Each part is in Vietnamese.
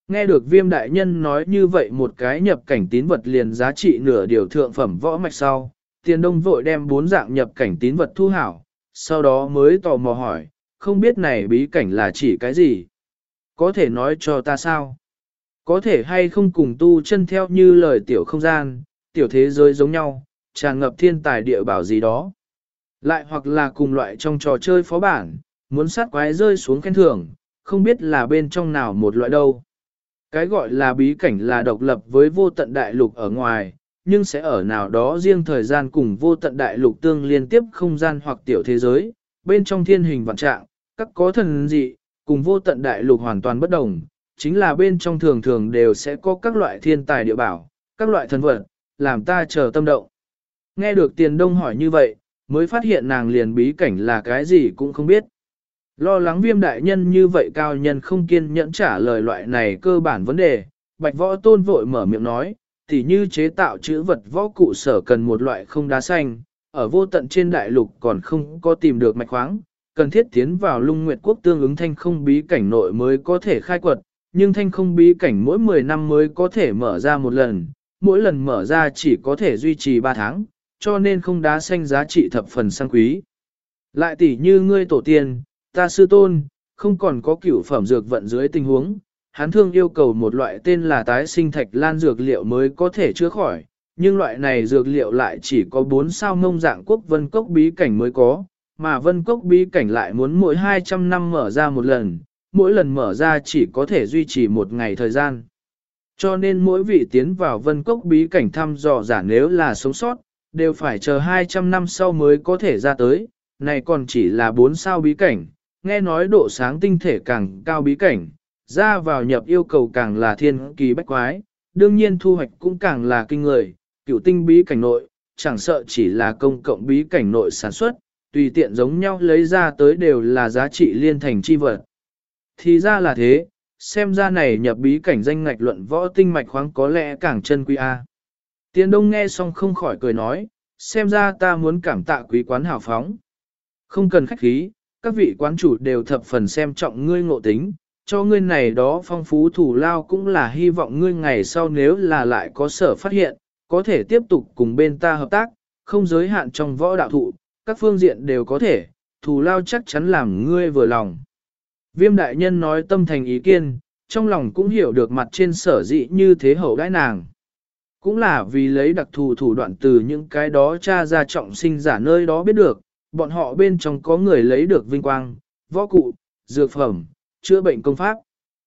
Nghe được Viêm đại nhân nói như vậy, một cái nhập cảnh tín vật liền giá trị nửa điều thượng phẩm võ mạch sau, Tiền Đông vội đem 4 dạng nhập cảnh tín vật thu hảo, sau đó mới tò mò hỏi, không biết này bí cảnh là chỉ cái gì? Có thể nói cho ta sao? Có thể hay không cùng tu chân theo như lời tiểu không gian, tiểu thế giới giống nhau, tràn ngập thiên tài địa bảo gì đó. Lại hoặc là cùng loại trong trò chơi phó bản, muốn sát quái rơi xuống khen thưởng, không biết là bên trong nào một loại đâu. Cái gọi là bí cảnh là độc lập với vô tận đại lục ở ngoài, nhưng sẽ ở nào đó riêng thời gian cùng vô tận đại lục tương liên tiếp không gian hoặc tiểu thế giới, bên trong thiên hình vạn trạng, các có thần dị, cùng vô tận đại lục hoàn toàn bất đồng, chính là bên trong thường thường đều sẽ có các loại thiên tài địa bảo, các loại thần vật, làm ta chờ tâm động. Nghe được Tiền Đông hỏi như vậy, mới phát hiện nàng liền bí cảnh là cái gì cũng không biết. Lo lắng Viêm đại nhân như vậy cao nhân không kiên nhẫn trả lời loại này cơ bản vấn đề, Bạch Võ Tôn vội mở miệng nói, tỉ như chế tạo chữ vật võ cụ sở cần một loại không đá xanh, ở vô tận trên đại lục còn không có tìm được mạch khoáng, cần thiết tiến vào Lung Nguyệt Quốc tương ứng thanh không bí cảnh nội mới có thể khai quật, nhưng thanh không bí cảnh mỗi 10 năm mới có thể mở ra một lần, mỗi lần mở ra chỉ có thể duy trì 3 tháng, cho nên không đá xanh giá trị thập phần sang quý. Lại tỉ như ngươi tổ tiên, ta sư tôn, không còn có cửu phẩm dược vận dưới tình huống, hắn thương yêu cầu một loại tên là tái sinh thạch lan dược liệu mới có thể chữa khỏi, nhưng loại này dược liệu lại chỉ có 4 sao mông dạng quốc vân cốc bí cảnh mới có, mà vân cốc bí cảnh lại muốn mỗi 200 năm mở ra một lần, mỗi lần mở ra chỉ có thể duy trì một ngày thời gian. Cho nên mỗi vị tiến vào vân cốc bí cảnh thăm dò giả nếu là sống sót, đều phải chờ 200 năm sau mới có thể ra tới, này còn chỉ là 4 sao bí cảnh, nghe nói độ sáng tinh thể càng cao bí cảnh, ra vào nhập yêu cầu càng là thiên kỳ bách quái, đương nhiên thu hoạch cũng càng là kinh người, cửu tinh bí cảnh nội, chẳng sợ chỉ là công cộng bí cảnh nội sản xuất, tùy tiện giống nhau lấy ra tới đều là giá trị liên thành chi vật. Thì ra là thế, xem ra này nhập bí cảnh danh ngạch luận võ tinh mạch khoáng có lẽ càng chân quý a. Tiền Đông nghe xong không khỏi cười nói, xem ra ta muốn cảm tạ quý quán hào phóng. Không cần khách khí, các vị quán chủ đều thập phần xem trọng ngươi ngộ tính, cho ngươi này đó phong phú thủ lao cũng là hy vọng ngươi ngày sau nếu là lại có sở phát hiện, có thể tiếp tục cùng bên ta hợp tác, không giới hạn trong võ đạo thụ, các phương diện đều có thể, thủ lao chắc chắn làm ngươi vừa lòng. Viêm đại nhân nói tâm thành ý kiên, trong lòng cũng hiểu được mặt trên sở dị như thế hậu đãi nàng. Cũng là vì lấy đặc thù thủ đoạn từ những cái đó tra ra trọng sinh giả nơi đó biết được, bọn họ bên trong có người lấy được vinh quang, võ cụ, dược phẩm, chữa bệnh công pháp.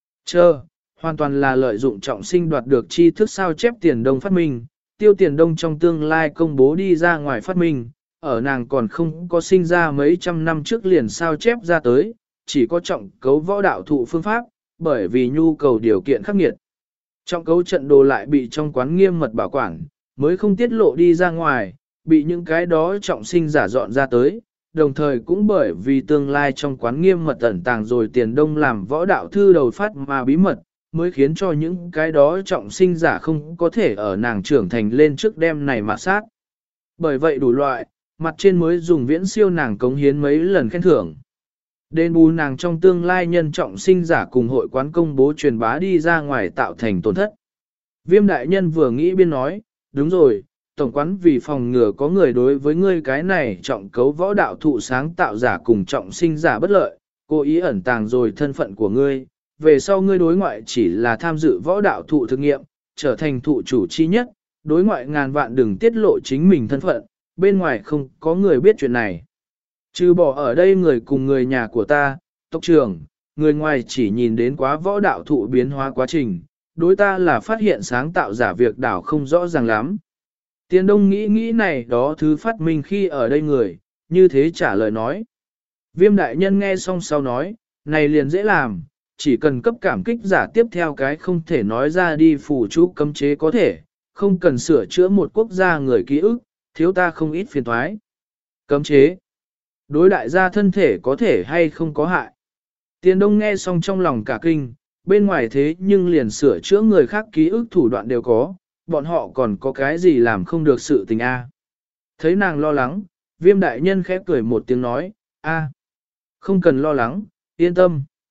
Hoàn toàn là lợi dụng trọng sinh đoạt được tri thức sao chép Tiền Đông phát minh, tiêu Tiền Đông trong tương lai công bố đi ra ngoài phát minh, ở nàng còn không có sinh ra mấy trăm năm trước liền sao chép ra tới, chỉ có trọng cấu võ đạo thụ phương pháp, bởi vì nhu cầu điều kiện khắc nghiệt. Trọng cấu trận đồ lại bị trong quán nghiêm mật bảo quản, mới không tiết lộ đi ra ngoài, bị những cái đó trọng sinh giả dọn ra tới, đồng thời cũng bởi vì tương lai trong quán nghiêm mật ẩn tàng rồi Tiền Đông làm võ đạo thư đầu phát mà bí mật, mới khiến cho những cái đó trọng sinh giả không có thể ở nàng trưởng thành lên trước đêm này mà sát. Bởi vậy đủ loại, mặt trên mới dùng viễn siêu nàng cống hiến mấy lần khen thưởng. Đền bù nàng trong tương lai nhân trọng sinh giả cùng hội quán công bố truyền bá đi ra ngoài tạo thành tổn thất. Viêm đại nhân vừa nghĩ biên nói, đúng rồi, tổng quán vì phòng ngừa có người đối với ngươi cái này trọng cấu võ đạo thụ sáng tạo giả cùng trọng sinh giả bất lợi, cố ý ẩn tàng rồi thân phận của ngươi, về sau ngươi đối ngoại chỉ là tham dự võ đạo thụ thực nghiệm, trở thành thụ chủ chi nhất, đối ngoại ngàn vạn đừng tiết lộ chính mình thân phận, bên ngoài không có người biết chuyện này. Trừ bỏ ở đây người cùng người nhà của ta, tộc trưởng, người ngoài chỉ nhìn đến quá võ đạo thụ biến hóa quá trình, đối ta là phát hiện sáng tạo giả việc đảo không rõ ràng lắm. Tiền Đông nghĩ này đó thứ phát minh khi ở đây người, như thế trả lời nói. Viêm đại nhân nghe xong sau nói, này liền dễ làm, chỉ cần cấp cảm kích giả tiếp theo cái không thể nói ra đi phù chú cấm chế có thể, không cần sửa chữa một quốc gia người ký ức, thiếu ta không ít phiền toái. Cấm chế. Đối đại gia thân thể có thể hay không có hại. Tiền Đông nghe xong trong lòng cả kinh, bên ngoài thế nhưng liền sửa chữa người khác ký ức thủ đoạn đều có, bọn họ còn có cái gì làm không được sự tình a? Thấy nàng lo lắng, Viêm đại nhân khẽ cười một tiếng nói, a, không cần lo lắng, yên tâm.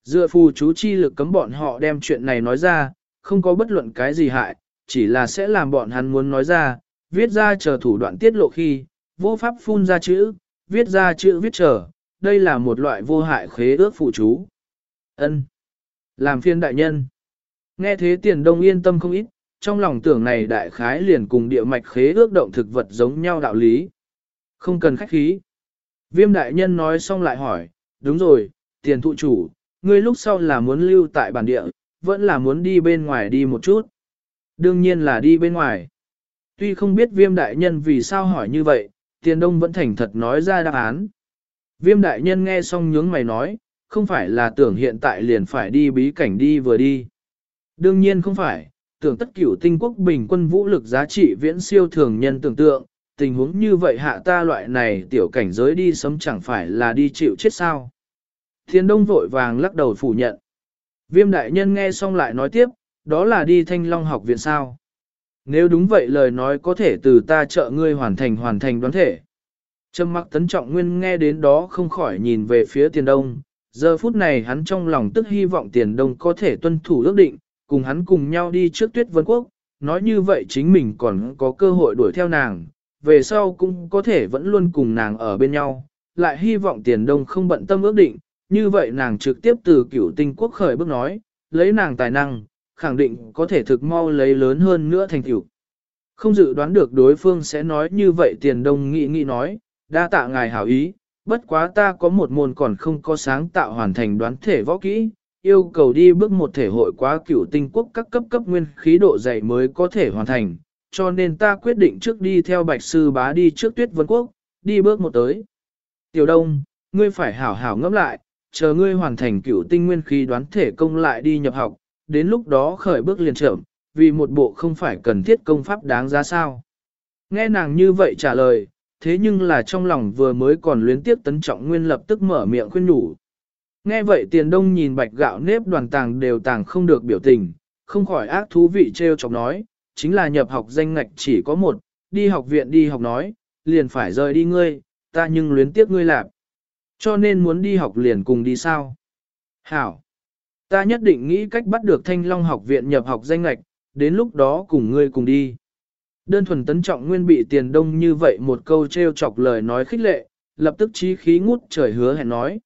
Dựa phù chú chi lực cấm bọn họ đem chuyện này nói ra, không có bất luận cái gì hại, chỉ là sẽ làm bọn hắn muốn nói ra, viết ra chờ thủ đoạn tiết lộ khi, vô pháp phun ra chữ, viết ra chữ viết chờ, đây là một loại vô hại khế ước phù chú. Ân, làm phiên đại nhân. Nghe thế Tiền Đông yên tâm không ít, trong lòng tưởng này đại khái liền cùng địa mạch khế ước động thực vật giống nhau đạo lý. Không cần khách khí. Viêm đại nhân nói xong lại hỏi, đúng rồi, Tiền thụ chủ, ngươi lúc sau là muốn lưu tại bản địa, vẫn là muốn đi bên ngoài đi một chút. Đương nhiên là đi bên ngoài. Tuy không biết viêm đại nhân vì sao hỏi như vậy, Tiền Đông vẫn thành thật nói ra đáp án. Viêm đại nhân nghe xong nhướng mày nói, không phải là tưởng hiện tại liền phải đi bí cảnh đi vừa đi. Đương nhiên không phải, tưởng tất cửu tinh quốc bình quân vũ lực giá trị viễn siêu thường nhân tưởng tượng, tình huống như vậy hạ ta loại này tiểu cảnh giới đi sấm chẳng phải là đi chịu chết sao. Thiên Đông vội vàng lắc đầu phủ nhận. Viêm đại nhân nghe xong lại nói tiếp, đó là đi Thanh Long học viện sao. Nếu đúng vậy lời nói có thể từ ta trợ ngươi hoàn thành đoán thể. Trầm mặc Tấn Trọng Nguyên nghe đến đó không khỏi nhìn về phía Tiền Đông, giờ phút này hắn trong lòng tức hy vọng Tiền Đông có thể tuân thủ ước định, cùng hắn cùng nhau đi trước Tuyết Vân Quốc, nói như vậy chính mình còn có cơ hội đuổi theo nàng, về sau cũng có thể vẫn luôn cùng nàng ở bên nhau, lại hy vọng Tiền Đông không bận tâm ước định, như vậy nàng trực tiếp từ Cửu Tinh Quốc khởi bước nói, lấy nàng tài năng, khẳng định có thể thực mau lấy lớn hơn nữa thành tựu. Không dự đoán được đối phương sẽ nói như vậy Tiền Đông nghĩ nói, đa tạ ngài hảo ý, bất quá ta có một môn còn không có sáng tạo hoàn thành đoán thể võ kỹ, yêu cầu đi bước một thể hội quá Cửu Tinh Quốc các cấp nguyên khí độ dày mới có thể hoàn thành, cho nên ta quyết định trước đi theo Bạch Sư Bá đi trước Tuyết Vân Quốc, đi bước một tới. Tiểu Đông, ngươi phải hảo hảo ngẫm lại, chờ ngươi hoàn thành Cửu Tinh nguyên khí đoán thể công lại đi nhập học, đến lúc đó khởi bước liền chậm, vì một bộ không phải cần thiết công pháp đáng giá sao. Nghe nàng như vậy trả lời, thế nhưng là trong lòng vừa mới còn luyến tiếp Tấn Trọng Nguyên lập tức mở miệng khuyên nhủ. Nghe vậy Tiền Đông nhìn bạch gạo nếp đoàn tàng đều tàng không được biểu tình, không khỏi ác thú vị trêu chọc nói, chính là nhập học danh ngạch chỉ có một, đi học viện đi học nói, liền phải rời đi ngươi, ta nhưng luyến tiếc ngươi lạp. Cho nên muốn đi học liền cùng đi sao? Hảo! Ta nhất định nghĩ cách bắt được Thanh Long học viện nhập học danh ngạch, đến lúc đó cùng ngươi cùng đi. Đơn thuần Tấn Trọng Nguyên bị Tiền Đông như vậy một câu trêu chọc lời nói khích lệ, lập tức chí khí ngút trời hứa hẹn nói.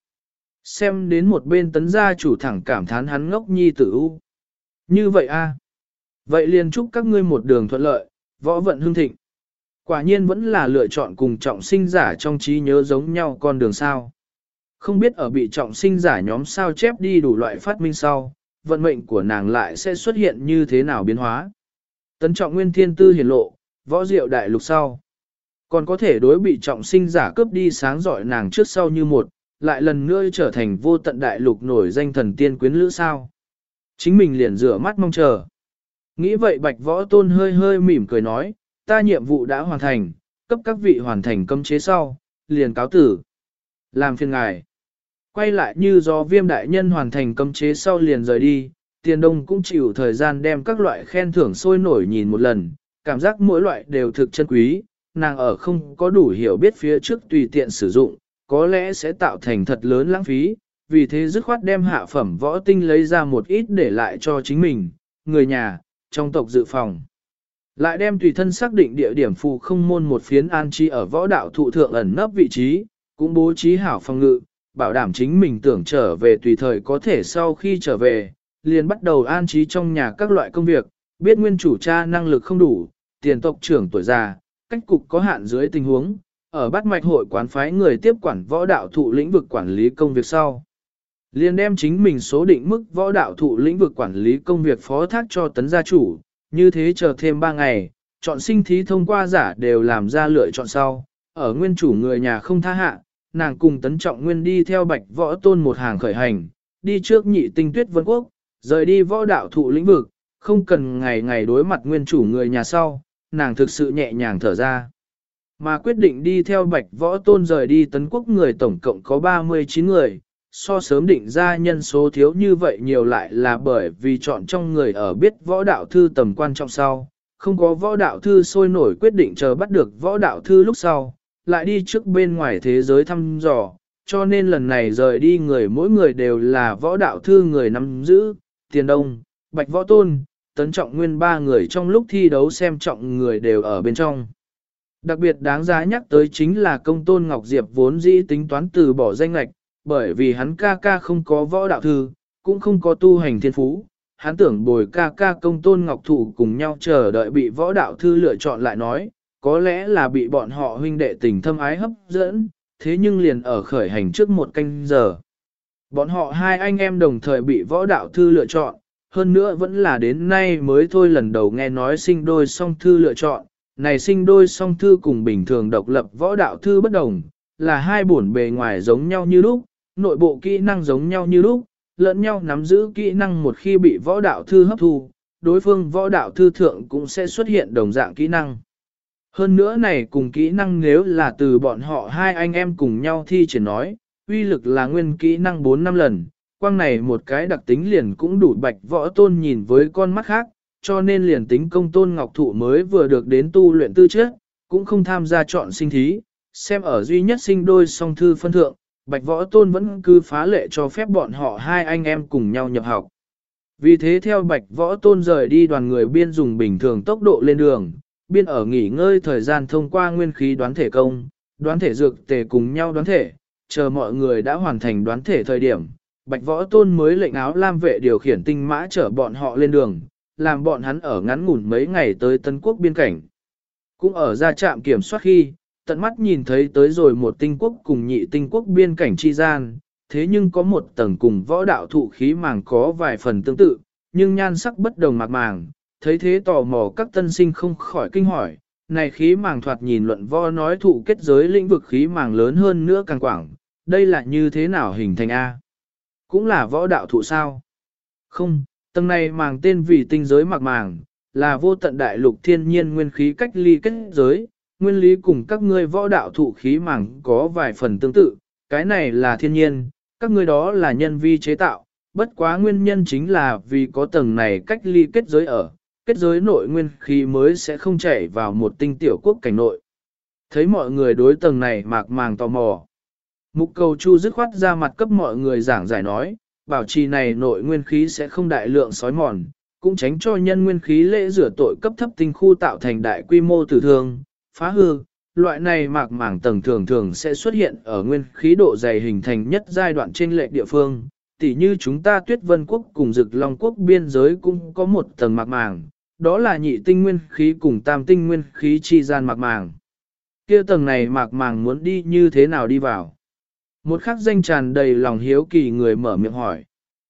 Xem đến một bên Tấn gia chủ thẳng cảm thán hắn ngốc nhi tử u. Như vậy a, vậy liền chúc các ngươi một đường thuận lợi, võ vận hưng thịnh. Quả nhiên vẫn là lựa chọn cùng trọng sinh giả trong trí nhớ giống nhau con đường sao. Không biết ở bị trọng sinh giả nhóm sao chép đi đủ loại phát minh sau, vận mệnh của nàng lại sẽ xuất hiện như thế nào biến hóa. Tấn Trọng Nguyên thiên tư hiển lộ, võ diệu đại lục sau. Còn có thể đối bị trọng sinh giả cướp đi sáng rọi nàng trước sau như một, lại lần nữa trở thành vô tận đại lục nổi danh thần tiên quyến lữ sao. Chính mình liền rửa mắt mong chờ. Nghĩ vậy Bạch Võ Tôn hơi hơi mỉm cười nói, ta nhiệm vụ đã hoàn thành, cấp các vị hoàn thành cấm chế sau, liền cáo tử. Làm phiền ngài. Quay lại như do Viêm đại nhân hoàn thành cấm chế sau liền rời đi, Tiền Đông cũng chịu thời gian đem các loại khen thưởng sôi nổi nhìn một lần, cảm giác mỗi loại đều thực chân quý, nàng ở không có đủ hiểu biết phía trước tùy tiện sử dụng, có lẽ sẽ tạo thành thật lớn lãng phí, vì thế dứt khoát đem hạ phẩm võ tinh lấy ra một ít để lại cho chính mình, người nhà, trong tộc dự phòng. Lại đem tùy thân xác định địa điểm phù không môn một phiến an trí ở võ đạo thụ thượng ẩn nấp vị trí, cũng bố trí hảo phòng ngự, bảo đảm chính mình tưởng trở về tùy thời có thể sau khi trở về, liền bắt đầu an trí trong nhà các loại công việc, biết nguyên chủ cha năng lực không đủ, tiền tộc trưởng tuổi già, cách cục có hạn dưới tình huống, ở Bát Mạch hội quán phái người tiếp quản võ đạo thụ lĩnh vực quản lý công việc sau. Liền đem chính mình số định mức võ đạo thụ lĩnh vực quản lý công việc phó thác cho Tấn gia chủ, như thế chờ thêm 3 ngày, chọn sinh thí thông qua giả đều làm ra lựa chọn sau, ở nguyên chủ người nhà không tha hạ, nàng cùng Tấn Trọng Nguyên đi theo Bạch Võ Tôn một hàng khởi hành, đi trước Nhị Tinh Tuyết Vân Quốc, rời đi võ đạo thụ lĩnh vực, không cần ngày ngày đối mặt nguyên chủ người nhà sau, nàng thực sự nhẹ nhàng thở ra. Mà quyết định đi theo Bạch Võ Tôn rời đi Tấn Quốc người tổng cộng có 39 người, so sớm định ra nhân số thiếu như vậy nhiều lại là bởi vì chọn trong người ở biết võ đạo thư tầm quan trọng sau, không có võ đạo thư sôi nổi quyết định chờ bắt được võ đạo thư lúc sau, lại đi trước bên ngoài thế giới thăm dò, cho nên lần này rời đi người mỗi người đều là võ đạo thư người nắm giữ, Tiền Đông, Bạch Võ Tôn, Tấn Trọng Nguyên ba người trong lúc thi đấu xem trọng người đều ở bên trong. Đặc biệt đáng giá nhắc tới chính là Công Tôn Ngọc Diệp vốn dĩ tính toán từ bỏ danh lệch, bởi vì hắn ca ca không có võ đạo thư, cũng không có tu hành thiên phú. Hắn tưởng bồi ca ca Công Tôn Ngọc Thụ cùng nhau chờ đợi bị võ đạo thư lựa chọn lại nói, có lẽ là bị bọn họ huynh đệ tình thâm ái hấp dẫn, thế nhưng liền ở khởi hành trước một canh giờ. Bọn họ hai anh em đồng thời bị võ đạo thư lựa chọn, hơn nữa vẫn là đến nay mới thôi lần đầu nghe nói sinh đôi song thư lựa chọn. Này sinh đôi song thư cùng bình thường độc lập võ đạo thư bất đồng, là hai bổn bề ngoài giống nhau như lúc, nội bộ kỹ năng giống nhau như lúc, lẫn nhau nắm giữ kỹ năng một khi bị võ đạo thư hấp thu, đối phương võ đạo thư thượng cũng sẽ xuất hiện đồng dạng kỹ năng. Hơn nữa này cùng kỹ năng nếu là từ bọn họ hai anh em cùng nhau thi triển nói, uy lực là nguyên kỹ năng 4-5 lần, quang này một cái đặc tính liền cũng đủ Bạch Võ Tôn nhìn với con mắt khác, cho nên liền tính Công Tôn Ngọc Thụ mới vừa được đến tu luyện tư chất, cũng không tham gia chọn sinh thí, xem ở duy nhất sinh đôi song thư phân thượng, Bạch Võ Tôn vẫn cứ phá lệ cho phép bọn họ hai anh em cùng nhau nhập học. Vì thế theo Bạch Võ Tôn rời đi đoàn người biên dùng bình thường tốc độ lên đường, biên ở nghỉ ngơi thời gian thông qua nguyên khí đoán thể công, đoán thể dược tề cùng nhau đoán thể, chờ mọi người đã hoàn thành đoán thể thời điểm, Bạch Võ Tôn mới lệnh áo lam vệ điều khiển tinh mã chở bọn họ lên đường, làm bọn hắn ở ngắn ngủn mấy ngày tới Tân Quốc biên cảnh. Cũng ở ra trạm kiểm soát khi, tận mắt nhìn thấy tới rồi một tinh quốc cùng nhị tinh quốc biên cảnh chi gian, thế nhưng có một tầng cùng võ đạo thụ khí màng có vài phần tương tự, nhưng nhan sắc bất đồng mạc màng, thấy thế tò mò các tân sinh không khỏi kinh hỏi, này khí màng thoạt nhìn luận võ nói thụ kết giới lĩnh vực khí màng lớn hơn nữa càng quảng, đây là như thế nào hình thành A? Cũng là võ đạo thụ sao? Không, tầng này màng tên vì tinh giới mạc màng, là vô tận đại lục thiên nhiên nguyên khí cách ly kết giới, nguyên lý cùng các ngươi võ đạo thụ khí màng có vài phần tương tự, cái này là thiên nhiên, các ngươi đó là nhân vi chế tạo, bất quá nguyên nhân chính là vì có tầng này cách ly kết giới ở, kết giới nội nguyên khí mới sẽ không chảy vào một tinh tiểu quốc cảnh nội. Thấy mọi người đối tầng này mạc màng tò mò. Mục Cầu Chu dứt khoát ra mặt cấp mọi người giảng giải nói, bảo trì này nội nguyên khí sẽ không đại lượng sói mòn, cũng tránh cho nhân nguyên khí lễ rửa tội cấp thấp tinh khu tạo thành đại quy mô tử thương, phá hư. Loại này mạc màng tầng thường thường sẽ xuất hiện ở nguyên khí độ dày hình thành nhất giai đoạn trên lệ địa phương, tỉ như chúng ta Tuyết Vân Quốc cùng Dực Long Quốc biên giới cũng có một tầng mạc màng, đó là nhị tinh nguyên khí cùng tam tinh nguyên khí chi gian mạc màng. Kia tầng này mạc màng muốn đi như thế nào đi vào? Một khắc danh tràn đầy lòng hiếu kỳ người mở miệng hỏi.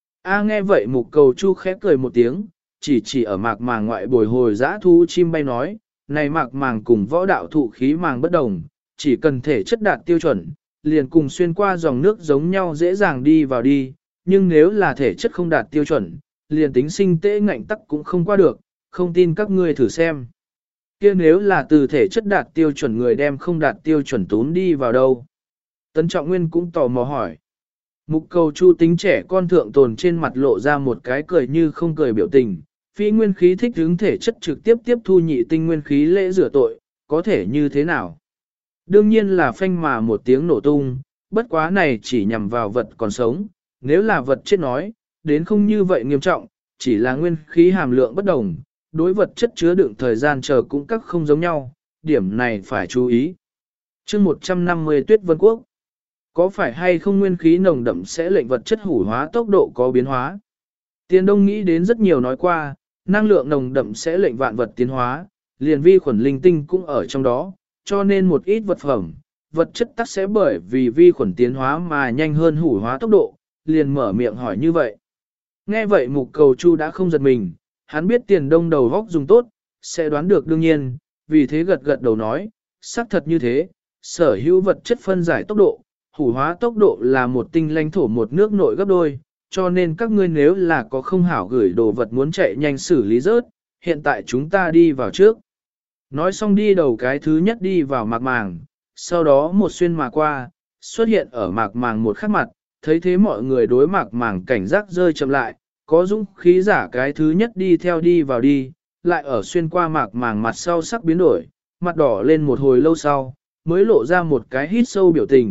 A nghe vậy Mục Cầu Chu khẽ cười một tiếng, chỉ ở mạc màng ngoại bồi hồi dã thú chim bay nói, này mạc màng cùng võ đạo thụ khí màng bất đồng, chỉ cần thể chất đạt tiêu chuẩn, liền cùng xuyên qua dòng nước giống nhau dễ dàng đi vào đi, nhưng nếu là thể chất không đạt tiêu chuẩn, liền tính sinh tế ngạnh tắc cũng không qua được, không tin các ngươi thử xem. Kia nếu là từ thể chất đạt tiêu chuẩn người đem không đạt tiêu chuẩn tún đi vào đâu? Tấn Trọng Nguyên cũng tò mò hỏi. Mục Cầu Chu tính trẻ con thượng tồn trên mặt lộ ra một cái cười như không cười biểu tình, phi nguyên khí thích hướng thể chất trực tiếp tiếp thu nhị tinh nguyên khí lễ rửa tội, có thể như thế nào? Đương nhiên là phanh mà một tiếng nổ tung, bất quá này chỉ nhằm vào vật còn sống, nếu là vật chết nói, đến không như vậy nghiêm trọng, chỉ là nguyên khí hàm lượng bất đồng, đối vật chất chứa đựng thời gian chờ cũng các không giống nhau, điểm này phải chú ý. Chương 150 Tuyết Vân Quốc, có phải hay không nguyên khí nồng đậm sẽ lệnh vật chất hủ hóa tốc độ có biến hóa? Tiền Đông nghĩ đến rất nhiều nói qua, năng lượng nồng đậm sẽ lệnh vạn vật tiến hóa, liền vi khuẩn linh tinh cũng ở trong đó, cho nên một ít vật phẩm, vật chất tắc sẽ bởi vì vi khuẩn tiến hóa mà nhanh hơn hủ hóa tốc độ, liền mở miệng hỏi như vậy. Nghe vậy Mục Cầu Chu đã không giật mình, hắn biết Tiền Đông đầu góc dùng tốt, sẽ đoán được đương nhiên, vì thế gật gật đầu nói, xác thật như thế, sở hữu vật chất phân giải tốc độ, hủ hóa tốc độ là một tinh lãnh thổ một nước nội gấp đôi, cho nên các ngươi nếu là có không hảo gửi đồ vật muốn chạy nhanh xử lý rớt, hiện tại chúng ta đi vào trước. Nói xong đi đầu cái thứ nhất đi vào mạc màng, sau đó một xuyên mà qua, xuất hiện ở mạc màng một khắc mặt, thấy thế mọi người đối mạc màng cảnh giác rơi chậm lại, có dũng khí giả cái thứ nhất đi theo đi vào đi, lại ở xuyên qua mạc màng mặt sau sắc biến đổi, mặt đỏ lên một hồi lâu sau, mới lộ ra một cái hít sâu biểu tình,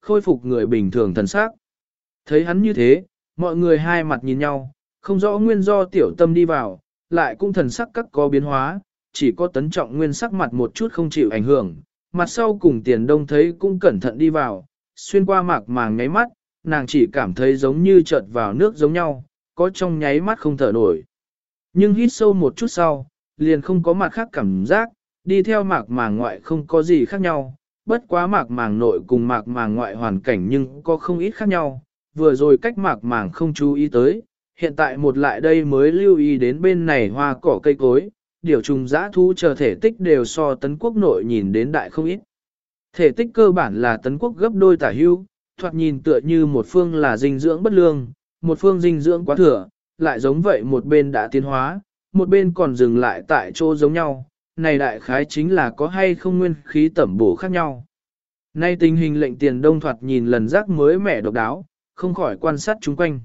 khôi phục người bình thường thần sắc. Thấy hắn như thế, mọi người hai mặt nhìn nhau, không rõ nguyên do tiểu tâm đi vào, lại cũng thần sắc các có biến hóa, chỉ có Tấn Trọng Nguyên sắc mặt một chút không chịu ảnh hưởng, mặt sau cùng Tiền Đông thấy cũng cẩn thận đi vào, xuyên qua mạc màng nháy mắt, nàng chỉ cảm thấy giống như chợt vào nước giống nhau, có trong nháy mắt không thở nổi. Nhưng hít sâu một chút sau, liền không có mặt khác cảm giác, đi theo mạc màng ngoại không có gì khác nhau, bất quá mạc màng nội cùng mạc màng ngoại hoàn cảnh nhưng có không ít khác nhau, vừa rồi cách mạc màng không chú ý tới, hiện tại một lại đây mới lưu ý đến bên này hoa cỏ cây cối, điều trùng dã thu chờ thể tích đều so Tấn Quốc nội nhìn đến đại không ít. Thể tích cơ bản là Tấn Quốc gấp đôi tả hưu, thoạt nhìn tựa như một phương là dinh dưỡng bất lương, một phương dinh dưỡng quá thừa, lại giống vậy một bên đã tiến hóa, một bên còn dừng lại tại chỗ giống nhau, này đại khái chính là có hay không nguyên khí tẩm bổ khác nhau. Nay tình hình lệnh Tiền Đông thoạt nhìn lần giác mới mẻ độc đáo, không khỏi quan sát chúng quanh.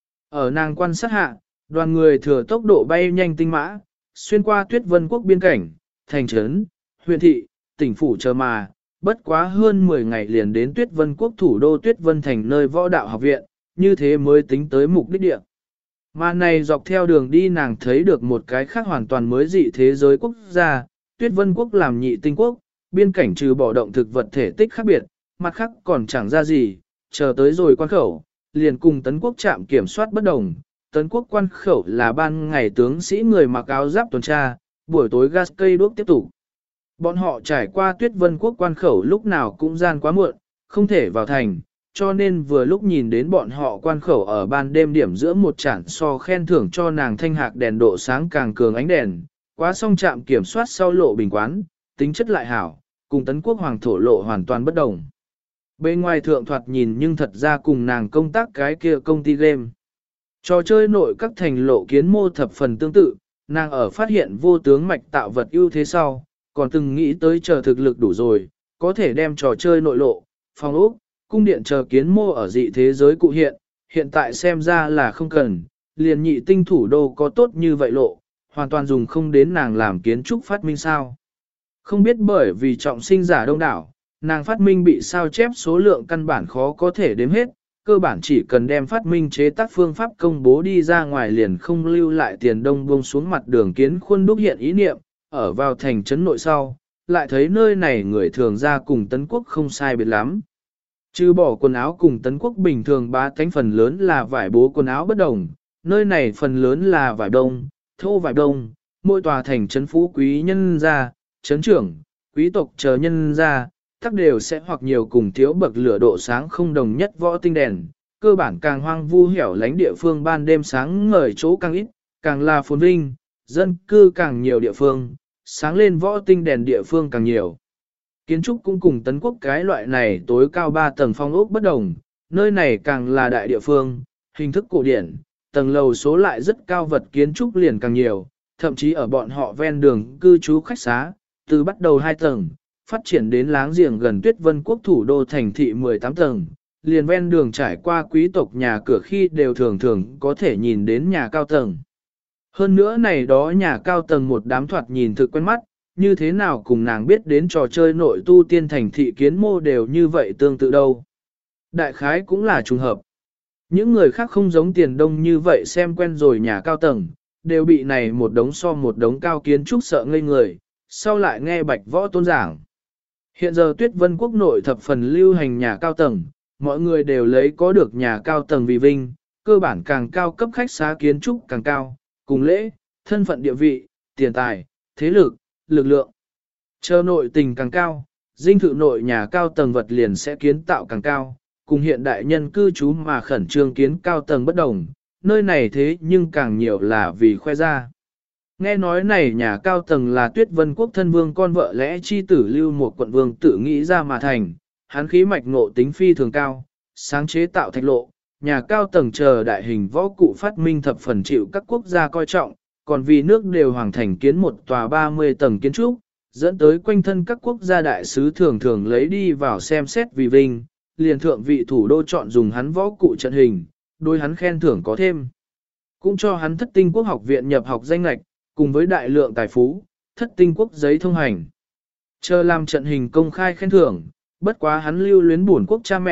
Ở nàng quan sát hạ, đoàn người thừa tốc độ bay nhanh tinh mã, xuyên qua Tuyết Vân Quốc biên cảnh, thành trấn, huyện thị, tỉnh phủ chờ mà, bất quá hơn 10 ngày liền đến Tuyết Vân Quốc thủ đô Tuyết Vân thành nơi võ đạo học viện, như thế mới tính tới mục đích địa. Mà này dọc theo đường đi nàng thấy được một cái khác hoàn toàn mới dị thế giới quốc gia, Tuyết Vân Quốc làm nhị tinh quốc, biên cảnh trừ bỏ động thực vật thể tích khác biệt, mặt khác còn chẳng ra gì, chờ tới rồi quan khẩu, liền cùng Tấn Quốc trạm kiểm soát bất đồng. Tấn Quốc quan khẩu là ban ngày tướng sĩ người mặc áo giáp tuần tra, buổi tối gas cây đuốc tiếp tục. Bọn họ trải qua Tuyết Vân Quốc quan khẩu lúc nào cũng gian quá muộn, không thể vào thành, cho nên vừa lúc nhìn đến bọn họ quan khẩu ở ban đêm điểm giữa một chản so khen thưởng cho nàng thanh hạc đèn độ sáng càng cường ánh đèn, quá xong trạm kiểm soát sau lộ bình quán, tính chất lại hảo, cùng Tấn Quốc hoàng thổ lộ hoàn toàn bất đồng. Bên ngoài thượng thoạt nhìn nhưng thật ra cùng nàng công tác cái kia công ty game. Trò chơi nội các thành lộ kiến mô thập phần tương tự, nàng ở phát hiện vô tướng mạch tạo vật ưu thế sau, còn từng nghĩ tới chờ thực lực đủ rồi, có thể đem trò chơi nội lộ, phòng ốc, cung điện chờ kiến mô ở dị thế giới cụ hiện tại xem ra là không cần, liền nhị tinh thủ đô có tốt như vậy lộ, hoàn toàn dùng không đến nàng làm kiến trúc phát minh sao. Không biết bởi vì trọng sinh giả đông đảo, nàng phát minh bị sao chép số lượng căn bản khó có thể đếm hết, cơ bản chỉ cần đem phát minh chế tác phương pháp công bố đi ra ngoài liền không lưu lại Tiền Đông buông xuống mặt đường kiến khuôn đúc hiện ý niệm, ở vào thành trấn nội sau, lại thấy nơi này người thường ra cùng Tấn Quốc không sai biệt lắm. Trừ bỏ quần áo cùng Tấn Quốc bình thường bá tánh phần lớn là vải bố quần áo bất đồng, nơi này phần lớn là vải đông, thô vải đông, mỗi tòa thành trấn phú quý nhân gia, trấn trưởng, quý tộc chờ nhân gia, tắc đều sẽ hoặc nhiều cùng thiếu bậc lửa độ sáng không đồng nhất võ tinh đèn, cơ bản càng hoang vu hẻo lánh địa phương ban đêm sáng ngời chỗ càng ít, càng là phồn vinh, dân cư càng nhiều địa phương, sáng lên võ tinh đèn địa phương càng nhiều. Kiến trúc cũng cùng Tấn Quốc cái loại này tối cao 3 tầng phong ốc bất đồng, nơi này càng là đại địa phương, hình thức cổ điển, tầng lầu số lại rất cao vật kiến trúc liền càng nhiều, thậm chí ở bọn họ ven đường cư trú khách xá, từ bắt đầu 2 tầng, phát triển đến láng giềng gần Tuyết Vân Quốc thủ đô thành thị 18 tầng, liền ven đường trải qua quý tộc nhà cửa khi đều thường thường có thể nhìn đến nhà cao tầng. Hơn nữa này đó nhà cao tầng một đám thoạt nhìn thực quen mắt, như thế nào cùng nàng biết đến trò chơi nội tu tiên thành thị kiến mô đều như vậy tương tự đâu. Đại khái cũng là trùng hợp. Những người khác không giống Tiền Đông như vậy xem quen rồi nhà cao tầng, đều bị này một đống so một đống cao kiến trúc sợ ngây người, sau lại nghe Bạch Võ Tôn giảng. Hiện giờ Tuyết Vân Quốc nội thập phần lưu hành nhà cao tầng, mọi người đều lấy có được nhà cao tầng vì vinh, cơ bản càng cao cấp khách xá kiến trúc càng cao, cùng lễ, thân phận địa vị, tiền tài, thế lực, lực lượng. Chờ nội tình càng cao, dinh thự nội nhà cao tầng vật liền sẽ kiến tạo càng cao, cùng hiện đại nhân cư trú mà khẩn trương kiến cao tầng bất đồng, nơi này thế nhưng càng nhiều là vì khoe ra. Nghe nói này nhà cao tầng là Tuyết Vân Quốc thân vương con vợ lẽ chi tử lưu một quận vương tự nghĩ ra mà thành, hắn khí mạch ngộ tính phi thường cao, sáng chế tạo thạch lộ, nhà cao tầng chờ đại hình võ cụ phát minh thập phần chịu các quốc gia coi trọng, còn vì nước đều hoàng thành kiến một tòa 30 tầng kiến trúc, dẫn tới quanh thân các quốc gia đại sứ thường thường lấy đi vào xem xét vì vinh, liền thượng vị thủ đô chọn dùng hắn võ cụ trận hình, đối hắn khen thưởng có thêm. Cũng cho hắn Thất Tinh Quốc học viện nhập học danh lạch, cùng với đại lượng tài phú, Thất Tinh Quốc giấy thông hành. Chờ làm trận hình công khai khen thưởng, bất quá hắn lưu luyến buồn quốc cha mẹ,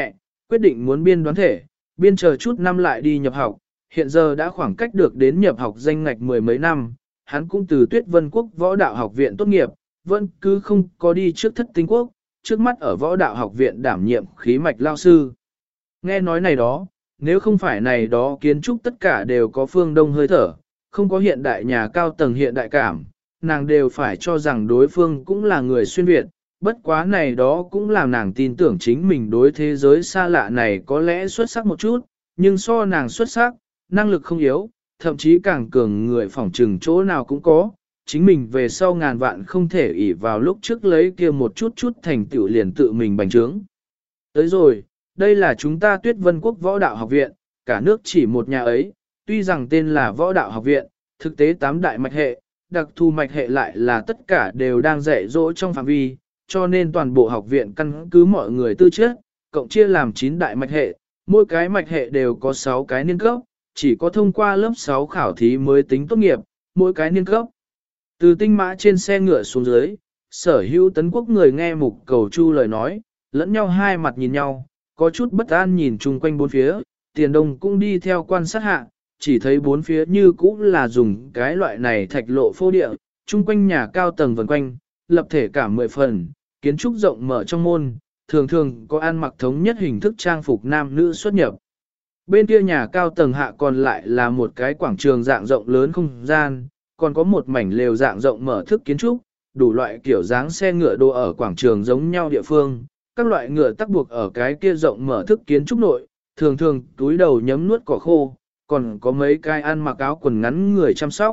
quyết định muốn biên đoán thể, biên chờ chút năm lại đi nhập học, hiện giờ đã khoảng cách được đến nhập học danh ngạch mười mấy năm, hắn cũng từ Tuyết Vân Quốc Võ Đạo Học viện tốt nghiệp, vẫn cứ không có đi trước Thất Tinh Quốc, trước mắt ở Võ Đạo Học viện đảm nhiệm khí mạch lao sư. Nghe nói này đó, nếu không phải này đó kiến trúc tất cả đều có phương đông hơi thở, không có hiện đại nhà cao tầng hiện đại cảm, nàng đều phải cho rằng đối phương cũng là người xuyên Việt, bất quá này đó cũng làm nàng tin tưởng chính mình đối thế giới xa lạ này có lẽ xuất sắc một chút, nhưng so nàng xuất sắc, năng lực không yếu, thậm chí càng cường người phỏng trừng chỗ nào cũng có, chính mình về sau ngàn vạn không thể ỷ vào lúc trước lấy kia một chút thành tựu liền tự mình bành trướng. Tới rồi, đây là chúng ta Tuyết Vân Quốc Võ Đạo Học Viện, cả nước chỉ một nhà ấy, tuy rằng tên là Võ Đạo Học Viện, thực tế 8 đại mạch hệ, đặc thù mạch hệ lại là tất cả đều đang dạy dỗ trong phạm vi, cho nên toàn bộ học viện căn cứ mọi người tư chất, cộng chia làm 9 đại mạch hệ, mỗi cái mạch hệ đều có 6 cái niên cấp, chỉ có thông qua lớp 6 khảo thí mới tính tốt nghiệp, mỗi cái niên cấp. Từ tinh mã trên xe ngựa xuống dưới, sở hữu tấn quốc người nghe mục cầu chu lời nói, lẫn nhau hai mặt nhìn nhau, có chút bất an nhìn chung quanh bốn phía, tiền đông cũng đi theo quan sát hạ, chỉ thấy bốn phía như cũ là dùng cái loại này thạch lộ phô địa, chung quanh nhà cao tầng vần quanh, lập thể cả 10 phần, kiến trúc rộng mở trong môn, thường thường có ăn mặc thống nhất hình thức trang phục nam nữ xuất nhập. Bên kia nhà cao tầng hạ còn lại là một cái quảng trường dạng rộng lớn không gian, còn có một mảnh lều dạng rộng mở thức kiến trúc, đủ loại kiểu dáng xe ngựa đô ở quảng trường giống nhau địa phương, các loại ngựa tắc buộc ở cái kia rộng mở thức kiến trúc nội, thường thường túi đầu nhấm nuốt cỏ khô, còn có mấy cái ăn mặc áo quần ngắn người chăm sóc.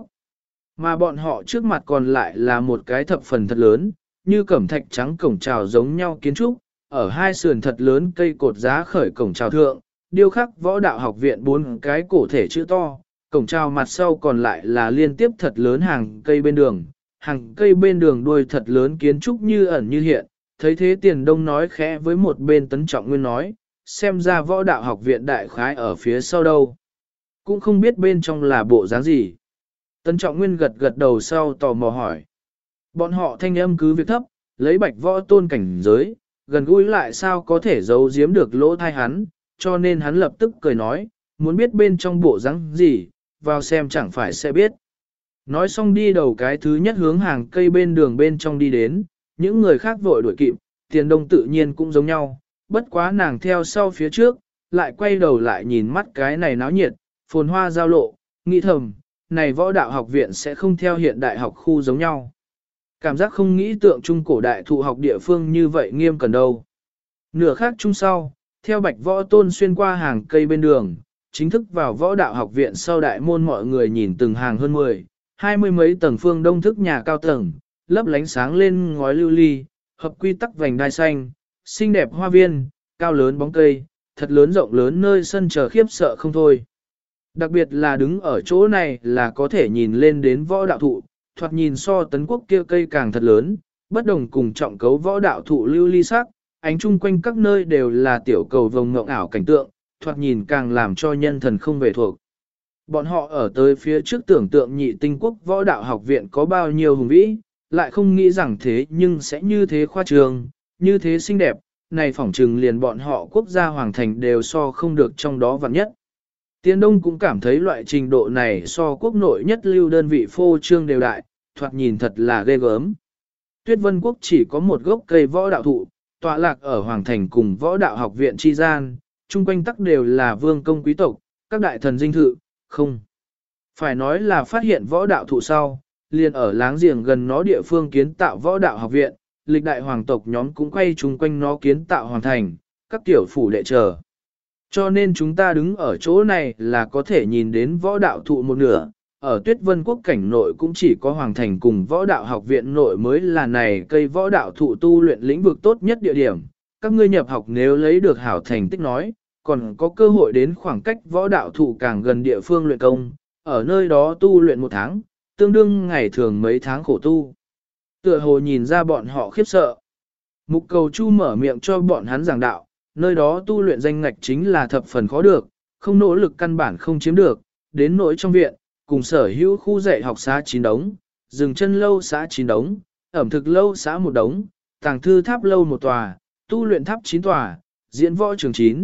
Mà bọn họ trước mặt còn lại là một cái thập phần thật lớn, như cẩm thạch trắng cổng chào giống nhau kiến trúc, ở hai sườn thật lớn cây cột giá khởi cổng chào thượng, điêu khắc Võ Đạo Học Viện 4 cái cổ thể chữ to, cổng chào mặt sau còn lại là liên tiếp thật lớn hàng cây bên đường, hàng cây bên đường đuôi thật lớn kiến trúc như ẩn như hiện, thấy thế Tiền Đông nói khẽ với một bên Tấn Trọng Nguyên nói, xem ra Võ Đạo Học Viện đại khái ở phía sau đâu, cũng không biết bên trong là bộ dáng gì. Tấn Trọng Nguyên gật gật đầu sau tò mò hỏi. Bọn họ thanh âm cứ việc thấp, lấy Bạch Võ Tôn cảnh giới, gần gũi lại sao có thể giấu giếm được lỗ thai hắn, cho nên hắn lập tức cười nói, muốn biết bên trong bộ dáng gì, vào xem chẳng phải sẽ biết. Nói xong đi đầu cái thứ nhất hướng hàng cây bên đường bên trong đi đến, những người khác vội đuổi kịp, Tiền Đông tự nhiên cũng giống nhau, bất quá nàng theo sau phía trước, lại quay đầu lại nhìn mắt cái này náo nhiệt, phồn hoa giao lộ, nghĩ thầm, này Võ Đạo Học Viện sẽ không theo hiện đại học khu giống nhau. Cảm giác không nghĩ tượng trung cổ đại thụ học địa phương như vậy nghiêm cẩn đâu. Nửa khác chung sau, theo Bạch Võ Tôn xuyên qua hàng cây bên đường, chính thức vào Võ Đạo Học Viện sau đại môn mọi người nhìn từng hàng hơn 10, 20 mấy tầng phương đông thức nhà cao tầng, lấp lánh sáng lên ngói lưu ly, hợp quy tắc vành đai xanh, xinh đẹp hoa viên, cao lớn bóng cây, thật lớn rộng lớn nơi sân chờ khiếp sợ không thôi. Đặc biệt là đứng ở chỗ này là có thể nhìn lên đến võ đạo thụ, thoạt nhìn so Tấn Quốc kia cây càng thật lớn, bất đồng cùng trọng cấu võ đạo thụ lưu ly sắc, ánh chung quanh các nơi đều là tiểu cầu vồng ngộng ảo cảnh tượng, thoạt nhìn càng làm cho nhân thần không về thuộc. Bọn họ ở tới phía trước tưởng tượng Nhị Tinh Quốc Võ Đạo Học Viện có bao nhiêu hùng vĩ, lại không nghĩ rằng thế nhưng sẽ như thế khoa trương, như thế xinh đẹp, này phỏng trừng liền bọn họ quốc gia hoàng thành đều so không được trong đó vạn nhất. Tiền Đông cũng cảm thấy loại trình độ này so quốc nội nhất lưu đơn vị phô trương đều đại, thoạt nhìn thật là ghê gớm. Tuyết Vân Quốc chỉ có một gốc cây võ đạo thụ, tọa lạc ở Hoàng Thành cùng võ đạo học viện chi gian, chung quanh tắc đều là vương công quý tộc, các đại thần dinh thự, không. Phải nói là phát hiện võ đạo thụ sau, liền ở láng giềng gần nó địa phương kiến tạo võ đạo học viện, lịch đại hoàng tộc nhóm cũng quay chung quanh nó kiến tạo hoàn thành, các tiểu phủ đệ chờ. Cho nên chúng ta đứng ở chỗ này là có thể nhìn đến võ đạo thụ một nửa, ở Tuyết Vân Quốc cảnh nội cũng chỉ có Hoàng Thành cùng võ đạo học viện nội mới là này cây võ đạo thụ tu luyện lĩnh vực tốt nhất địa điểm. Các ngươi nhập học nếu lấy được hảo thành tích nói, còn có cơ hội đến khoảng cách võ đạo thụ càng gần địa phương luyện công, ở nơi đó tu luyện 1 tháng, tương đương ngày thường mấy tháng khổ tu. Tựa hồ nhìn ra bọn họ khiếp sợ. Mục Cầu Chu mở miệng cho bọn hắn giảng đạo, nơi đó tu luyện danh ngạch chính là thập phần khó được, không nỗ lực căn bản không chiếm được, đến nỗi trong viện, cùng sở hữu khu dạy học xã 9 đống, dừng chân lâu xã 9 đống, ẩm thực lâu xã 1 đống, tàng thư tháp lâu 1 tòa, tu luyện tháp 9 tòa, diễn võ trường 9,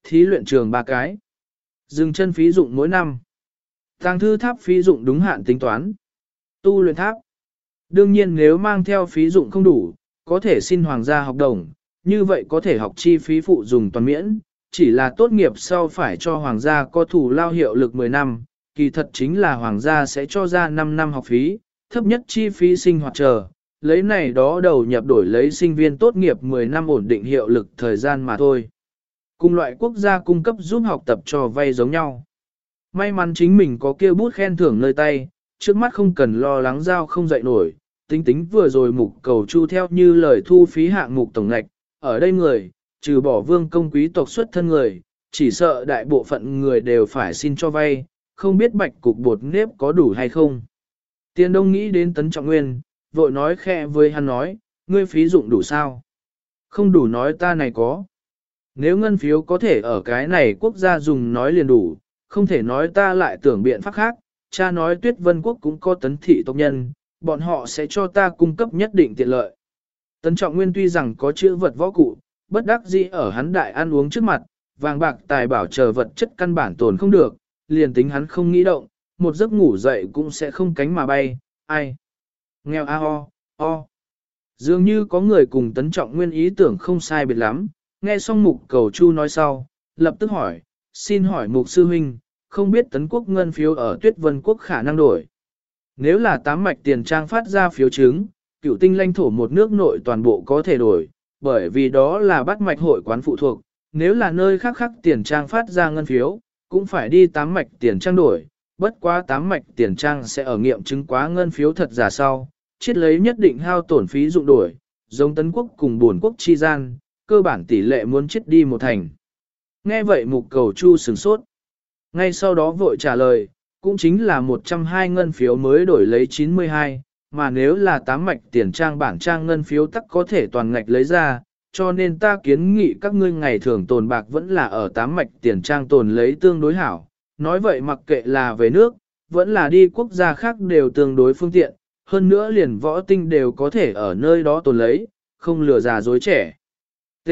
thí luyện trường 3 cái. Dừng chân phí dụng mỗi năm. Tàng thư tháp phí dụng đúng hạn tính toán. Tu luyện tháp. Đương nhiên nếu mang theo phí dụng không đủ, có thể xin hoàng gia học đồng, như vậy có thể học chi phí phụ dùng toàn miễn, chỉ là tốt nghiệp sau phải cho hoàng gia có thủ lao hiệu lực 10 năm, kỳ thật chính là hoàng gia sẽ cho ra 5 năm học phí, thấp nhất chi phí sinh hoạt chờ, lấy này đó đầu nhập đổi lấy sinh viên tốt nghiệp 10 năm ổn định hiệu lực thời gian mà thôi. Cùng loại quốc gia cung cấp giúp học tập cho vay giống nhau. May mắn chính mình có kia bút khen thưởng nơi tay, trước mắt không cần lo lắng giao không dậy nổi, tính vừa rồi mục cầu chu theo như lời thu phí hạng mục tổng ngạch, ở đây người, trừ bỏ vương công quý tộc xuất thân người, chỉ sợ đại bộ phận người đều phải xin cho vay, không biết bạch cục bột nếp có đủ hay không. Tiền Đông nghĩ đến Tấn Trọng Nguyên, vội nói khẽ với hắn nói, ngươi phí dụng đủ sao? Không đủ nói ta này có. Nếu ngân phiếu có thể ở cái này quốc gia dùng nói liền đủ, không thể nói ta lại tưởng biện pháp khác, cha nói Tuyết Vân Quốc cũng có tấn thị tộc nhân, bọn họ sẽ cho ta cung cấp nhất định tiện lợi. Tấn Trọng Nguyên tuy rằng có chữ vật võ cụ, bất đắc dĩ ở hắn đại ăn uống trước mặt, vàng bạc tài bảo chờ vật chất căn bản tồn không được, liền tính hắn không nghĩ động, một giấc ngủ dậy cũng sẽ không cánh mà bay, ai. Nghèo a ho. Dường như có người cùng Tấn Trọng Nguyên ý tưởng không sai biệt lắm, nghe xong mục cầu chu nói sau, lập tức hỏi, xin hỏi mục sư huynh, không biết Tấn Quốc ngân phiếu ở Tuyết Vân Quốc khả năng đổi. Nếu là 8 mạch tiền trang phát ra phiếu chứng, cựu tinh lãnh thổ một nước nội toàn bộ có thể đổi, bởi vì đó là bắt mạch hội quán phụ thuộc, nếu là nơi khác tiền trang phát ra ngân phiếu, cũng phải đi 8 mạch tiền trang đổi, bất quá 8 mạch tiền trang sẽ ở nghiệm chứng quá ngân phiếu thật giả sau, chiết lấy nhất định hao tổn phí dụng đổi, giống Tấn Quốc cùng Bổn Quốc chi gian, cơ bản tỷ lệ muốn chiết đi một thành. Nghe vậy mục cầu chu sửng sốt. Ngay sau đó vội trả lời, cũng chính là 120 ngân phiếu mới đổi lấy 92, mà nếu là 8 mạch tiền trang bản trang ngân phiếu tắc có thể toàn ngạch lấy ra, cho nên ta kiến nghị các ngươi ngày thường tồn bạc vẫn là ở 8 mạch tiền trang tồn lấy tương đối hảo. Nói vậy mặc kệ là về nước, vẫn là đi quốc gia khác đều tương đối phương tiện, hơn nữa liền võ tinh đều có thể ở nơi đó tồn lấy, không lừa già dối trẻ. T.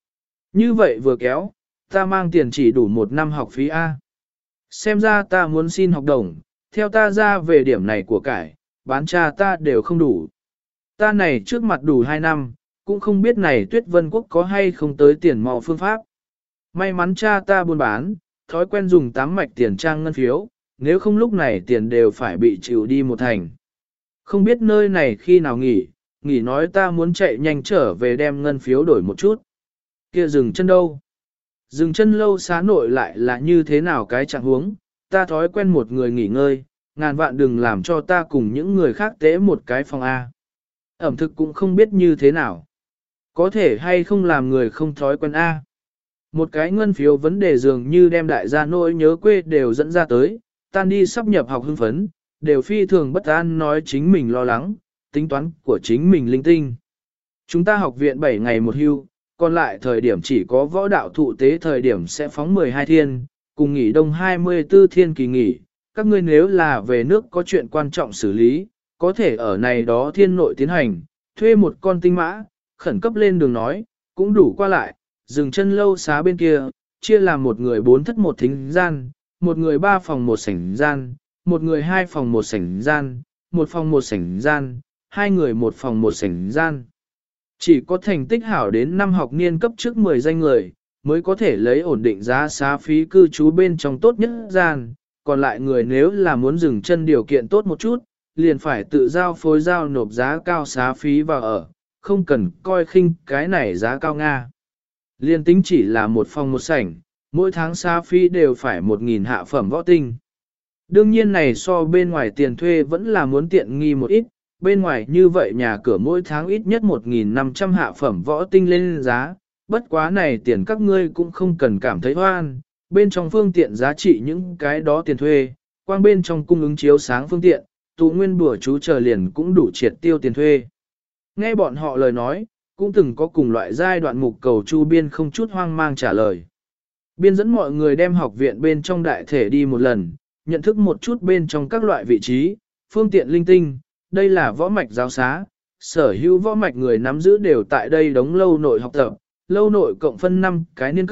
Như vậy vừa kéo, ta mang tiền chỉ đủ 1 năm học phí A. Xem ra ta muốn xin học đồng, theo ta ra về điểm này của cải, bán cha ta đều không đủ. Ta này trước mặt đủ 2 năm, cũng không biết này Tuyết Vân Quốc có hay không tới tiền mò phương pháp. May mắn cha ta buôn bán, thói quen dùng 8 mạch tiền trang ngân phiếu, nếu không lúc này tiền đều phải bị chịu đi một thành. Không biết nơi này khi nào nghỉ nói ta muốn chạy nhanh trở về đem ngân phiếu đổi một chút. Kia dừng chân đâu? Dừng chân lâu xá nội lại là như thế nào cái trạng huống, ta thói quen một người nghỉ ngơi, ngàn vạn đừng làm cho ta cùng những người khác tế một cái phòng A. Ẩm thực cũng không biết như thế nào. Có thể hay không làm người không thói quen A. Một cái ngân phiếu vấn đề dường như đem đại gia nỗi nhớ quê đều dẫn ra tới, tan đi sắp nhập học hưng phấn, đều phi thường bất an nói chính mình lo lắng, tính toán của chính mình linh tinh. Chúng ta học viện 7 ngày một hưu, còn lại thời điểm chỉ có võ đạo thụ tế thời điểm sẽ phóng 12 thiên, cùng nghỉ đông 24 thiên kỳ nghỉ. Các ngươi nếu là về nước có chuyện quan trọng xử lý, có thể ở này đó thiên nội tiến hành, thuê một con tinh mã, khẩn cấp lên đường nói, cũng đủ qua lại, dừng chân lâu xá bên kia, chia làm một người 4 thất 1 thính gian, một người 3 phòng 1 sảnh gian, một người 2 phòng 1 sảnh gian, 1 phòng 1 sảnh gian, 2 người 1 phòng 1 sảnh gian. Chỉ có thành tích hảo đến năm học niên cấp trước 10 danh người, mới có thể lấy ổn định giá xá phí cư trú bên trong tốt nhất gian, còn lại người nếu là muốn dừng chân điều kiện tốt một chút, liền phải tự giao phối giao nộp giá cao xá phí vào ở, không cần coi khinh cái này giá cao Nga. Liên tính chỉ là 1 phòng 1 sảnh, mỗi tháng xá phí đều phải 1.000 hạ phẩm võ tinh. Đương nhiên này so bên ngoài tiền thuê vẫn là muốn tiện nghi một ít, bên ngoài như vậy nhà cửa mỗi tháng ít nhất 1.500 hạ phẩm võ tinh lên giá, bất quá này tiền các ngươi cũng không cần cảm thấy hoan, bên trong phương tiện giá trị những cái đó tiền thuê, quang bên trong cung ứng chiếu sáng phương tiện, tụ nguyên bùa chú chờ liền cũng đủ triệt tiêu tiền thuê. Nghe bọn họ lời nói, cũng từng có cùng loại giai đoạn mục cầu chu biên không chút hoang mang trả lời. Biên dẫn mọi người đem học viện bên trong đại thể đi một lần, nhận thức một chút bên trong các loại vị trí, phương tiện linh tinh, đây là võ mạch giáo xá, sở hữu võ mạch người nắm giữ đều tại đây đóng lâu nội học tập, lâu nội cộng phân 5 cái niên cấp,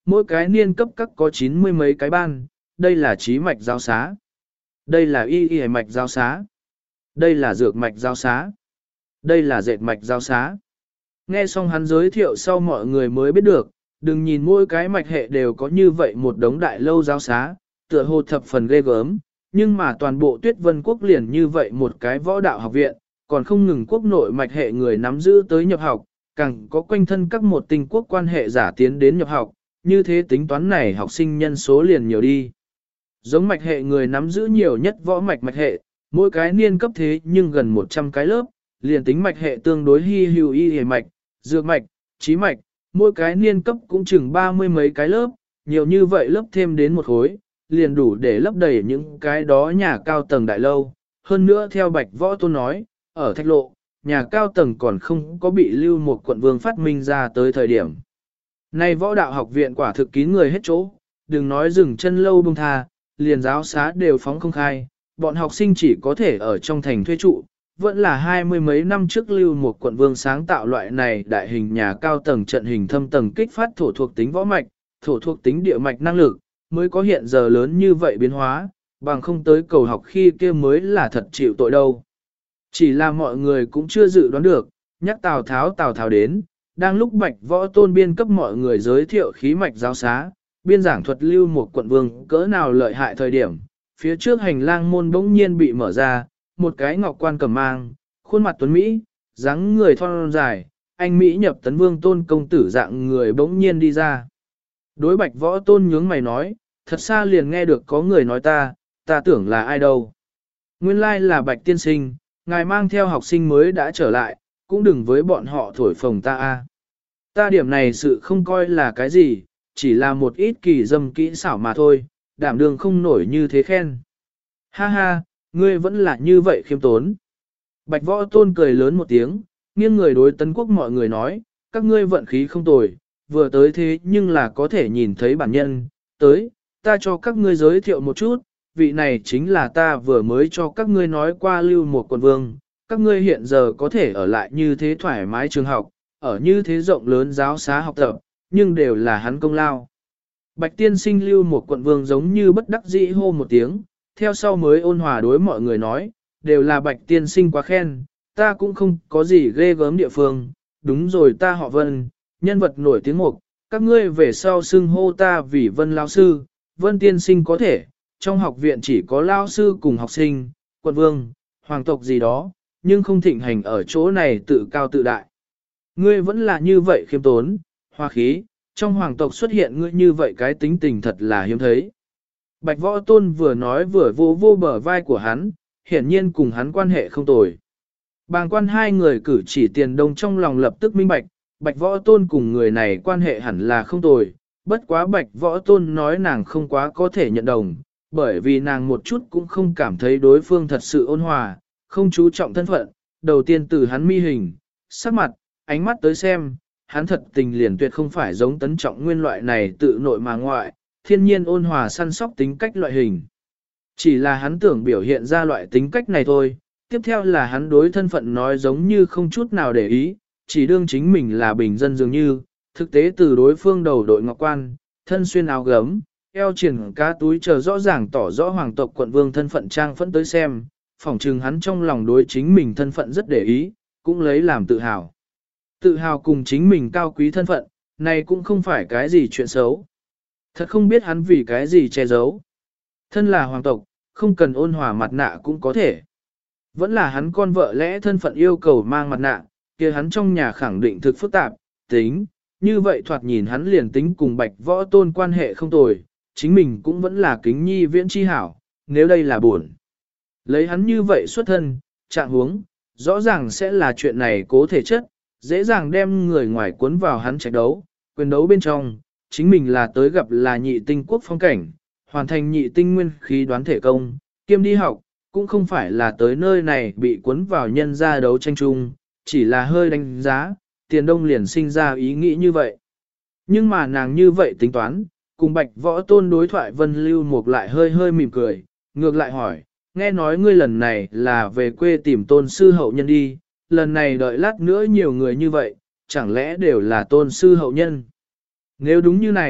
mỗi cái niên cấp các có 90 mấy cái ban, đây là trí mạch giáo xá. Đây là y mạch giáo xá. Đây là dược mạch giáo xá. Đây là dệt mạch giáo xá. Nghe xong hắn giới thiệu sau mọi người mới biết được, đừng nhìn mỗi cái mạch hệ đều có như vậy một đống đại lâu giáo xá, tựa hồ thập phần ghê gớm, nhưng mà toàn bộ Tuyết Vân Quốc liền như vậy một cái võ đạo học viện, còn không ngừng quốc nội mạch hệ người nắm giữ tới nhập học, càng có quanh thân các một tinh quốc quan hệ giả tiến đến nhập học, như thế tính toán này học sinh nhân số liền nhiều đi. Giống mạch hệ người nắm giữ nhiều nhất võ mạch mạch hệ, mỗi cái niên cấp thế nhưng gần 100 cái lớp, liền tính mạch hệ tương đối hy hữu y hề mạch, dược mạch, trí mạch, mỗi cái niên cấp cũng chừng 30 mấy cái lớp, nhiều như vậy lớp thêm đến một khối, liền đủ để lấp đầy những cái đó nhà cao tầng đại lâu. Hơn nữa theo Bạch Võ Tôn nói, ở Thạch Lộ, nhà cao tầng còn không có bị lưu một quận vương phát minh ra tới thời điểm. Nay võ đạo học viện quả thực kín người hết chỗ, đừng nói dừng chân lâu bông tha, liền giáo xá đều phóng không khai, bọn học sinh chỉ có thể ở trong thành thuê trụ, vẫn là 20 mấy năm trước lưu một quận vương sáng tạo loại này đại hình nhà cao tầng trận hình thâm tầng kích phát thổ thuộc tính võ mạch, thổ thuộc tính địa mạch năng lực, mới có hiện giờ lớn như vậy biến hóa, bằng không tới cầu học khi kia mới là thật chịu tội đâu. Chỉ là mọi người cũng chưa dự đoán được, nhắc Tào Tháo đến, đang lúc Bạch Võ Tôn biên cấp mọi người giới thiệu khí mạch giáo xá, biên giảng thuật lưu một quận vương cỡ nào lợi hại thời điểm, phía trước hành lang môn bỗng nhiên bị mở ra, một cái ngọc quan cầm mang, khuôn mặt tuấn Mỹ, dáng người thon dài, anh Mỹ nhập tấn vương tôn công tử dạng người bỗng nhiên đi ra. Đối Bạch Võ Tôn nhướng mày nói, thật xa liền nghe được có người nói ta tưởng là ai đâu. Nguyên lai là Bạch tiên sinh, ngài mang theo học sinh mới đã trở lại, cũng đừng với bọn họ thổi phồng ta a. Ta điểm này sự không coi là cái gì, chỉ là một ít kỳ dâm kỹ xảo mà thôi, đảm đương không nổi như thế khen. Ha ha, ngươi vẫn là như vậy khiêm tốn. Bạch Võ Tôn cười lớn một tiếng, nghiêng người đối Tấn Quốc mọi người nói, các ngươi vận khí không tồi, vừa tới thế nhưng là có thể nhìn thấy bản nhân, tới, ta cho các ngươi giới thiệu một chút, vị này chính là ta vừa mới cho các ngươi nói qua lưu một quận vương, các ngươi hiện giờ có thể ở lại như thế thoải mái trường học, ở như thế rộng lớn giáo xá học tập, nhưng đều là hắn công lao. Bạch tiên sinh lưu một quận vương giống như bất đắc dĩ hô một tiếng, theo sau mới ôn hòa đối mọi người nói, đều là Bạch tiên sinh quá khen, ta cũng không có gì ghê gớm địa phương, đúng rồi ta họ Vân, nhân vật nổi tiếng mục, các ngươi về sau xưng hô ta vì Vân lão sư, Vân tiên sinh có thể, trong học viện chỉ có lão sư cùng học sinh, quận vương, hoàng tộc gì đó, nhưng không thịnh hành ở chỗ này tự cao tự đại. Ngươi vẫn là như vậy khiêm tốn, hoa khí, trong hoàng tộc xuất hiện ngươi như vậy cái tính tình thật là hiếm thấy. Bạch Võ Tôn vừa nói vừa vô bờ vai của hắn, hiển nhiên cùng hắn quan hệ không tồi. Bàng quan hai người cử chỉ Tiền Đông trong lòng lập tức minh bạch, Bạch Võ Tôn cùng người này quan hệ hẳn là không tồi, bất quá Bạch Võ Tôn nói nàng không quá có thể nhận đồng, bởi vì nàng một chút cũng không cảm thấy đối phương thật sự ôn hòa, không chú trọng thân phận, đầu tiên từ hắn mi hình, sắc mặt, ánh mắt tới xem, hắn thật tình liền tuyệt không phải giống Tấn Trọng Nguyên loại này tự nội mà ngoại, thiên nhiên ôn hòa săn sóc tính cách loại hình. Chỉ là hắn tưởng biểu hiện ra loại tính cách này thôi, tiếp theo là hắn đối thân phận nói giống như không chút nào để ý, chỉ đương chính mình là bình dân dường như, thực tế từ đối phương đầu đội ngọc quan, thân xuyên áo gấm, eo triển cá túi chờ rõ ràng tỏ rõ hoàng tộc quận vương thân phận trang phẫn tới xem, phỏng chừng hắn trong lòng đối chính mình thân phận rất để ý, cũng lấy làm tự hào. Tự hào cùng chính mình cao quý thân phận, này cũng không phải cái gì chuyện xấu. Thật không biết hắn vì cái gì che giấu. Thân là hoàng tộc, không cần ôn hòa mặt nạ cũng có thể. Vẫn là hắn con vợ lẽ thân phận yêu cầu mang mặt nạ, kia hắn trong nhà khẳng định thực phức tạp, tính, như vậy thoạt nhìn hắn liền tính cùng Bạch Võ Tôn quan hệ không tồi, chính mình cũng vẫn là kính nhi viễn chi hảo, nếu đây là buồn. Lấy hắn như vậy xuất thân, trạng huống, rõ ràng sẽ là chuyện này cố thể chất, dễ dàng đem người ngoài cuốn vào hắn trạch đấu, quyền đấu bên trong, chính mình là tới gặp là nhị tinh quốc phong cảnh, hoàn thành nhị tinh nguyên khí đoán thể công, kiêm đi học, cũng không phải là tới nơi này bị cuốn vào nhân gia đấu tranh chung, chỉ là hơi đánh giá, Tiền Đông liền sinh ra ý nghĩ như vậy. Nhưng mà nàng như vậy tính toán, cùng Bạch Võ Tôn đối thoại Vân Lưu Mục lại hơi mỉm cười, ngược lại hỏi, nghe nói ngươi lần này là về quê tìm Tôn sư hậu nhân đi, lần này đợi lát nữa nhiều người như vậy, chẳng lẽ đều là Tôn sư hậu nhân? Nếu đúng như này,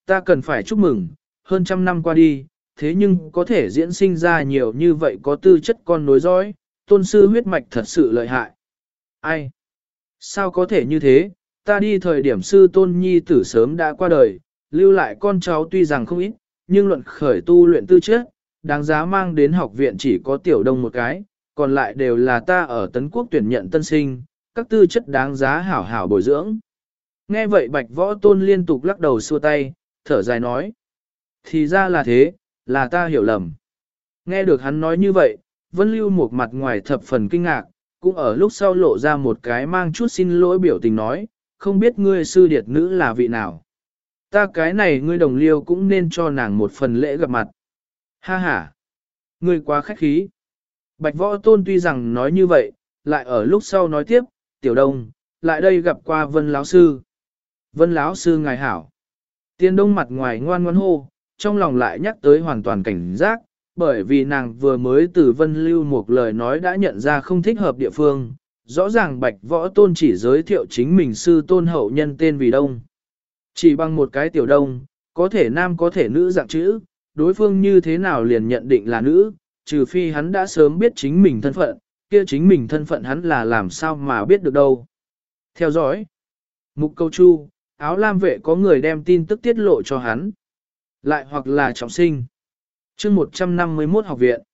ta cần phải chúc mừng, hơn trăm năm qua đi, thế nhưng có thể diễn sinh ra nhiều như vậy có tư chất con nối dõi, tôn sư huyết mạch thật sự lợi hại. Ai? Sao có thể như thế? Ta đi thời điểm sư tôn nhi tử sớm đã qua đời, lưu lại con cháu tuy rằng không ít, nhưng luận khởi tu luyện tư chất, đáng giá mang đến học viện chỉ có tiểu đông một cái, còn lại đều là ta ở Tấn Quốc tuyển nhận tân sinh, các tư chất đáng giá hảo hảo bồi dưỡng. Nghe vậy Bạch Võ Tôn liên tục lắc đầu xua tay, thở dài nói. Thì ra là thế, là ta hiểu lầm. Nghe được hắn nói như vậy, Vân Lưu một mặt ngoài thập phần kinh ngạc, cũng ở lúc sau lộ ra một cái mang chút xin lỗi biểu tình nói, không biết ngươi sư điệt nữ là vị nào. Ta cái này ngươi đồng liêu cũng nên cho nàng một phần lễ gặp mặt. Ha ha, ngươi quá khách khí. Bạch Võ Tôn tuy rằng nói như vậy, lại ở lúc sau nói tiếp, tiểu đông, lại đây gặp qua Vân lão sư. Vân lão sư ngài hảo. Tiên đông mặt ngoài ngoan ngoãn hô, trong lòng lại nhắc tới hoàn toàn cảnh giác, bởi vì nàng vừa mới từ Vân Lưu một lời nói đã nhận ra không thích hợp địa phương. Rõ ràng Bạch Võ Tôn chỉ giới thiệu chính mình sư tôn hậu nhân tên vì đông. Chỉ bằng một cái tiểu đông, có thể nam có thể nữ dạng chữ, đối phương như thế nào liền nhận định là nữ, trừ phi hắn đã sớm biết chính mình thân phận, kia chính mình thân phận hắn là làm sao mà biết được đâu. Theo dõi. Mục Câu Chu, áo lam vệ có người đem tin tức tiết lộ cho hắn. Lại hoặc là trọng sinh. chương 151 học viện.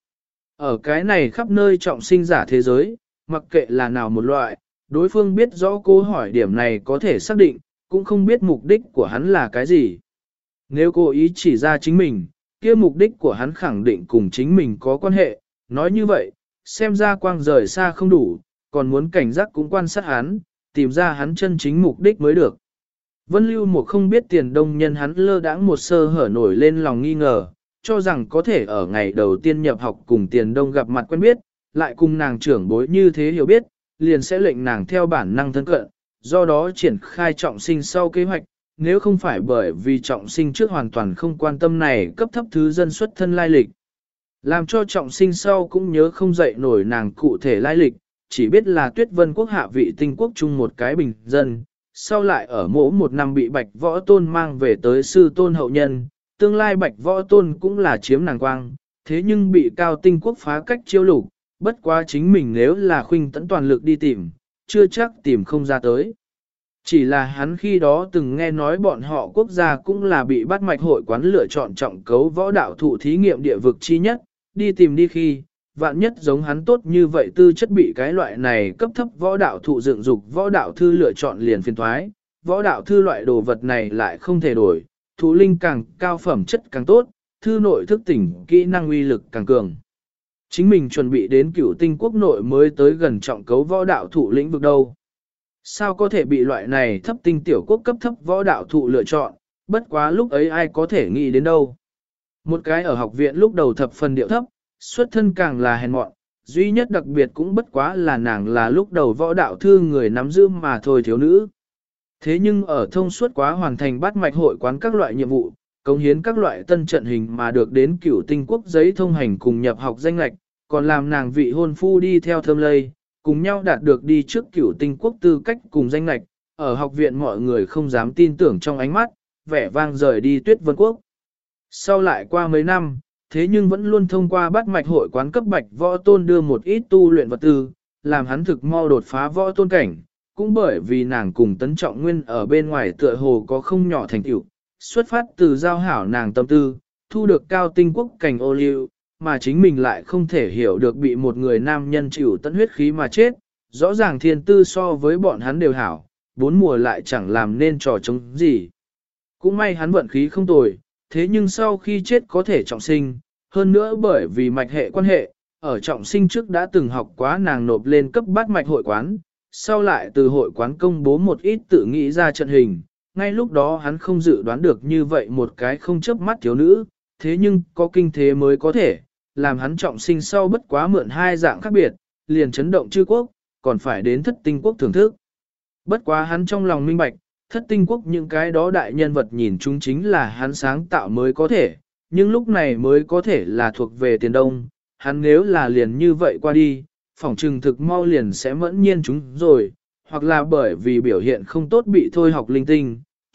Ở cái này khắp nơi trọng sinh giả thế giới, mặc kệ là nào một loại, đối phương biết rõ cô hỏi điểm này có thể xác định, cũng không biết mục đích của hắn là cái gì. Nếu cô ý chỉ ra chính mình, kia mục đích của hắn khẳng định cùng chính mình có quan hệ, nói như vậy, xem ra quang rời xa không đủ, còn muốn cảnh giác cũng quan sát hắn, tìm ra hắn chân chính mục đích mới được. Vân Lưu một không biết Tiền Đông nhân hắn lơ đãng một sơ hở nổi lên lòng nghi ngờ, cho rằng có thể ở ngày đầu tiên nhập học cùng Tiền Đông gặp mặt quen biết, lại cùng nàng trưởng bối như thế hiểu biết, liền sẽ lệnh nàng theo bản năng thân cận, do đó triển khai trọng sinh sau kế hoạch, nếu không phải bởi vì trọng sinh trước hoàn toàn không quan tâm này cấp thấp thứ dân xuất thân lai lịch. Làm cho trọng sinh sau cũng nhớ không dậy nổi nàng cụ thể lai lịch, chỉ biết là Tuyết Vân Quốc hạ vị tinh quốc chung một cái bình dân, sau lại ở mỗi một năm bị Bạch Võ Tôn mang về tới sư tôn hậu nhân, tương lai Bạch Võ Tôn cũng là chiếm nàng quang, thế nhưng bị cao tinh quốc phá cách chiêu lục, bất quá chính mình nếu là khuynh tẫn toàn lực đi tìm, chưa chắc tìm không ra tới. Chỉ là hắn khi đó từng nghe nói bọn họ quốc gia cũng là bị bắt mạch hội quán lựa chọn trọng cấu võ đạo thụ thí nghiệm địa vực chi nhất, đi tìm đi khi, vạn nhất giống hắn tốt như vậy tư chất bị cái loại này cấp thấp võ đạo thụ dựng dục võ đạo thư lựa chọn liền phiền thoái, võ đạo thư loại đồ vật này lại không thể đổi, thụ linh càng cao phẩm chất càng tốt, thư nội thức tỉnh kỹ năng uy lực càng cường. Chính mình chuẩn bị đến cửu tinh quốc nội mới tới gần trọng cấu võ đạo thụ lĩnh vực đâu. Sao có thể bị loại này thấp tinh tiểu quốc cấp thấp võ đạo thụ lựa chọn, bất quá lúc ấy ai có thể nghĩ đến đâu. Một cái ở học viện lúc đầu thập phần điệu thấp, xuất thân càng là hèn mọn, duy nhất đặc biệt cũng bất quá là nàng là lúc đầu võ đạo thư người nắm giữ mà thôi thiếu nữ. Thế nhưng ở thông suốt quá hoàn thành bắt mạch hội quán các loại nhiệm vụ, cống hiến các loại tân trận hình mà được đến cửu tinh quốc giấy thông hành cùng nhập học danh lạch, còn làm nàng vị hôn phu đi theo thơm lây, cùng nhau đạt được đi trước cửu tinh quốc tư cách cùng danh lạch, ở học viện mọi người không dám tin tưởng trong ánh mắt, vẻ vang rời đi Tuyết Vân Quốc. Sau lại qua mấy năm, thế nhưng vẫn luôn thông qua bắt mạch hội quán cấp Bạch Võ Tôn đưa một ít tu luyện vật tư, làm hắn thực mau đột phá võ tôn cảnh, cũng bởi vì nàng cùng Tấn Trọng Nguyên ở bên ngoài tựa hồ có không nhỏ thành tựu, xuất phát từ giao hảo nàng tâm tư, thu được cao tinh quốc cảnh ô liu, mà chính mình lại không thể hiểu được bị một người nam nhân chịu tận huyết khí mà chết, rõ ràng thiên tư so với bọn hắn đều hảo, bốn mùa lại chẳng làm nên trò chống gì. Cũng may hắn vận khí không tồi, thế nhưng sau khi chết có thể trọng sinh, hơn nữa bởi vì mạch hệ quan hệ, ở trọng sinh trước đã từng học quá nàng nộp lên cấp bát mạch hội quán, sau lại từ hội quán công bố một ít tự nghĩ ra trận hình, ngay lúc đó hắn không dự đoán được như vậy một cái không chớp mắt thiếu nữ, thế nhưng có kinh thế mới có thể, làm hắn trọng sinh sau bất quá mượn hai dạng khác biệt, liền chấn động chư quốc, còn phải đến thất tinh quốc thưởng thức. Bất quá hắn trong lòng minh bạch, thất tinh quốc những cái đó đại nhân vật nhìn chúng chính là hắn sáng tạo mới có thể, nhưng lúc này mới có thể là thuộc về tiền đông, hắn nếu là liền như vậy qua đi, phỏng trừng thực mau liền sẽ mẫn nhiên chúng rồi, hoặc là bởi vì biểu hiện không tốt bị thôi học linh tinh,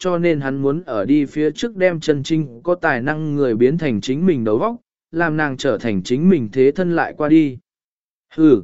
cho nên hắn muốn ở đi phía trước đem chân trinh có tài năng người biến thành chính mình đầu óc, làm nàng trở thành chính mình thế thân lại qua đi. Hừ,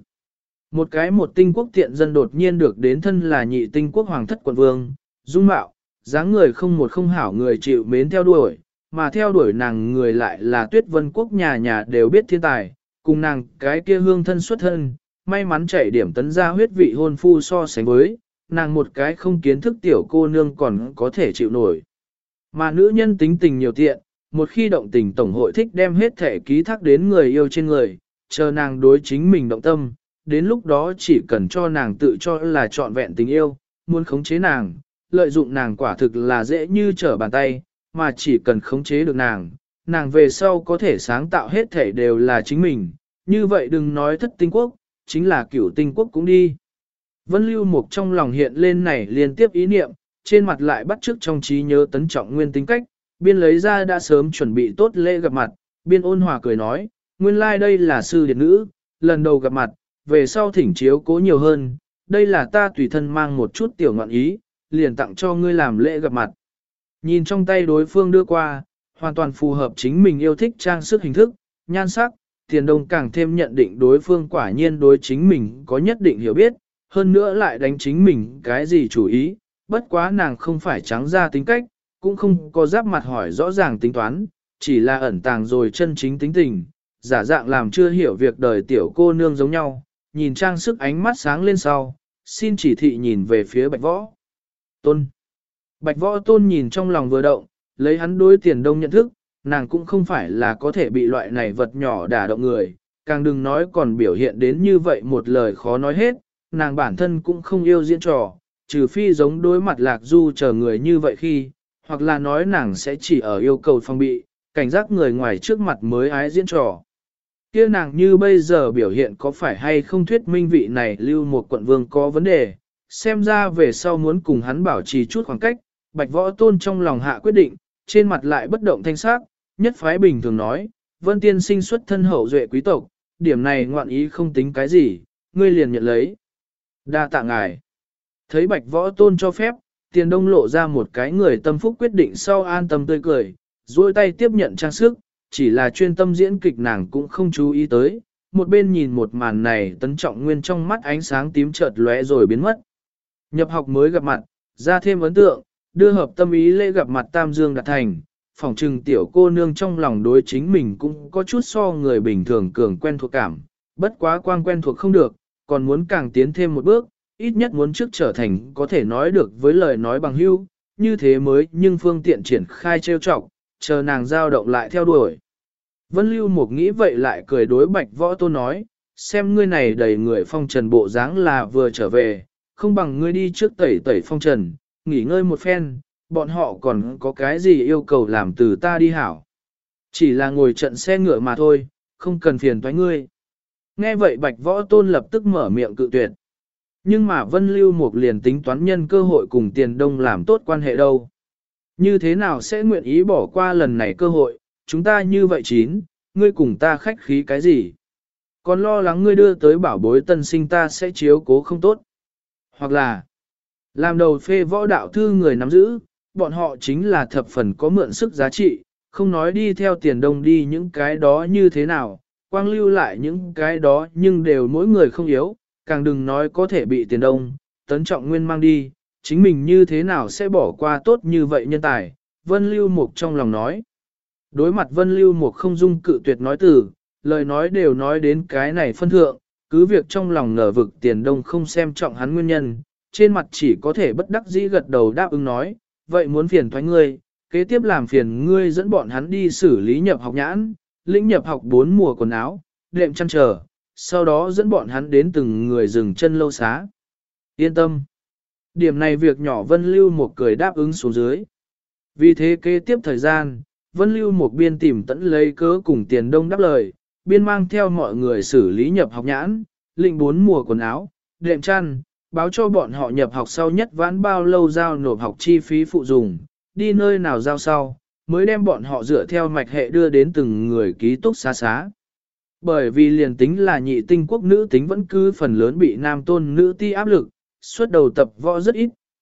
một tinh quốc tiện dân đột nhiên được đến thân là nhị tinh quốc hoàng thất quận vương, dung mạo, dáng người không hảo người chịu mến theo đuổi, mà theo đuổi nàng người lại là Tuyết Vân quốc nhà nhà đều biết thiên tài, cùng nàng cái kia hương thân xuất thân, may mắn chảy điểm tấn ra huyết vị hôn phu so sánh với, nàng một cái không kiến thức tiểu cô nương còn có thể chịu nổi. Mà nữ nhân tính tình nhiều tiện, một khi động tình tổng hội thích đem hết thể ký thác đến người yêu trên người, chờ nàng đối chính mình động tâm, đến lúc đó chỉ cần cho nàng tự cho là trọn vẹn tình yêu, muốn khống chế nàng, lợi dụng nàng quả thực là dễ như trở bàn tay, mà chỉ cần khống chế được nàng, nàng về sau có thể sáng tạo hết thể đều là chính mình, như vậy đừng nói thất tinh quốc, chính là cửu tinh quốc cũng đi. Vân Lưu Mục trong lòng hiện lên này liên tiếp ý niệm, trên mặt lại bắt chước trong trí nhớ Tấn Trọng Nguyên tính cách, biên lấy ra đã sớm chuẩn bị tốt lễ gặp mặt, biên ôn hòa cười nói, nguyên lai like đây là sư điệt nữ, lần đầu gặp mặt, về sau thỉnh chiếu cố nhiều hơn, đây là ta tùy thân mang một chút tiểu ngọn ý, liền tặng cho ngươi làm lễ gặp mặt. Nhìn trong tay đối phương đưa qua, hoàn toàn phù hợp chính mình yêu thích trang sức hình thức, nhan sắc, Tiền Đông càng thêm nhận định đối phương quả nhiên đối chính mình có nhất định hiểu biết, hơn nữa lại đánh chính mình cái gì chủ ý, bất quá nàng không phải trắng ra tính cách, cũng không có giáp mặt hỏi rõ ràng tính toán, chỉ là ẩn tàng rồi chân chính tính tình, giả dạng làm chưa hiểu việc đời tiểu cô nương giống nhau, nhìn trang sức ánh mắt sáng lên sau, xin chỉ thị nhìn về phía Bạch Võ Tôn. Bạch Võ Tôn nhìn trong lòng vừa động, lấy hắn đối Tiền Đông nhận thức, nàng cũng không phải là có thể bị loại này vật nhỏ đả động người, càng đừng nói còn biểu hiện đến như vậy một lời khó nói hết, nàng bản thân cũng không yêu diễn trò, trừ phi giống đối mặt Lạc Du chờ người như vậy khi, hoặc là nói nàng sẽ chỉ ở yêu cầu phòng bị, cảnh giác người ngoài trước mặt mới ái diễn trò. Kia nàng như bây giờ biểu hiện có phải hay không thuyết minh vị này Lưu một quận vương có vấn đề, xem ra về sau muốn cùng hắn bảo trì chút khoảng cách, Bạch Võ Tôn trong lòng hạ quyết định, trên mặt lại bất động thanh sắc, nhất phái bình thường nói, Vân tiên sinh xuất thân hậu duệ quý tộc, điểm này ngoạn ý không tính cái gì, ngươi liền nhận lấy. Đa tạ ngài. Thấy Bạch Võ Tôn cho phép, Tiền Đông lộ ra một cái người tâm phúc quyết định sau an tâm tươi cười, duỗi tay tiếp nhận trang sức, chỉ là chuyên tâm diễn kịch nàng cũng không chú ý tới, một bên nhìn một màn này Tấn Trọng Nguyên trong mắt ánh sáng tím chợt lóe rồi biến mất. Nhập học mới gặp mặt, ra thêm ấn tượng, đưa hợp tâm ý lễ gặp mặt Tam Dương đạt thành, phỏng trừng tiểu cô nương trong lòng đối chính mình cũng có chút so người bình thường cường quen thuộc cảm, bất quá quang quen thuộc không được, còn muốn càng tiến thêm một bước, ít nhất muốn trước trở thành có thể nói được với lời nói bằng hữu, như thế mới nhưng phương tiện triển khai trêu chọc, chờ nàng giao động lại theo đuổi. Vân Lưu Mục nghĩ vậy lại cười đối Bạch Võ Tôn nói, xem ngươi này đầy người phong trần bộ dáng là vừa trở về, không bằng ngươi đi trước tẩy tẩy phong trần, nghỉ ngơi một phen, bọn họ còn có cái gì yêu cầu làm từ ta đi hảo. Chỉ là ngồi trận xe ngựa mà thôi, không cần phiền toái ngươi. Nghe vậy Bạch Võ Tôn lập tức mở miệng cự tuyệt. Nhưng mà Vân Lưu Mục liền tính toán nhân cơ hội cùng Tiền Đông làm tốt quan hệ đâu. Như thế nào sẽ nguyện ý bỏ qua lần này cơ hội, chúng ta như vậy chín, ngươi cùng ta khách khí cái gì? Còn lo lắng ngươi đưa tới bảo bối tân sinh ta sẽ chiếu cố không tốt. Hoặc là, làm đầu phê võ đạo thư người nắm giữ, bọn họ chính là thập phần có mượn sức giá trị, không nói đi theo Tiền Đông đi những cái đó như thế nào, quang lưu lại những cái đó nhưng đều mỗi người không yếu, càng đừng nói có thể bị Tiền Đông, Tấn Trọng Nguyên mang đi, chính mình như thế nào sẽ bỏ qua tốt như vậy nhân tài, Vân Lưu Mục trong lòng nói. Đối mặt Vân Lưu Mục không dung cự tuyệt nói từ, lời nói đều nói đến cái này phân thượng, cứ việc trong lòng ngờ vực Tiền Đông không xem trọng hắn nguyên nhân, trên mặt chỉ có thể bất đắc dĩ gật đầu đáp ứng nói, vậy muốn phiền thoái ngươi, kế tiếp làm phiền ngươi dẫn bọn hắn đi xử lý nhập học nhãn, lĩnh nhập học 4 mùa quần áo, đệm chăn trở, sau đó dẫn bọn hắn đến từng người dừng chân lâu xá. Yên tâm. Điểm này việc nhỏ Vân Lưu một cười đáp ứng xuống dưới. Vì thế kế tiếp thời gian, Vân Lưu một biên tìm tẫn lấy cớ cùng Tiền Đông đáp lời, biên mang theo mọi người xử lý nhập học nhãn, lĩnh 4 mùa quần áo, đệm chăn, báo cho bọn họ nhập học sau nhất vãn bao lâu giao nộp học chi phí phụ dùng, đi nơi nào giao sau, mới đem bọn họ dựa theo mạch hệ đưa đến từng người ký túc xá xá. Bởi vì liền tính là nhị tinh quốc nữ tính vẫn cứ phần lớn bị nam tôn nữ ti áp lực, suốt đầu tập võ rất ít,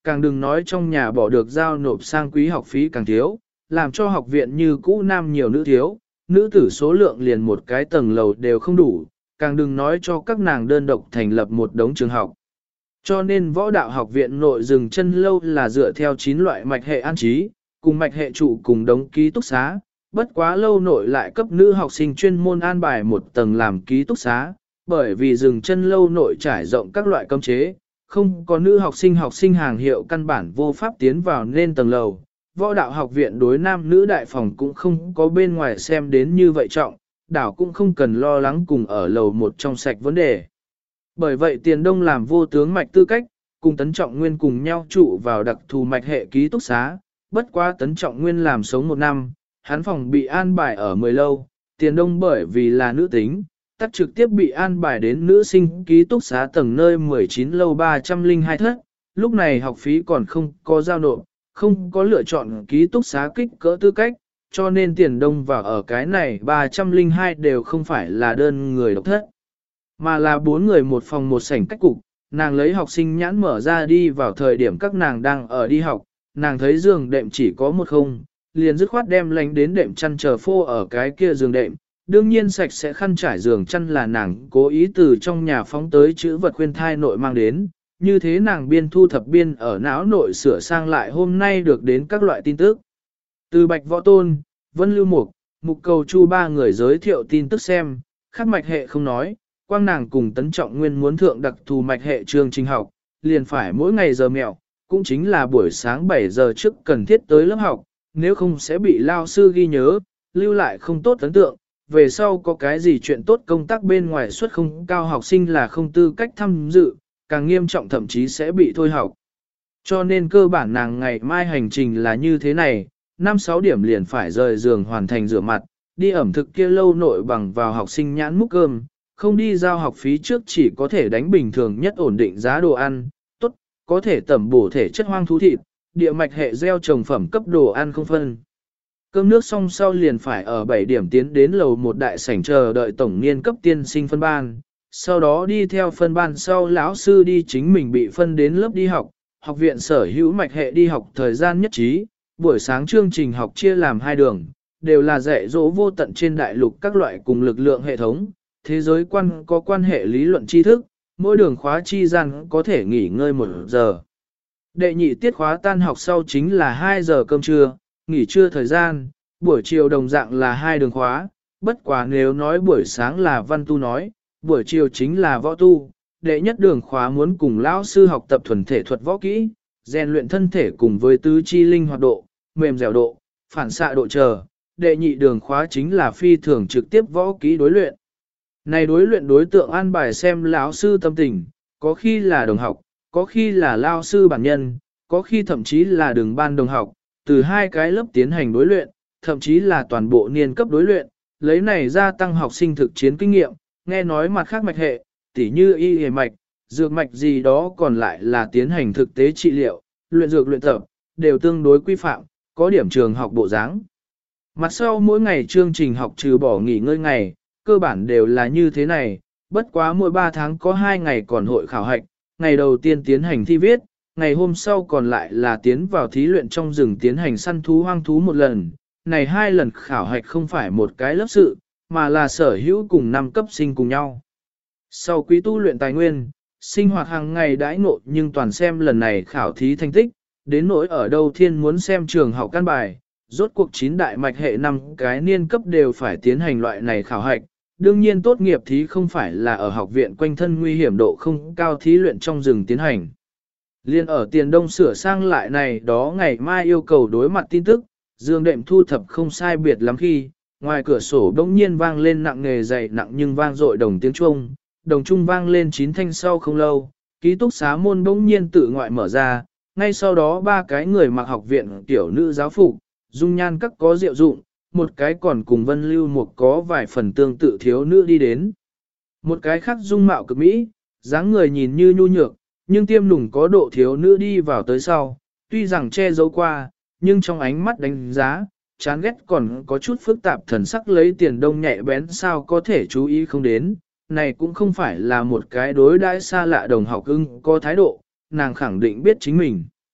càng đừng nói trong nhà bỏ được giao nộp sang quý học phí càng thiếu, làm cho học viện như cũ nam nhiều nữ thiếu, nữ tử số lượng liền một cái tầng lầu đều không đủ, càng đừng nói cho các nàng đơn độc thành lập một đống trường học. Cho nên võ đạo học viện nội dừng chân lâu là dựa theo 9 loại mạch hệ an trí, cùng mạch hệ trụ cùng đống ký túc xá, bất quá lâu nội lại cấp nữ học sinh chuyên môn an bài một tầng làm ký túc xá, bởi vì dừng chân lâu nội trải rộng các loại cấm chế, không có nữ học sinh hàng hiệu căn bản vô pháp tiến vào nên tầng lầu. Võ đạo học viện đối nam nữ đại phòng cũng không có bên ngoài xem đến như vậy trọng, đảo cũng không cần lo lắng cùng ở lầu một trong sạch vấn đề. Bởi vậy Tiền Đông làm vô tướng mạch tư cách, cùng Tấn Trọng Nguyên cùng nhau trụ vào đặc thù mạch hệ ký túc xá, bất quá Tấn Trọng Nguyên làm sống 1 năm, hắn phòng bị an bài ở 10 lâu, Tiền Đông bởi vì là nữ tính, tắt trực tiếp bị an bài đến nữ sinh ký túc xá tầng nơi 19 lâu 302 thất, lúc này học phí còn không có giao nộp, không có lựa chọn ký túc xá kích cỡ tư cách, cho nên Tiền Đông vào ở cái này 302 đều không phải là đơn người độc thất, mà là 4 người một phòng một sảnh cách cục. Nàng lấy học sinh nhãn mở ra đi vào thời điểm các nàng đang ở đi học, nàng thấy giường đệm chỉ có một không, liền dứt khoát đem lánh đến đệm chăn chờ phô ở cái kia giường đệm. Đương nhiên sạch sẽ khăn trải giường chăn là nàng cố ý từ trong nhà phóng tới chữ vật khuyên thai nội mang đến, như thế nàng biên thu thập biên ở não nội sửa sang lại hôm nay được đến các loại tin tức. Từ Bạch Võ Tôn, Vân Lưu Mục, Mục Cầu Chu 3 người giới thiệu tin tức xem, khác mạch hệ không nói, quang nàng cùng Tấn Trọng Nguyên muốn thượng đặc thù mạch hệ chương trình học, liền phải mỗi ngày giờ mẹo, cũng chính là buổi sáng 7 giờ trước cần thiết tới lớp học, nếu không sẽ bị lao sư ghi nhớ, lưu lại không tốt ấn tượng, về sau có cái gì chuyện tốt công tác bên ngoài suất không cao học sinh là không tư cách tham dự, càng nghiêm trọng thậm chí sẽ bị thôi học. Cho nên cơ bản nàng ngày mai hành trình là như thế này, 5-6 điểm liền phải rời giường hoàn thành rửa mặt, đi ẩm thực kia lâu nội bằng vào học sinh nhãn múc cơm, không đi giao học phí trước chỉ có thể đánh bình thường nhất ổn định giá đồ ăn, tốt, có thể tẩm bổ thể chất hoang thú thịt, địa mạch hệ gieo trồng phẩm cấp đồ ăn không phân. Cơm nước xong sau liền phải ở 7 điểm tiến đến lầu một đại sảnh chờ đợi tổng niên cấp tiên sinh phân ban, sau đó đi theo phân ban sau lão sư đi chính mình bị phân đến lớp đi học, học viện sở hữu mạch hệ đi học thời gian nhất trí, buổi sáng chương trình học chia làm 2 đường, đều là dạy dỗ vô tận trên đại lục các loại cùng lực lượng hệ thống, thế giới quan có quan hệ lý luận tri thức, mỗi đường khóa chi gian có thể nghỉ ngơi 1 giờ. Đệ nhị tiết khóa tan học sau chính là 2 giờ cơm trưa, nghỉ trưa thời gian, buổi chiều đồng dạng là 2 đường khóa, bất quá nếu nói buổi sáng là văn tu nói, buổi chiều chính là võ tu, đệ nhất đường khóa muốn cùng lão sư học tập thuần thể thuật võ kỹ, rèn luyện thân thể cùng với tứ chi linh hoạt độ, mềm dẻo độ, phản xạ độ chờ, đệ nhị đường khóa chính là phi thường trực tiếp võ kỹ đối luyện. Này đối luyện đối tượng an bài xem lão sư tâm tình, có khi là đồng học, có khi là lao sư bản nhân, có khi thậm chí là đường ban đồng học, từ 2 cái lớp tiến hành đối luyện, thậm chí là toàn bộ niên cấp đối luyện, lấy này gia tăng học sinh thực chiến kinh nghiệm, nghe nói mặt khác mạch hệ, tỉ như y hề mạch, dược mạch gì đó còn lại là tiến hành thực tế trị liệu, luyện dược luyện tập, đều tương đối quy phạm, có điểm trường học bộ dáng. Mặt sau mỗi ngày chương trình học trừ bỏ nghỉ ngơi ngày, cơ bản đều là như thế này, bất quá mỗi 3 tháng có 2 ngày còn hội khảo hạch, ngày đầu tiên tiến hành thi viết, ngày hôm sau còn lại là tiến vào thí luyện trong rừng tiến hành săn thú hoang thú 1 lần, này 2 lần khảo hạch không phải một cái lớp sự, mà là sở hữu cùng 5 cấp sinh cùng nhau. Sau quý tu luyện tài nguyên, sinh hoạt hàng ngày đãi ngộ nhưng toàn xem lần này khảo thí thành tích, đến nỗi ở đâu thiên muốn xem trường học căn bài, rốt cuộc 9 đại mạch hệ 5 cái niên cấp đều phải tiến hành loại này khảo hạch. Đương nhiên tốt nghiệp thí không phải là ở học viện quanh thân nguy hiểm độ không cao thí luyện trong rừng tiến hành. Liên ở Tiền Đông sửa sang lại này đó ngày mai yêu cầu đối mặt tin tức, giường đệm thu thập không sai biệt lắm khi, ngoài cửa sổ bỗng nhiên vang lên nặng nề dày nặng nhưng vang dội đồng tiếng chuông, đồng trung vang lên 9 thanh sau không lâu, ký túc xá môn bỗng nhiên tự ngoại mở ra, ngay sau đó 3 cái người mặc học viện tiểu nữ giáo phục, dung nhan các có diệu dụng, một cái còn cùng Vân Lưu Mục có vài phần tương tự thiếu nữ đi đến. Một cái khác dung mạo cực mỹ, dáng người nhìn như nhu nhược, nhưng tiêm nùng có độ thiếu nữ đi vào tới sau, tuy rằng che giấu qua, nhưng trong ánh mắt đánh giá, chán ghét còn có chút phức tạp thần sắc lấy Tiền Đông nhạy bén sao có thể chú ý không đến, này cũng không phải là một cái đối đãi xa lạ đồng học ưng có thái độ, nàng khẳng định biết chính mình.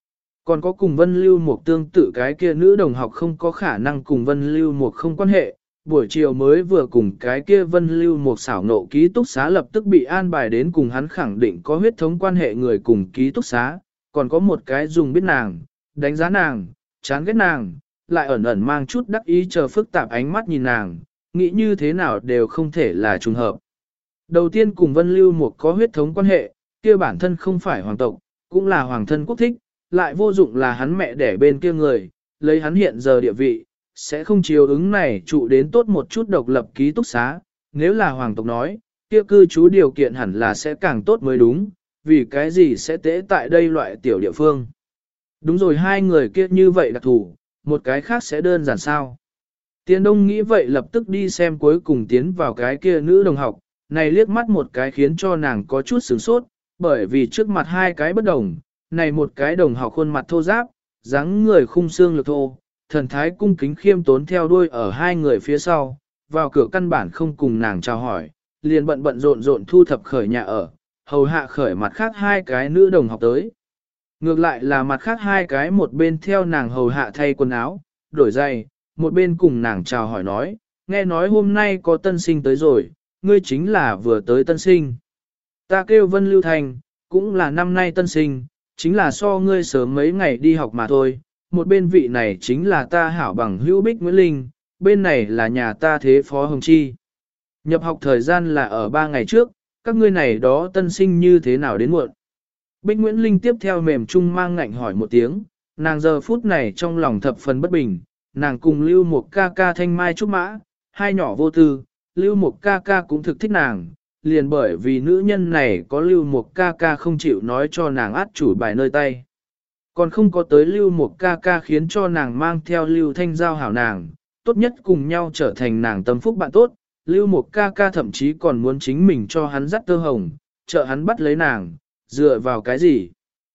Còn có cùng Vân Lưu Mục tương tự cái kia nữ đồng học không có khả năng cùng Vân Lưu Mục không quan hệ, buổi chiều mới vừa cùng cái kia Vân Lưu Mục xảo nộ ký túc xá lập tức bị an bài đến cùng hắn khẳng định có huyết thống quan hệ người cùng ký túc xá, còn có một cái dùng biết nàng, đánh giá nàng, chán ghét nàng, lại ẩn ẩn mang chút đắc ý chờ phức tạp ánh mắt nhìn nàng, nghĩ như thế nào đều không thể là trùng hợp. Đầu tiên cùng Vân Lưu Mục có huyết thống quan hệ, kia bản thân không phải hoàng tộc, cũng là hoàng thân quốc thích, lại vô dụng là hắn mẹ đẻ bên kia người, lấy hắn hiện giờ địa vị, sẽ không chiếu ứng này trụ đến tốt một chút độc lập ký túc xá, nếu là hoàng tộc nói, kia cư trú điều kiện hẳn là sẽ càng tốt mới đúng, vì cái gì sẽ tễ tại đây loại tiểu địa phương. Đúng rồi, hai người kia như vậy đặc thủ, một cái khác sẽ đơn giản sao. Tiền Đông nghĩ vậy lập tức đi xem cuối cùng tiến vào cái kia nữ đồng học, này liếc mắt một cái khiến cho nàng có chút sửng sốt, bởi vì trước mặt hai cái bất đồng, này một cái đồng học khuôn mặt thô ráp, dáng người khung xương lực thô, thần thái cung kính khiêm tốn theo đuôi ở hai người phía sau, vào cửa căn bản không cùng nàng chào hỏi, liền bận bận rộn rộn thu thập khởi nhà ở, hầu hạ khởi mặt khác hai cái nữ đồng học tới. Ngược lại là mặt khác hai cái một bên theo nàng hầu hạ thay quần áo, đổi giày, một bên cùng nàng chào hỏi nói, nghe nói hôm nay có tân sinh tới rồi, ngươi chính là vừa tới tân sinh. Ta kêu Vân Lưu Thành, cũng là năm nay tân sinh, chính là so ngươi sớm mấy ngày đi học mà thôi. Một bên vị này chính là ta hảo bằng hữu Bích Nguyễn Linh, bên này là nhà ta thế phó Hồng Chi. Nhập học thời gian là ở 3 ngày trước, các ngươi này đó tân sinh như thế nào đến muộn. Bích Nguyễn Linh tiếp theo mềm trung mang ngạnh hỏi một tiếng, nàng giờ phút này trong lòng thập phần bất bình, nàng cùng Lưu một ca ca thanh mai trúc mã, hai nhỏ vô tư, Lưu một ca ca cũng thực thích nàng, liền bởi vì nữ nhân này có Lưu một ca ca không chịu nói cho nàng át chủ bài nơi tay. Còn không có tới Lưu một ca ca khiến cho nàng mang theo Lưu Thanh giao hảo nàng, tốt nhất cùng nhau trở thành nàng tâm phúc bạn tốt, Lưu một ca ca thậm chí còn muốn chính mình cho hắn dắt tơ hồng, trợ hắn bắt lấy nàng, dựa vào cái gì?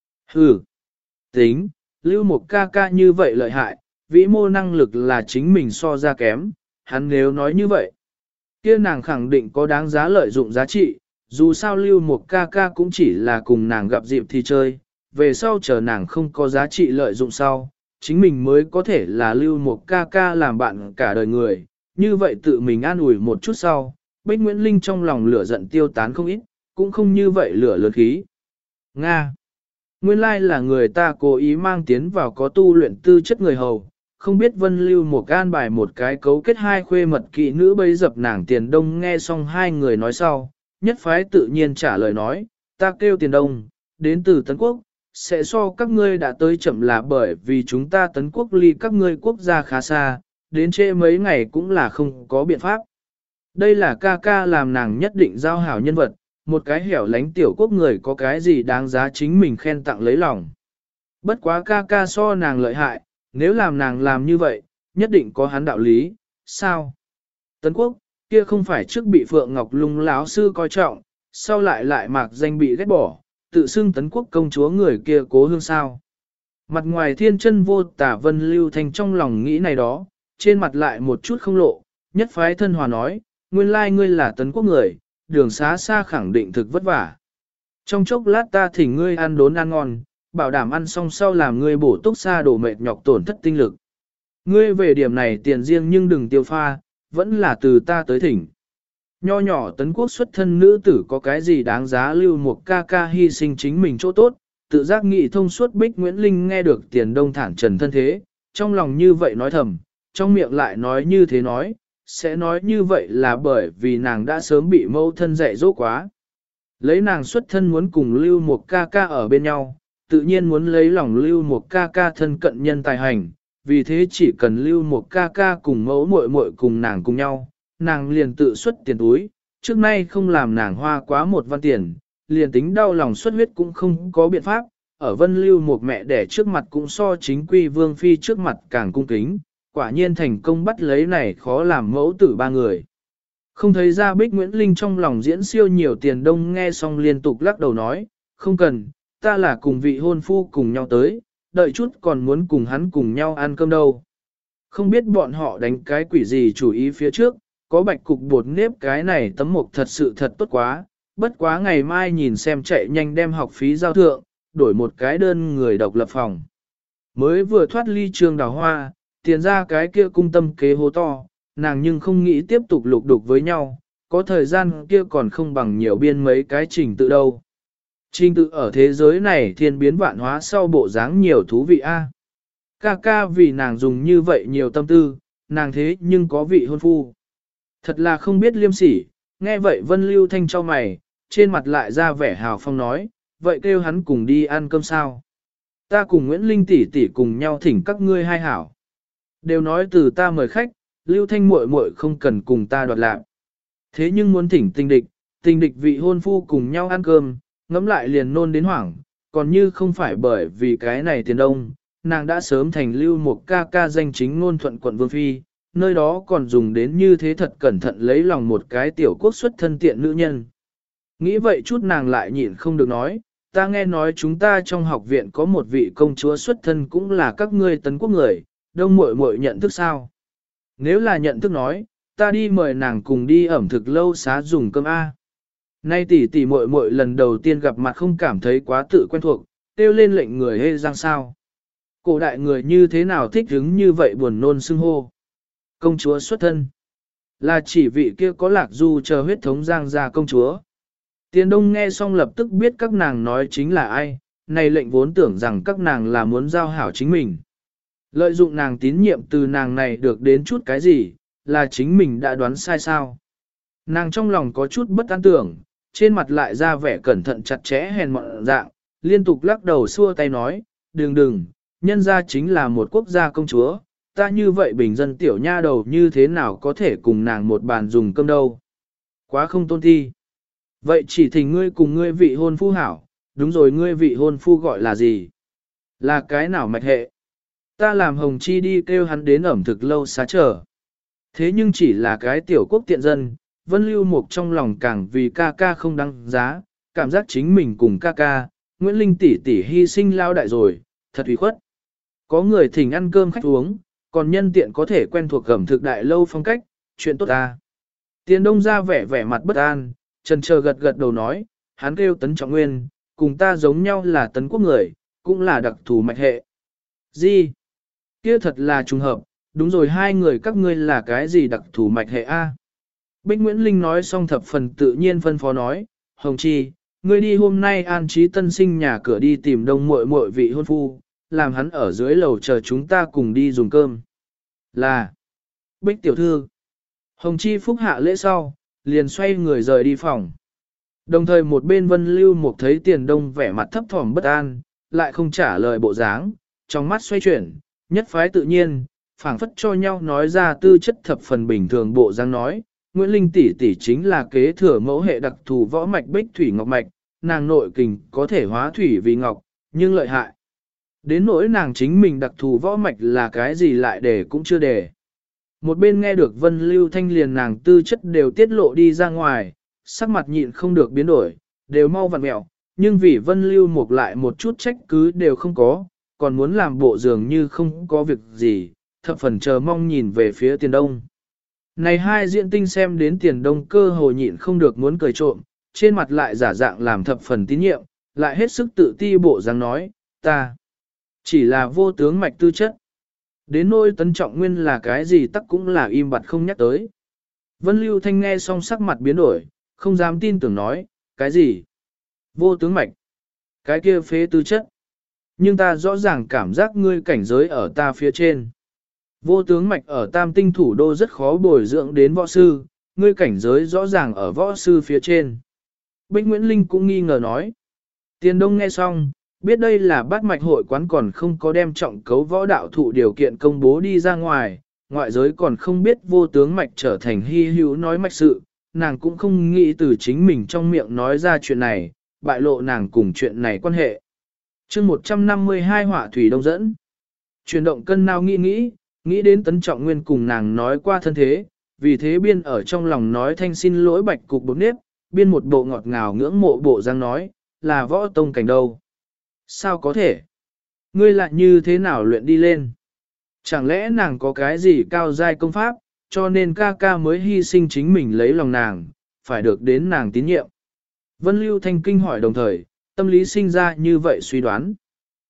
Hừ, tính, Lưu một ca ca như vậy lợi hại, vĩ mô năng lực là chính mình so ra kém, hắn nếu nói như vậy, kia nàng khẳng định có đáng giá lợi dụng giá trị, dù sao Lưu một ca ca cũng chỉ là cùng nàng gặp dịp thì chơi, về sau chờ nàng không có giá trị lợi dụng sau, chính mình mới có thể là Lưu một ca ca làm bạn cả đời người, như vậy tự mình an ủi một chút sau, Bích Nguyễn Linh trong lòng lửa giận tiêu tán không ít, cũng không như vậy lửa lớn khí. Nga. Nguyên lai là người ta cố ý mang tiến vào có tu luyện tư chất người hầu, không biết Vân Lưu một gan bài một cái cấu kết hai khuê mật kỵ nữ bấy dập nàng Tiền Đông nghe xong hai người nói sau, nhất phái tự nhiên trả lời nói, ta kêu Tiền Đông, đến từ Tấn Quốc, sẽ so các ngươi đã tới chậm là bởi vì chúng ta Tấn Quốc ly các ngươi quốc gia khá xa, đến trễ mấy ngày cũng là không có biện pháp. Đây là ca ca làm nàng nhất định giao hảo nhân vật, một cái hẻo lánh tiểu quốc người có cái gì đáng giá chính mình khen tặng lấy lòng. Bất quá ca ca so nàng lợi hại, nếu làm nàng làm như vậy, nhất định có hắn đạo lý, sao? Tấn Quốc, kia không phải trước bị Phượng Ngọc Lung láo sư coi trọng, sau lại mạc danh bị ghét bỏ, tự xưng Tấn Quốc công chúa người kia Cố Hương sao? Mặt ngoài thiên chân vô tả Vân Lưu Thành trong lòng nghĩ này đó, trên mặt lại một chút không lộ, nhất phái thân hòa nói, nguyên lai ngươi là Tấn Quốc người, đường xá xa khẳng định thực vất vả. Trong chốc lát ta thỉnh ngươi ăn đốn ăn ngon, bảo đảm ăn xong sau làm ngươi bổ túc xa đổ mệt nhọc tổn thất tinh lực. Ngươi về điểm này tiền riêng nhưng đừng tiêu pha, vẫn là từ ta tới thỉnh. Nho nhỏ Tấn Quốc xuất thân nữ tử có cái gì đáng giá Lưu một ca ca hy sinh chính mình chỗ tốt, tự giác nghị thông suốt Bích Nguyễn Linh nghe được Tiền Đông thản trần thân thế, trong lòng như vậy nói thầm, trong miệng lại nói như thế nói, sẽ nói như vậy là bởi vì nàng đã sớm bị mẫu thân dạy dỗ quá. Lấy nàng xuất thân muốn cùng Lưu một ca ca ở bên nhau, tự nhiên muốn lấy lòng Lưu một ca ca thân cận nhân tài hành, vì thế chỉ cần Lưu một ca ca cùng mẫu muội muội cùng nàng cùng nhau, nàng liền tự xuất tiền túi, trước nay không làm nàng hoa quá một văn tiền, liền tính đau lòng xuất huyết cũng không có biện pháp, ở Vân Lưu một mẹ đẻ trước mặt cũng so chính quy vương phi trước mặt càng cung kính, quả nhiên thành công bắt lấy này khó làm mẫu tử ba người. Không thấy ra Bích Nguyễn Linh trong lòng diễn siêu nhiều. Tiền Đông nghe xong liên tục lắc đầu nói, không cần, ta là cùng vị hôn phu cùng nhau tới, đợi chút còn muốn cùng hắn cùng nhau ăn cơm đâu. Không biết bọn họ đánh cái quỷ gì chủ ý phía trước, có bạch cục bột nếp cái này tấm mộc thật sự thật tốt quá, bất quá ngày mai nhìn xem chạy nhanh đem học phí giao thượng, đổi một cái đơn người độc lập phòng. Mới vừa thoát ly trường đào hoa, tiền ra cái kia cung tâm kế hố to, nàng nhưng không nghĩ tiếp tục lục đục với nhau, có thời gian kia còn không bằng nhiều biên mấy cái trình tự đâu. Trình tự ở thế giới này thiên biến vạn hóa sau bộ dáng nhiều thú vị a. Ca ca vì nàng dùng như vậy nhiều tâm tư, nàng thế nhưng có vị hôn phu. Thật là không biết liêm sỉ, nghe vậy Vân Lưu Thanh cho mày, trên mặt lại ra vẻ hào phong nói, vậy kêu hắn cùng đi ăn cơm sao. Ta cùng Nguyễn Linh tỷ tỷ cùng nhau thỉnh các ngươi hai hảo. Đều nói từ ta mời khách, Lưu Thanh muội muội không cần cùng ta đoạt lạc. Thế nhưng muốn thỉnh tình địch vị hôn phu cùng nhau ăn cơm, ngẫm lại liền nôn đến hoảng, còn như không phải bởi vì cái này tiền đông, nàng đã sớm thành lưu một ca ca danh chính ngôn thuận quận Vương Phi, nơi đó còn dùng đến như thế thật cẩn thận lấy lòng một cái tiểu quốc xuất thân tiện nữ nhân. Nghĩ vậy chút nàng lại nhịn không được nói, ta nghe nói chúng ta trong học viện có một vị công chúa xuất thân cũng là các ngươi tấn quốc người, đông muội muội nhận thức sao? Nếu là nhận thức nói, ta đi mời nàng cùng đi ẩm thực lâu xá dùng cơm A. Nay tỷ tỷ muội muội lần đầu tiên gặp mặt không cảm thấy quá tự quen thuộc, kêu lên lệnh người hê răng sao. Cổ đại người như thế nào thích hứng như vậy buồn nôn xưng hô. Công chúa xuất thân. Là chỉ vị kia có lạc du chờ huyết thống giang gia công chúa. Tiền đông nghe xong lập tức biết các nàng nói chính là ai, này lệnh vốn tưởng rằng các nàng là muốn giao hảo chính mình. Lợi dụng nàng tín nhiệm từ nàng này được đến chút cái gì, là chính mình đã đoán sai sao. Nàng trong lòng có chút bất an tưởng, trên mặt lại ra vẻ cẩn thận chặt chẽ hèn mọn dạng, liên tục lắc đầu xua tay nói, đừng, nhân ra chính là một quốc gia công chúa, ta như vậy bình dân tiểu nha đầu như thế nào có thể cùng nàng một bàn dùng cơm đâu. Quá không tôn thi. Vậy chỉ thỉnh ngươi cùng ngươi vị hôn phu hảo, đúng rồi ngươi vị hôn phu gọi là gì? Là cái nào mạch hệ? Ta làm Hồng Chi đi kêu hắn đến ẩm thực lâu xá chờ. Thế nhưng chỉ là cái tiểu quốc tiện dân, Vân Lưu Mục trong lòng càng vì ca ca không đăng giá, cảm giác chính mình cùng ca ca, Nguyễn Linh tỷ tỷ hy sinh lao đại rồi, thật ủy khuất. Có người thỉnh ăn cơm khách uống, còn nhân tiện có thể quen thuộc ẩm thực đại lâu phong cách, chuyện tốt ta. Tiền đông ra vẻ mặt bất an, chần chờ gật đầu nói, hắn kêu Tấn Trọng Nguyên, cùng ta giống nhau là Tấn quốc người, cũng là đặc thù mạch hệ. Gì? Kia thật là trùng hợp, đúng rồi hai người các ngươi là cái gì đặc thù mạch hệ A? Bích Nguyễn Linh nói xong thập phần tự nhiên phân phó nói, Hồng Chi, ngươi đi hôm nay an trí tân sinh nhà cửa đi tìm đông muội muội vị hôn phu, làm hắn ở dưới lầu chờ chúng ta cùng đi dùng cơm. Là, Bích tiểu thư, Hồng Chi phúc hạ lễ sau, liền xoay người rời đi phòng. Đồng thời một bên Vân Lưu Mục thấy Tiền Đông vẻ mặt thấp thỏm bất an, lại không trả lời bộ dáng, trong mắt xoay chuyển, nhất phái tự nhiên, phảng phất cho nhau nói ra tư chất thập phần bình thường bộ dáng nói, Nguyễn Linh tỷ tỷ chính là kế thừa mẫu hệ đặc thù võ mạch bích thủy ngọc mạch, nàng nội kình có thể hóa thủy vì ngọc, nhưng lợi hại. Đến nỗi nàng chính mình đặc thù võ mạch là cái gì lại để cũng chưa để. Một bên nghe được Vân Lưu Thanh liền nàng tư chất đều tiết lộ đi ra ngoài, sắc mặt nhịn không được biến đổi, đều mau vặn mẹo, nhưng vì Vân Lưu Mục lại một chút trách cứ đều không có, còn muốn làm bộ dường như không có việc gì, thập phần chờ mong nhìn về phía Tiền Đông. Này hai diễn tinh xem đến Tiền Đông cơ hồ nhịn không được muốn cười trộm, trên mặt lại giả dạng làm thập phần tín nhiệm, lại hết sức tự ti bộ dáng nói, ta chỉ là vô tướng mạch tư chất. Đến nỗi Tấn Trọng Nguyên là cái gì tắc cũng là im bặt không nhắc tới. Vân Lưu Thanh nghe xong sắc mặt biến đổi, không dám tin tưởng nói, cái gì? Vô tướng mạch? Cái kia phế tư chất? Nhưng ta rõ ràng cảm giác ngươi cảnh giới ở ta phía trên. Vô tướng mạch ở Tam Tinh thủ đô rất khó bồi dưỡng đến võ sư, ngươi cảnh giới rõ ràng ở võ sư phía trên. Bích Nguyễn Linh cũng nghi ngờ nói. Tiền Đông nghe xong, biết đây là bát mạch hội quán còn không có đem trọng cấu võ đạo thụ điều kiện công bố đi ra ngoài, ngoại giới còn không biết vô tướng mạch trở thành hy hữu nói mạch sự, nàng cũng không nghĩ từ chính mình trong miệng nói ra chuyện này, bại lộ nàng cùng chuyện này quan hệ. chương 152 họa thủy đông dẫn. Chuyển động cân nào nghĩ đến Tấn Trọng Nguyên cùng nàng nói qua thân thế, vì thế biên ở trong lòng nói thanh xin lỗi bạch cục bột nếp, biên một bộ ngọt ngào ngưỡng mộ bộ giang nói, là võ tông cảnh đâu. Sao có thể? Ngươi lại như thế nào luyện đi lên? Chẳng lẽ nàng có cái gì cao giai công pháp, cho nên ca ca mới hy sinh chính mình lấy lòng nàng, phải được đến nàng tín nhiệm. Vân Lưu Thanh kinh hỏi đồng thời, tâm lý sinh ra như vậy suy đoán.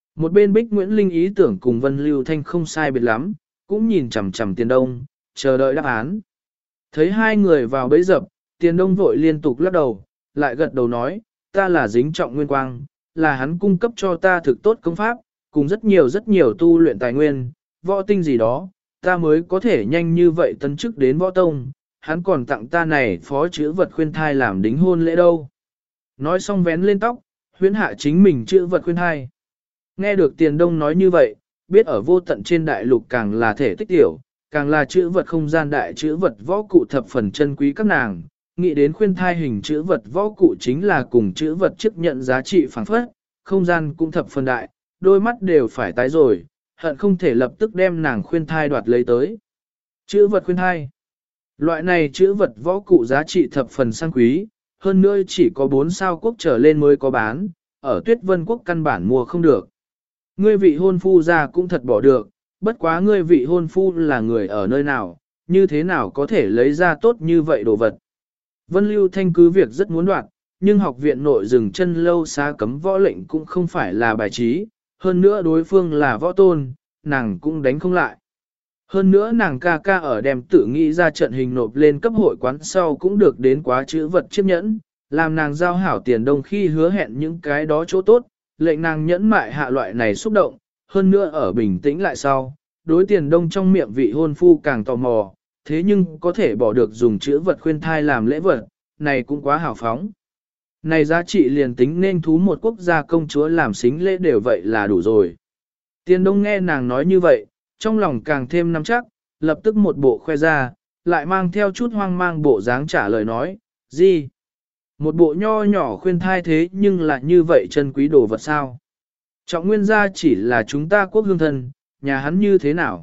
Một bên Bích Nguyễn Linh ý tưởng cùng Vân Lưu Thanh không sai biệt lắm, cũng nhìn chằm chằm Tiền Đông, chờ đợi đáp án. Thấy hai người vào bẫy dập, Tiền Đông vội liên tục lắc đầu, lại gật đầu nói, ta là dính trọng nguyên quang, là hắn cung cấp cho ta thực tốt công pháp, cùng rất nhiều tu luyện tài nguyên, võ tinh gì đó, ta mới có thể nhanh như vậy tấn chức đến võ tông, hắn còn tặng ta này phó chữ vật khuyên thai làm đính hôn lễ đâu. Nói xong vén lên tóc, huyễn hạ chính mình chữ vật khuyên thai. Nghe được Tiền Đông nói như vậy, biết ở vô tận trên đại lục càng là thể tích tiểu, càng là chữ vật không gian đại chữ vật võ cụ thập phần chân quý các nàng, nghĩ đến khuyên thai hình chữ vật võ cụ chính là cùng chữ vật chấp nhận giá trị phẳng phất, không gian cũng thập phần đại, đôi mắt đều phải tái rồi, hận không thể lập tức đem nàng khuyên thai đoạt lấy tới. Chữ vật khuyên thai. Loại này chữ vật võ cụ giá trị thập phần sang quý, hơn nữa chỉ có 4 sao quốc trở lên mới có bán, ở Tuyết Vân quốc căn bản mua không được. Ngươi vị hôn phu ra cũng thật bỏ được, bất quá ngươi vị hôn phu là người ở nơi nào, như thế nào có thể lấy ra tốt như vậy đồ vật. Vân Lưu Thanh cứ việc rất muốn đoạt, nhưng học viện nội dừng chân lâu xa cấm võ lệnh cũng không phải là bài trí, hơn nữa đối phương là võ tôn, nàng cũng đánh không lại. Hơn nữa nàng ca ca ở đem tự nghĩ ra trận hình nộp lên cấp hội quán sau cũng được đến quá chữ vật chiếc nhẫn, làm nàng giao hảo Tiền Đông khi hứa hẹn những cái đó chỗ tốt, lệnh nàng nhẫn mại hạ loại này xúc động, hơn nữa ở bình tĩnh lại sau, đối Tiền Đông trong miệng vị hôn phu càng tò mò, thế nhưng có thể bỏ được dùng chữ vật khuyên thai làm lễ vật, này cũng quá hào phóng. Này giá trị liền tính nên thú một quốc gia công chúa làm xính lễ đều vậy là đủ rồi. Tiền Đông nghe nàng nói như vậy, trong lòng càng thêm nắm chắc, lập tức một bộ khoe ra, lại mang theo chút hoang mang bộ dáng trả lời nói, gì? Một bộ nho nhỏ khuyên thai thế nhưng lại như vậy chân quý đồ vật sao? Trọng nguyên gia chỉ là chúng ta quốc hương thân, nhà hắn như thế nào?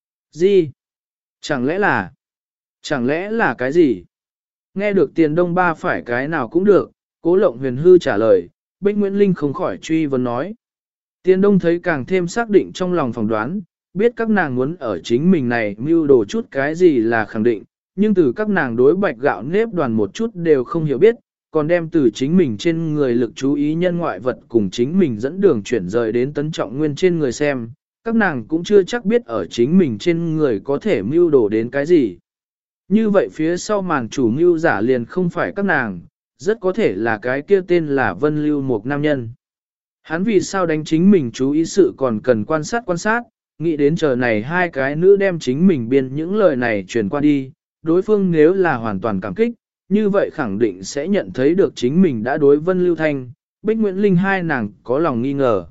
Gì? Chẳng lẽ là cái gì? Nghe được Tiền Đông ba phải cái nào cũng được, Cố Lộng Huyền hư trả lời, Bích Nguyễn Linh không khỏi truy vấn nói. Tiền Đông thấy càng thêm xác định trong lòng phỏng đoán, biết các nàng muốn ở chính mình này mưu đồ chút cái gì là khẳng định, nhưng từ các nàng đối bạch gạo nếp đoàn một chút đều không hiểu biết, còn đem từ chính mình trên người lực chú ý nhân ngoại vật cùng chính mình dẫn đường chuyển rời đến Tấn Trọng Nguyên trên người xem, các nàng cũng chưa chắc biết ở chính mình trên người có thể mưu đồ đến cái gì. Như vậy phía sau màn chủ mưu giả liền không phải các nàng, rất có thể là cái kia tên là Vân Lưu một nam nhân. Hắn vì sao đánh chính mình chú ý sự còn cần quan sát, nghĩ đến chờ này hai cái nữ đem chính mình biên những lời này truyền qua đi, đối phương nếu là hoàn toàn cảm kích, như vậy khẳng định sẽ nhận thấy được chính mình đã đối Vân Lưu Thanh, Bích Nguyễn Linh hai nàng có lòng nghi ngờ.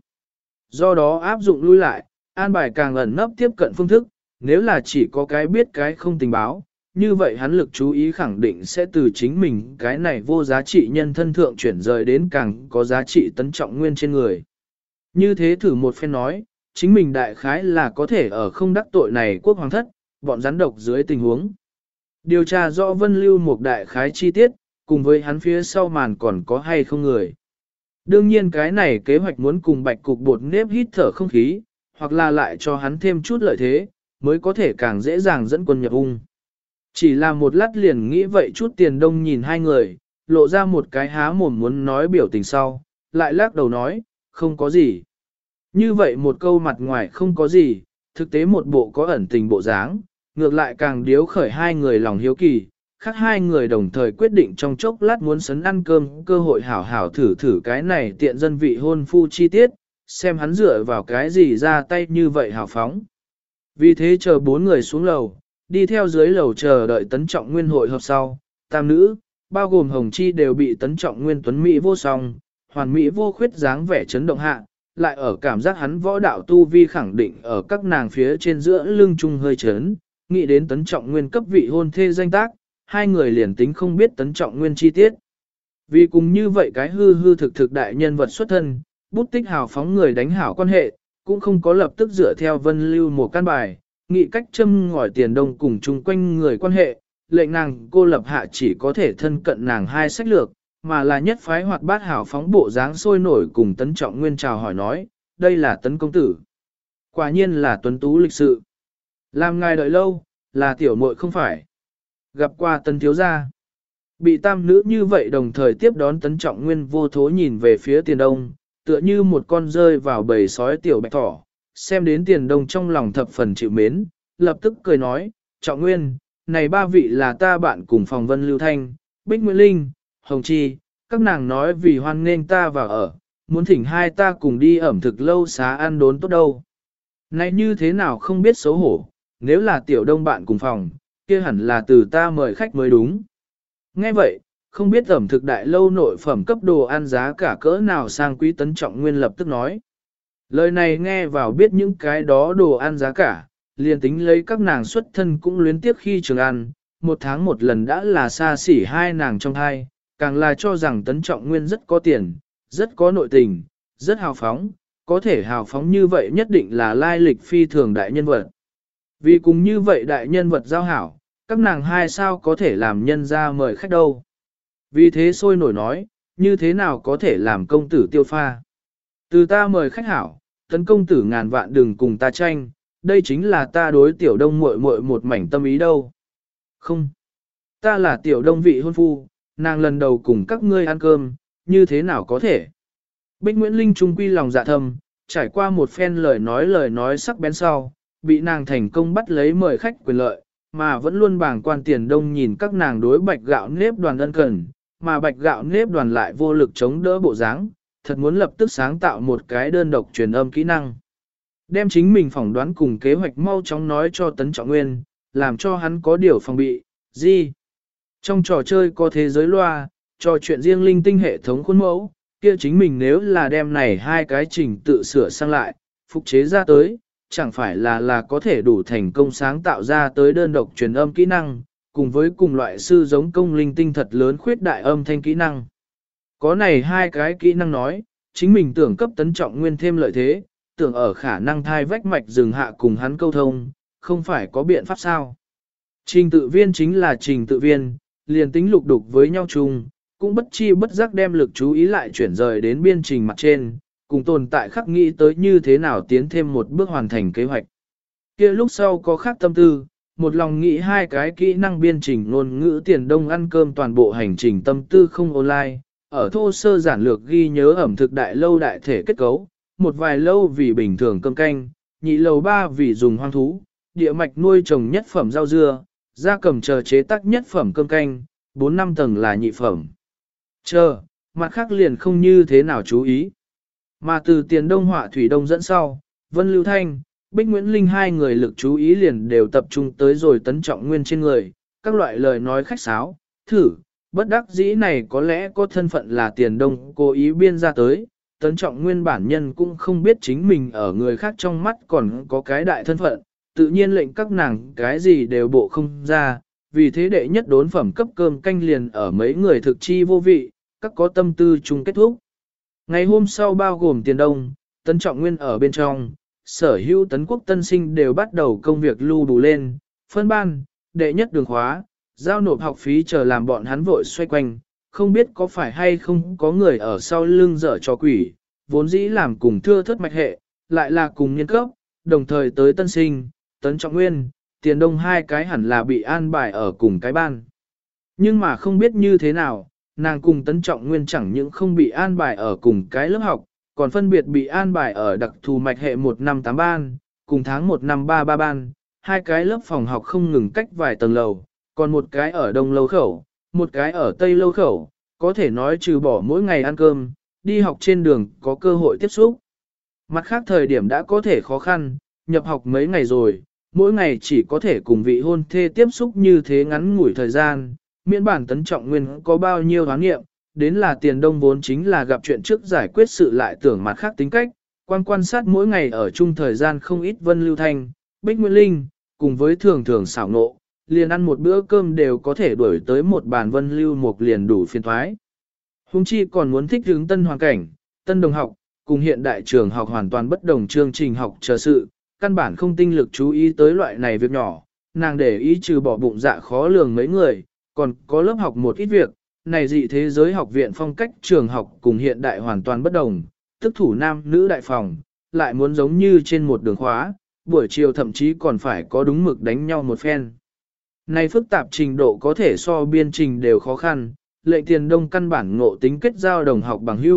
Do đó áp dụng lui lại, an bài càng ẩn nấp tiếp cận phương thức, nếu là chỉ có cái biết cái không tình báo, như vậy hắn lực chú ý khẳng định sẽ từ chính mình cái này vô giá trị nhân thân thượng chuyển rời đến càng có giá trị Tấn Trọng Nguyên trên người. Như thế thử một phen nói, chính mình đại khái là có thể ở không đắc tội này quốc hoàng thất, bọn rắn độc dưới tình huống. Điều tra rõ Vân Lưu một đại khái chi tiết, cùng với hắn phía sau màn còn có hay không người. Đương nhiên cái này kế hoạch muốn cùng bạch cục bột nếp hít thở không khí, hoặc là lại cho hắn thêm chút lợi thế, mới có thể càng dễ dàng dẫn quân nhập ung. Chỉ là một lát liền nghĩ vậy chút Tiền Đông nhìn hai người, lộ ra một cái há mồm muốn nói biểu tình sau, lại lắc đầu nói, không có gì. Như vậy một câu mặt ngoài không có gì, thực tế một bộ có ẩn tình bộ dáng, ngược lại càng điếu khởi hai người lòng hiếu kỳ, khác hai người đồng thời quyết định trong chốc lát muốn sấn ăn cơm, cơ hội hảo hảo thử cái này tiện dân vị hôn phu chi tiết, xem hắn dựa vào cái gì ra tay như vậy hào phóng. Vì thế chờ bốn người xuống lầu, đi theo dưới lầu chờ đợi Tấn Trọng Nguyên hội hợp sau, tam nữ, bao gồm Hồng Chi đều bị Tấn Trọng Nguyên tuấn Mỹ vô song, hoàn Mỹ vô khuyết dáng vẻ chấn động hạ, lại ở cảm giác hắn võ đạo tu vi khẳng định ở các nàng phía trên giữa lưng trung hơi chấn, nghĩ đến Tấn Trọng Nguyên cấp vị hôn thê danh tác, hai người liền tính không biết Tấn Trọng Nguyên chi tiết. Vì cùng như vậy cái hư thực đại nhân vật xuất thân, bút tích hào phóng người đánh hảo quan hệ, cũng không có lập tức dựa theo Vân Lưu một căn bài, nghị cách châm ngòi Tiền Đông cùng chung quanh người quan hệ, lệnh nàng cô lập hạ chỉ có thể thân cận nàng hai sách lược, mà là nhất phái hoạt bát hảo phóng bộ dáng sôi nổi cùng Tấn Trọng Nguyên chào hỏi nói, đây là Tấn công tử. Quả nhiên là tuấn tú lịch sự. Làm ngài đợi lâu, là tiểu muội không phải. Gặp qua Tấn thiếu gia. Bị tam nữ như vậy đồng thời tiếp đón Tấn Trọng Nguyên vô thố nhìn về phía Tiền Đông, tựa như một con rơi vào bầy sói tiểu bạch thỏ, xem đến Tiền Đông trong lòng thập phần chịu mến, lập tức cười nói, Trọng Nguyên, này ba vị là ta bạn cùng phòng Vân Lưu Thanh, Bích Nguyễn Linh, Hồng Chi, các nàng nói vì hoan nghênh ta vào ở, muốn thỉnh hai ta cùng đi ẩm thực lâu xá ăn đốn tốt đâu. Này như thế nào không biết xấu hổ, nếu là Tiểu Đông bạn cùng phòng, kia hẳn là từ ta mời khách mới đúng. Nghe vậy, không biết ẩm thực đại lâu nội phẩm cấp đồ ăn giá cả cỡ nào sang quý Tấn Trọng Nguyên lập tức nói. Lời này nghe vào biết những cái đó đồ ăn giá cả, liền tính lấy các nàng xuất thân cũng luyến tiếc khi trường ăn, một tháng một lần đã là xa xỉ hai nàng trong hai, càng là cho rằng Tấn Trọng Nguyên rất có tiền, rất có nội tình, rất hào phóng, có thể hào phóng như vậy nhất định là lai lịch phi thường đại nhân vật. Vì cùng như vậy đại nhân vật giao hảo, các nàng hai sao có thể làm nhân ra mời khách đâu. Vì thế sôi nổi nói, như thế nào có thể làm công tử tiêu pha. Từ ta mời khách hảo, Tấn công tử ngàn vạn đừng cùng ta tranh, đây chính là ta đối Tiểu Đông muội muội một mảnh tâm ý đâu. Không, ta là Tiểu Đông vị hôn phu, nàng lần đầu cùng các ngươi ăn cơm, như thế nào có thể. Bích Nguyễn Linh trung quy lòng dạ thâm, trải qua một phen lời nói sắc bén sau, bị nàng thành công bắt lấy mời khách quyền lợi, mà vẫn luôn bàng quan Tiền Đông nhìn các nàng đối bạch gạo nếp đoàn ân cần, mà bạch gạo nếp đoàn lại vô lực chống đỡ bộ dáng, thật muốn lập tức sáng tạo một cái đơn độc truyền âm kỹ năng. Đem chính mình phỏng đoán cùng kế hoạch mau chóng nói cho Tấn Trọng Nguyên, làm cho hắn có điều phòng bị, gì? Trong trò chơi có thế giới loa, trò chuyện riêng linh tinh hệ thống khuôn mẫu, kia chính mình nếu là đem này hai cái trình tự sửa sang lại, phục chế ra tới, chẳng phải là có thể đủ thành công sáng tạo ra tới đơn độc truyền âm kỹ năng, cùng với cùng loại sư giống công linh tinh thật lớn khuyết đại âm thanh kỹ năng. Có này hai cái kỹ năng nói, chính mình tưởng cấp Tấn Trọng Nguyên thêm lợi thế, tưởng ở khả năng thai vách mạch dừng hạ cùng hắn câu thông, không phải có biện pháp sao. Trình tự viên chính là trình tự viên, liền tính lục đục với nhau chung, cũng bất chi bất giác đem lực chú ý lại chuyển rời đến biên trình mặt trên, cùng tồn tại khắc nghĩ tới như thế nào tiến thêm một bước hoàn thành kế hoạch. Kia lúc sau có khác tâm tư, một lòng nghĩ hai cái kỹ năng biên trình ngôn ngữ Tiền Đông ăn cơm toàn bộ hành trình tâm tư không online, ở thô sơ giản lược ghi nhớ ẩm thực đại lâu đại thể kết cấu, một vài lâu vì bình thường cơm canh, nhị lầu ba vì dùng hoang thú, địa mạch nuôi trồng nhất phẩm rau dưa, gia cầm chờ chế tác nhất phẩm cơm canh, 4-5 tầng là nhị phẩm. Mặt khác liền không như thế nào chú ý. Mà từ Tiền Đông họa Thủy Đông dẫn sau, Vân Lưu Thanh, Bích Nguyễn Linh hai người lực chú ý liền đều tập trung tới rồi Tấn Trọng Nguyên trên người, các loại lời nói khách sáo, thử, bất đắc dĩ này có lẽ có thân phận là Tiền Đông cố ý biên ra tới, Tấn Trọng Nguyên bản nhân cũng không biết chính mình ở người khác trong mắt còn có cái đại thân phận, tự nhiên lệnh các nàng cái gì đều bộ không ra, vì thế đệ nhất đốn phẩm cấp cơm canh liền ở mấy người thực chi vô vị, các có tâm tư chung kết thúc. Ngày hôm sau bao gồm Tiền Đông, Tấn Trọng Nguyên ở bên trong, sở hữu Tấn Quốc tân sinh đều bắt đầu công việc lưu đủ lên, phân ban, đệ nhất đường khóa, giao nộp học phí chờ làm bọn hắn vội xoay quanh, không biết có phải hay không có người ở sau lưng dở trò quỷ, vốn dĩ làm cùng thưa thất mạch hệ, lại là cùng niên cấp, đồng thời tới tân sinh, Tấn Trọng Nguyên, Tiền Đông hai cái hẳn là bị an bài ở cùng cái ban. Nhưng mà không biết như thế nào, nàng cùng Tấn Trọng Nguyên chẳng những không bị an bài ở cùng cái lớp học, còn phân biệt bị an bài ở đặc thù mạch hệ 1 năm 8 ban, cùng tháng 1 năm 33 ban, hai cái lớp phòng học không ngừng cách vài tầng lầu, còn một cái ở đông lâu khẩu, một cái ở tây lâu khẩu, có thể nói trừ bỏ mỗi ngày ăn cơm, đi học trên đường có cơ hội tiếp xúc. Mặt khác thời điểm đã có thể khó khăn, nhập học mấy ngày rồi, mỗi ngày chỉ có thể cùng vị hôn thê tiếp xúc như thế ngắn ngủi thời gian, miễn bản Tấn Trọng Nguyên có bao nhiêu hoán nghiệm, đến là Tiền Đông vốn chính là gặp chuyện trước giải quyết sự lại tưởng mặt khác tính cách, quan sát mỗi ngày ở chung thời gian không ít Vân Lưu Thanh, Bích Nguyễn Linh, cùng với thường thường xảo nộ, liền ăn một bữa cơm đều có thể đuổi tới một bàn Vân Lưu một liền đủ phiền thoái. Hùng chi còn muốn thích hướng tân hoàn cảnh, tân đồng học, cùng hiện đại trường học hoàn toàn bất đồng chương trình học chờ sự, căn bản không tinh lực chú ý tới loại này việc nhỏ, nàng để ý trừ bỏ bụng dạ khó lường mấy người, còn có lớp học một ít việc, này dị thế giới học viện phong cách trường học cùng hiện đại hoàn toàn bất đồng, tức thủ nam nữ đại phòng, lại muốn giống như trên một đường khóa, buổi chiều thậm chí còn phải có đúng mực đánh nhau một phen. Này phức tạp trình độ có thể so biên trình đều khó khăn, lệnh Tiền Đông căn bản ngộ tính kết giao đồng học bằng hữu,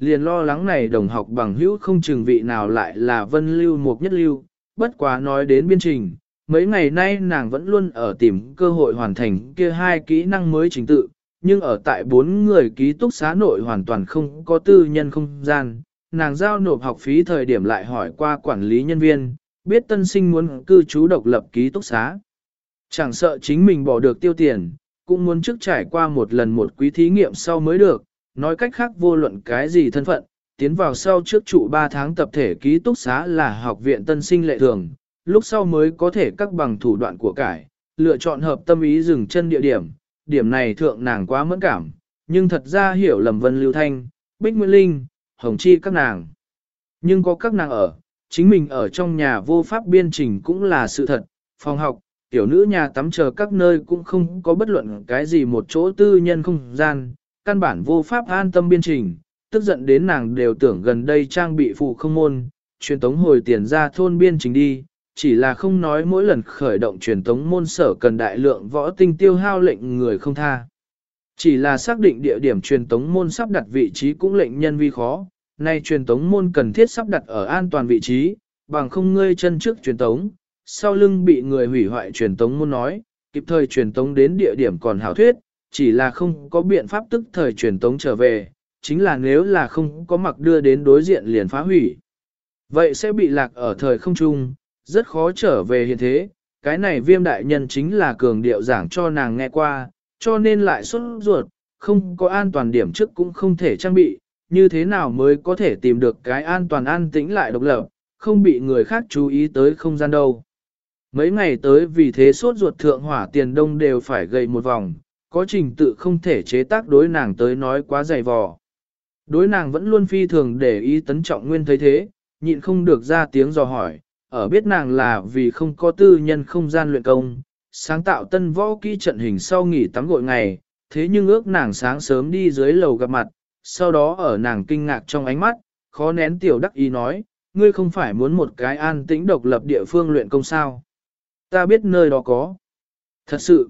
liền lo lắng này đồng học bằng hữu không chừng vị nào lại là Vân Lưu Mục Nhất Lưu, bất quá nói đến biên trình, mấy ngày nay nàng vẫn luôn ở tìm cơ hội hoàn thành kia 2 kỹ năng mới trình tự, nhưng ở tại 4 người ký túc xá nội hoàn toàn không có tư nhân không gian, nàng giao nộp học phí thời điểm lại hỏi qua quản lý nhân viên, biết tân sinh muốn cư trú độc lập ký túc xá. Chẳng sợ chính mình bỏ được tiêu tiền, cũng muốn trước trải qua một lần một quý thí nghiệm sau mới được, nói cách khác vô luận cái gì thân phận, tiến vào sau trước trụ 3 tháng tập thể ký túc xá là học viện tân sinh lệ thường, lúc sau mới có thể các bằng thủ đoạn của cải, lựa chọn hợp tâm ý dừng chân địa điểm, điểm này thượng nàng quá mẫn cảm, nhưng thật ra hiểu lầm Vân Lưu Thanh, Bích Nguyễn Linh, Hồng Chi các nàng. Nhưng có các nàng ở, chính mình ở trong nhà vô pháp biên trình cũng là sự thật, phòng học, tiểu nữ nhà tắm chờ các nơi cũng không có bất luận cái gì một chỗ tư nhân không gian, căn bản vô pháp an tâm biên trình, tức giận đến nàng đều tưởng gần đây trang bị phụ không môn, truyền tống hồi tiền ra thôn biên trình đi, chỉ là không nói mỗi lần khởi động truyền tống môn sở cần đại lượng võ tinh tiêu hao lệnh người không tha. Chỉ là xác định địa điểm truyền tống môn sắp đặt vị trí cũng lệnh nhân vi khó, nay truyền tống môn cần thiết sắp đặt ở an toàn vị trí, bằng không ngươi chân trước truyền tống, sau lưng bị người hủy hoại truyền tống môn nói, kịp thời truyền tống đến địa điểm còn hảo thuyết, chỉ là không có biện pháp tức thời truyền tống trở về, chính là nếu là không có mặc đưa đến đối diện liền phá hủy. Vậy sẽ bị lạc ở thời không trung, rất khó trở về hiện thế, cái này Viêm đại nhân chính là cường điệu giảng cho nàng nghe qua, cho nên lại xuất ruột, không có an toàn điểm trước cũng không thể trang bị, như thế nào mới có thể tìm được cái an toàn an tĩnh lại độc lập, không bị người khác chú ý tới không gian đâu. Mấy ngày tới vì thế sốt ruột thượng hỏa tiền đông đều phải gầy một vòng, có trình tự không thể chế tác đối nàng tới nói quá dày vò. Đối nàng vẫn luôn phi thường để ý Tấn Trọng Nguyên thấy thế, nhịn không được ra tiếng dò hỏi, ở biết nàng là vì không có tư nhân không gian luyện công, sáng tạo tân võ kỹ trận hình sau nghỉ tắm gội ngày, thế nhưng ước nàng sáng sớm đi dưới lầu gặp mặt, sau đó ở nàng kinh ngạc trong ánh mắt, khó nén tiểu đắc ý nói, ngươi không phải muốn một cái an tĩnh độc lập địa phương luyện công sao? Ta biết nơi đó có. Thật sự.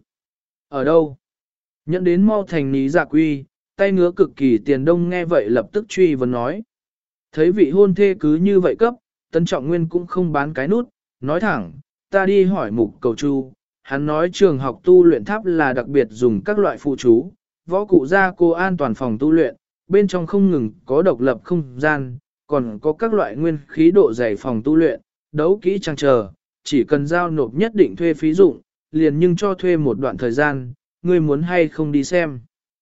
Ở đâu? Nhận đến mau thành ní dạ quy, tay ngứa cực kỳ tiền đông nghe vậy lập tức truy vấn nói. Thấy vị hôn thê cứ như vậy cấp, Tân Trọng Nguyên cũng không bán cái nút, nói thẳng, ta đi hỏi mục cầu chu, hắn nói trường học tu luyện tháp là đặc biệt dùng các loại phụ chú, võ cụ gia cô an toàn phòng tu luyện, bên trong không ngừng có độc lập không gian, còn có các loại nguyên khí độ dày phòng tu luyện, đấu kỹ trang chờ, chỉ cần giao nộp nhất định thuê phí dụng, liền nhưng cho thuê một đoạn thời gian, ngươi muốn hay không đi xem.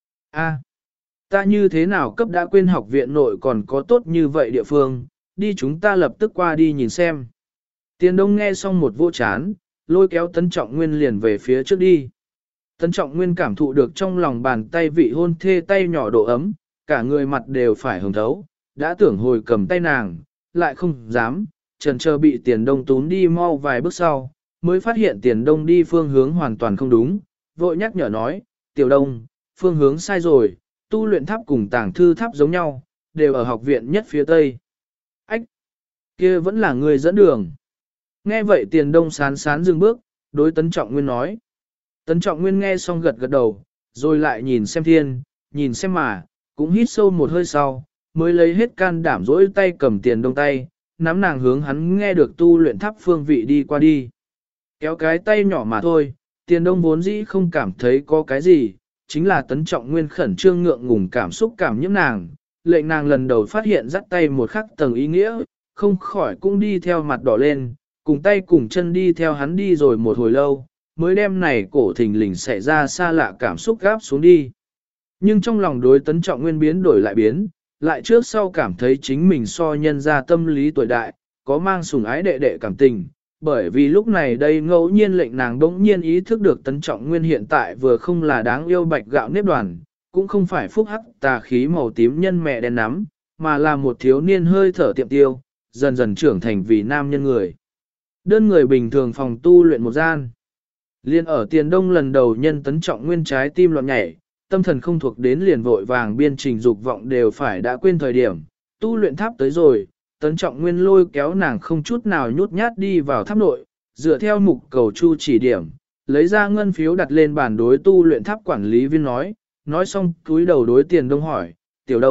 A, ta như thế nào cấp đã quên học viện nội còn có tốt như vậy địa phương, đi chúng ta lập tức qua đi nhìn xem. Tiền đông nghe xong một vô chán, lôi kéo Tấn Trọng Nguyên liền về phía trước đi. Tấn Trọng Nguyên cảm thụ được trong lòng bàn tay vị hôn thê tay nhỏ độ ấm, cả người mặt đều phải hồng thấu, đã tưởng hồi cầm tay nàng, lại không dám, trần chờ bị tiền đông tún đi mau vài bước sau, mới phát hiện tiền đông đi phương hướng hoàn toàn không đúng, vội nhắc nhở nói, tiểu đông, phương hướng sai rồi, tu luyện tháp cùng tàng thư tháp giống nhau, đều ở học viện nhất phía tây. Ách! Kia vẫn là người dẫn đường. Nghe vậy tiền đông sán sán dừng bước, đối Tấn Trọng Nguyên nói. Tấn Trọng Nguyên nghe xong gật gật đầu, rồi lại nhìn xem thiên, nhìn xem mà, cũng hít sâu một hơi sau, mới lấy hết can đảm dỗi tay cầm tiền đông tay, nắm nàng hướng hắn nghe được tu luyện tháp phương vị đi qua đi. Kéo cái tay nhỏ mà thôi, tiền đông vốn dĩ không cảm thấy có cái gì, chính là Tấn Trọng Nguyên khẩn trương ngượng ngùng cảm xúc cảm nhiễm nàng, lệnh nàng lần đầu phát hiện dắt tay một khắc tầng ý nghĩa, không khỏi cũng đi theo mặt đỏ lên, cùng tay cùng chân đi theo hắn đi rồi một hồi lâu, mới đem này cổ thình lình xảy ra xa lạ cảm xúc gáp xuống đi. Nhưng trong lòng đối Tấn Trọng Nguyên biến đổi lại biến, lại trước sau cảm thấy chính mình so nhân ra tâm lý tuổi đại, có mang sủng ái đệ đệ cảm tình, bởi vì lúc này đây ngẫu nhiên lệnh nàng đỗng nhiên ý thức được Tấn Trọng Nguyên hiện tại vừa không là đáng yêu bạch gạo nếp đoàn, cũng không phải phúc hắc tà khí màu tím nhân mẹ đen nắm, mà là một thiếu niên hơi thở tiệm tiêu, dần dần trưởng thành vì nam nhân người. Đơn người bình thường phòng tu luyện một gian. Liên ở tiền đông lần đầu nhân Tấn Trọng Nguyên trái tim loạn nhảy, tâm thần không thuộc đến liền vội vàng biên trình dục vọng đều phải đã quên thời điểm, tu luyện tháp tới rồi, Tấn Trọng Nguyên lôi kéo nàng không chút nào nhút nhát đi vào tháp nội, dựa theo mục cầu chu chỉ điểm, lấy ra ngân phiếu đặt lên bàn đối tu luyện tháp quản lý viên nói xong cúi đầu đối tiền đông hỏi, tiểu đông,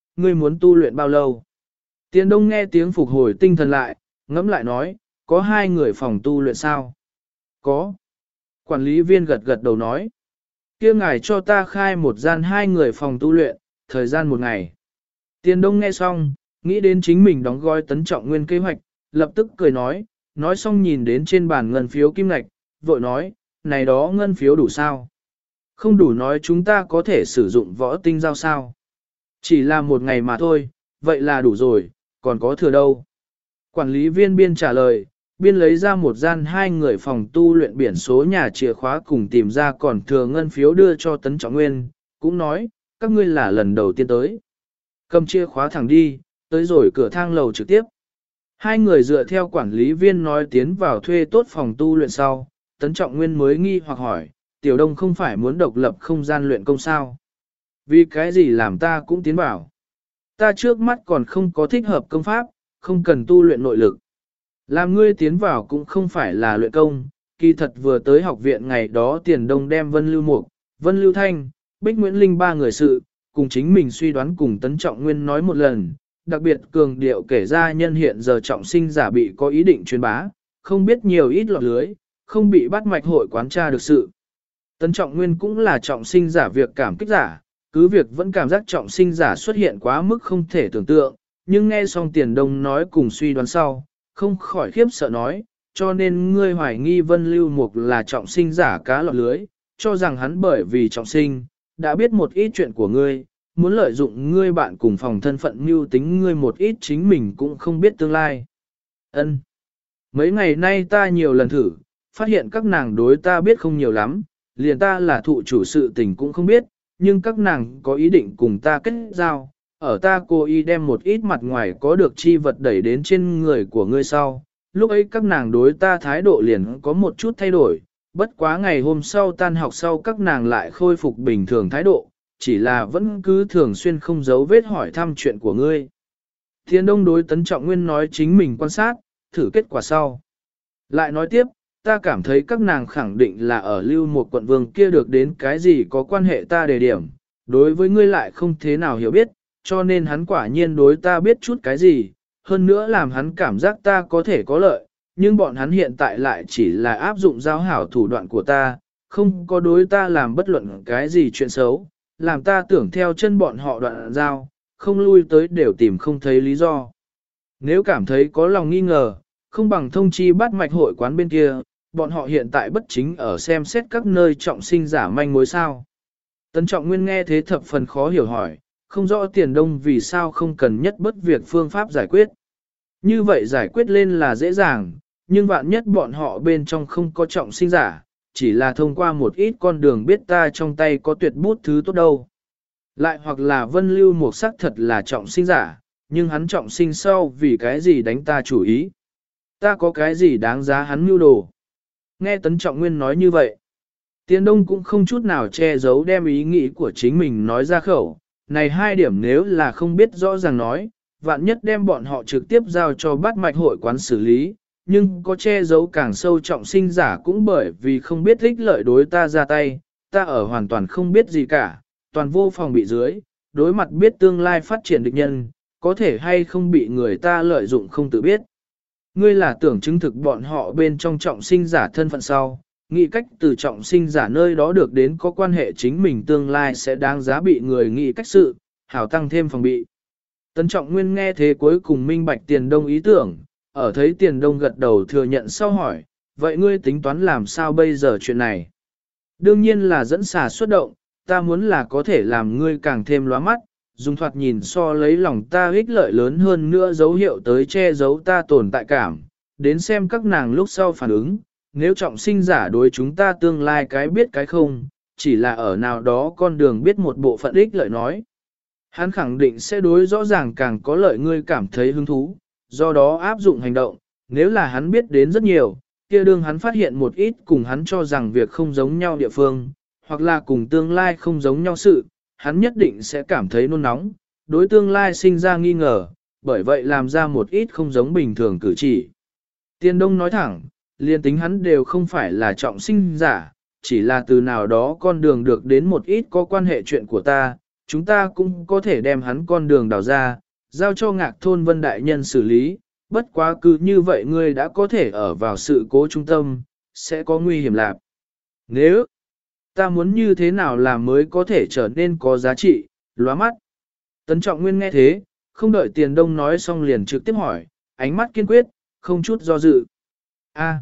ngươi muốn tu luyện bao lâu? Tiền Đông nghe tiếng phục hồi tinh thần lại, ngẫm lại nói, có 2 người phòng tu luyện sao? Có. Quản lý viên gật gật đầu nói, kia ngài cho ta khai một gian 2 người phòng tu luyện, thời gian 1 ngày. Tiền Đông nghe xong, nghĩ đến chính mình đóng gói Tấn Trọng Nguyên kế hoạch, lập tức cười nói xong nhìn đến trên bàn ngân phiếu kim ngạch, vội nói, này đó ngân phiếu đủ sao? Không đủ nói chúng ta có thể sử dụng võ tinh giao sao? Chỉ là 1 ngày mà thôi, vậy là đủ rồi, còn có thừa đâu? Quản lý viên biên trả lời, biên lấy ra một gian 2 người phòng tu luyện biển số nhà chìa khóa cùng tìm ra còn thừa ngân phiếu đưa cho Tấn Trọng Nguyên, cũng nói, các ngươi là lần đầu tiên tới. Cầm chìa khóa thẳng đi, tới rồi cửa thang lầu trực tiếp. 2 người dựa theo quản lý viên nói tiến vào thuê tốt phòng tu luyện sau, Tấn Trọng Nguyên mới nghi hoặc hỏi, Tiểu Đông không phải muốn độc lập không gian luyện công sao? Vì cái gì làm ta cũng tiến vào? Ta trước mắt còn không có thích hợp công pháp, không cần tu luyện nội lực. Làm ngươi tiến vào cũng không phải là luyện công, kỳ thật vừa tới học viện ngày đó Tiền Đông đem Vân Lưu Mục, Vân Lưu Thanh, Bích Nguyễn Linh 3 người sự, cùng chính mình suy đoán cùng Tấn Trọng Nguyên nói một lần, đặc biệt cường điệu kể ra nhân hiện giờ trọng sinh giả bị có ý định truyền bá, không biết nhiều ít lọt lưới, không bị bắt mạch hội quán tra được sự. Tấn Trọng Nguyên cũng là trọng sinh giả việc cảm kích giả, cứ việc vẫn cảm giác trọng sinh giả xuất hiện quá mức không thể tưởng tượng, nhưng nghe xong Tiền Đông nói cùng suy đoán sau, không khỏi khiếp sợ nói, cho nên ngươi hoài nghi Vân Lưu Mục là trọng sinh giả cá lọt lưới, cho rằng hắn bởi vì trọng sinh, đã biết một ít chuyện của ngươi, muốn lợi dụng ngươi bạn cùng phòng thân phận mưu tính ngươi một ít chính mình cũng không biết tương lai. Ân. Mấy ngày nay ta nhiều lần thử, phát hiện các nàng đối ta biết không nhiều lắm, liền ta là thụ chủ sự tình cũng không biết, nhưng các nàng có ý định cùng ta kết giao, ở ta cố ý đem một ít mặt ngoài có được chi vật đẩy đến trên người của ngươi sau, lúc ấy các nàng đối ta thái độ liền có một chút thay đổi, bất quá ngày hôm sau tan học sau các nàng lại khôi phục bình thường thái độ, chỉ là vẫn cứ thường xuyên không giấu vết hỏi thăm chuyện của ngươi. Thiên Đông đối Tấn Trọng Nguyên nói chính mình quan sát, thử kết quả sau. Lại nói tiếp, ta cảm thấy các nàng khẳng định là ở Lưu một quận vương kia được đến cái gì có quan hệ ta đề điểm, đối với ngươi lại không thế nào hiểu biết, cho nên hắn quả nhiên đối ta biết chút cái gì, hơn nữa làm hắn cảm giác ta có thể có lợi, nhưng bọn hắn hiện tại lại chỉ là áp dụng giao hảo thủ đoạn của ta, không có đối ta làm bất luận cái gì chuyện xấu, làm ta tưởng theo chân bọn họ đoạn giao, không lui tới đều tìm không thấy lý do. Nếu cảm thấy có lòng nghi ngờ, không bằng thông chi bắt mạch hội quán bên kia, bọn họ hiện tại bất chính ở xem xét các nơi trọng sinh giả manh mối sao. Tấn Trọng Nguyên nghe thế thập phần khó hiểu hỏi, không rõ Tiền Đông vì sao không cần nhất bất việc phương pháp giải quyết. Như vậy giải quyết lên là dễ dàng, nhưng vạn nhất bọn họ bên trong không có trọng sinh giả, chỉ là thông qua một ít con đường biết ta trong tay có tuyệt bút thứ tốt đâu. Lại hoặc là Vân Lưu một sắc thật là trọng sinh giả, nhưng hắn trọng sinh sau vì cái gì đánh ta chủ ý. Ta có cái gì đáng giá hắn mưu đồ. Nghe Tấn Trọng Nguyên nói như vậy, Tiền Đông cũng không chút nào che giấu đem ý nghĩ của chính mình nói ra khẩu. Này 2 điểm nếu là không biết rõ ràng nói, vạn nhất đem bọn họ trực tiếp giao cho bắt mạch hội quán xử lý, nhưng có che giấu càng sâu trọng sinh giả cũng bởi vì không biết ích lợi đối ta ra tay, ta ở hoàn toàn không biết gì cả, toàn vô phòng bị dưới, đối mặt biết tương lai phát triển địch nhân, có thể hay không bị người ta lợi dụng không tự biết. Ngươi là tưởng chứng thực bọn họ bên trong trọng sinh giả thân phận sau, nghĩ cách từ trọng sinh giả nơi đó được đến có quan hệ chính mình tương lai sẽ đáng giá bị người nghĩ cách sự, hảo tăng thêm phòng bị. Tấn Trọng Nguyên nghe thế cuối cùng minh bạch Tiền Đông ý tưởng, ở thấy Tiền Đông gật đầu thừa nhận sau hỏi, vậy ngươi tính toán làm sao bây giờ chuyện này? Đương nhiên là dẫn xà xuất động, ta muốn là có thể làm ngươi càng thêm lóa mắt, dùng thoạt nhìn so lấy lòng ta ích lợi lớn hơn nữa dấu hiệu tới che giấu ta tồn tại cảm, đến xem các nàng lúc sau phản ứng, nếu trọng sinh giả đối chúng ta tương lai cái biết cái không, chỉ là ở nào đó con đường biết một bộ phận ích lợi nói. Hắn khẳng định sẽ đối rõ ràng càng có lợi ngươi cảm thấy hứng thú, do đó áp dụng hành động, nếu là hắn biết đến rất nhiều, kia đương hắn phát hiện một ít cùng hắn cho rằng việc không giống nhau địa phương, hoặc là cùng tương lai không giống nhau sự, hắn nhất định sẽ cảm thấy nôn nóng, đối tương lai sinh ra nghi ngờ, bởi vậy làm ra một ít không giống bình thường cử chỉ. Tiền Đông nói thẳng, liên tính hắn đều không phải là trọng sinh giả, chỉ là từ nào đó con đường được đến một ít có quan hệ chuyện của ta, chúng ta cũng có thể đem hắn con đường đào ra, giao cho Ngạc Thôn Vân đại nhân xử lý, bất quá cứ như vậy ngươi đã có thể ở vào sự cố trung tâm, sẽ có nguy hiểm lạc. Nếu ta muốn như thế nào làm mới có thể trở nên có giá trị, lóa mắt. Tấn Trọng Nguyên nghe thế, không đợi Tiền Đông nói xong liền trực tiếp hỏi, ánh mắt kiên quyết, không chút do dự. A,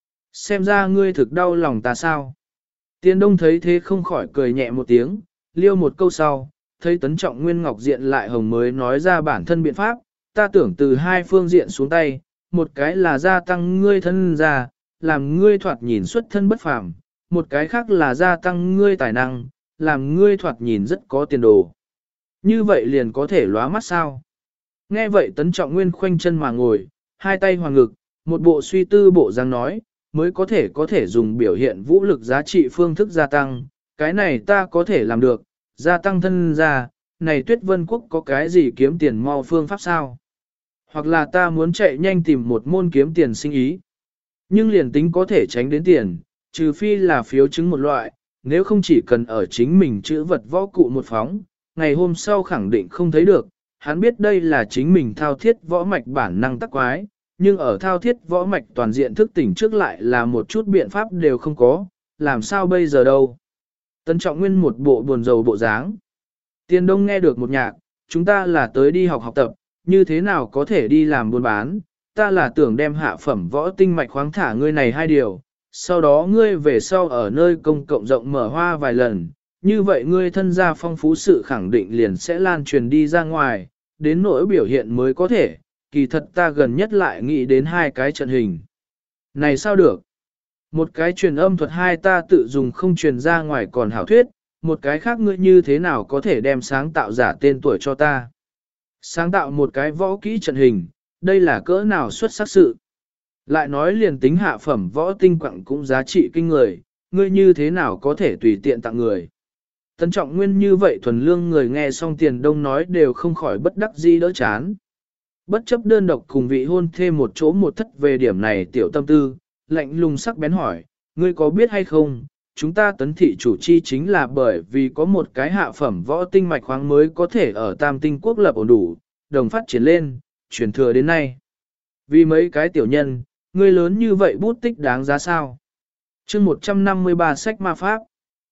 xem ra ngươi thực đau lòng ta sao? Tiền Đông thấy thế không khỏi cười nhẹ một tiếng, liêu một câu sau, thấy Tấn Trọng Nguyên ngọc diện lại hồng mới nói ra bản thân biện pháp, ta tưởng từ hai phương diện xuống tay, một cái là gia tăng ngươi thân ra, làm ngươi thoạt nhìn xuất thân bất phàm, một cái khác là gia tăng ngươi tài năng, làm ngươi thoạt nhìn rất có tiền đồ. Như vậy liền có thể lóa mắt sao? Nghe vậy Tấn Trọng Nguyên khoanh chân mà ngồi, hai tay hoàng ngực, một bộ suy tư bộ dáng nói, mới có thể dùng biểu hiện vũ lực giá trị phương thức gia tăng, cái này ta có thể làm được, gia tăng thân ra, này Tuyết Vân Quốc có cái gì kiếm tiền mau phương pháp sao? Hoặc là ta muốn chạy nhanh tìm một môn kiếm tiền sinh ý. Nhưng liền tính có thể tránh đến tiền, trừ phi là phiếu chứng một loại, nếu không chỉ cần ở chính mình chữ vật võ cụ một phóng, ngày hôm sau khẳng định không thấy được, hắn biết đây là chính mình thao thiết võ mạch bản năng tắc quái, nhưng ở thao thiết võ mạch toàn diện thức tỉnh trước lại là một chút biện pháp đều không có, làm sao bây giờ đâu. Tấn Trọng Nguyên một bộ buồn rầu bộ dáng. Tiền Đông nghe được một nhạc, chúng ta là tới đi học tập, như thế nào có thể đi làm buôn bán, ta là tưởng đem hạ phẩm võ tinh mạch khoáng thả ngươi này hai điều, sau đó ngươi về sau ở nơi công cộng rộng mở hoa vài lần, như vậy ngươi thân gia phong phú sự khẳng định liền sẽ lan truyền đi ra ngoài, đến nỗi biểu hiện mới có thể, kỳ thật ta gần nhất lại nghĩ đến hai cái trận hình. Này sao được? Một cái truyền âm thuật hai ta tự dùng không truyền ra ngoài còn hảo thuyết, một cái khác ngươi như thế nào có thể đem sáng tạo giả tên tuổi cho ta? Sáng tạo một cái võ kỹ trận hình, đây là cỡ nào xuất sắc sự. Lại nói liền tính hạ phẩm võ tinh quặng cũng giá trị kinh người, ngươi như thế nào có thể tùy tiện tặng người. Tấn Trọng Nguyên như vậy thuần lương người nghe xong Tiền Đông nói đều không khỏi bất đắc dĩ đỡ chán. Bất chấp đơn độc cùng vị hôn thêm một chỗ một thất về điểm này tiểu tâm tư, lạnh lùng sắc bén hỏi, ngươi có biết hay không, chúng ta Tấn thị chủ chi chính là bởi vì có một cái hạ phẩm võ tinh mạch khoáng mới có thể ở Tam Tinh quốc lập ổn đủ, đồng phát triển lên, truyền thừa đến nay. Vì mấy cái tiểu nhân, ngươi lớn như vậy bút tích đáng giá sao? Chương 153 sách ma pháp.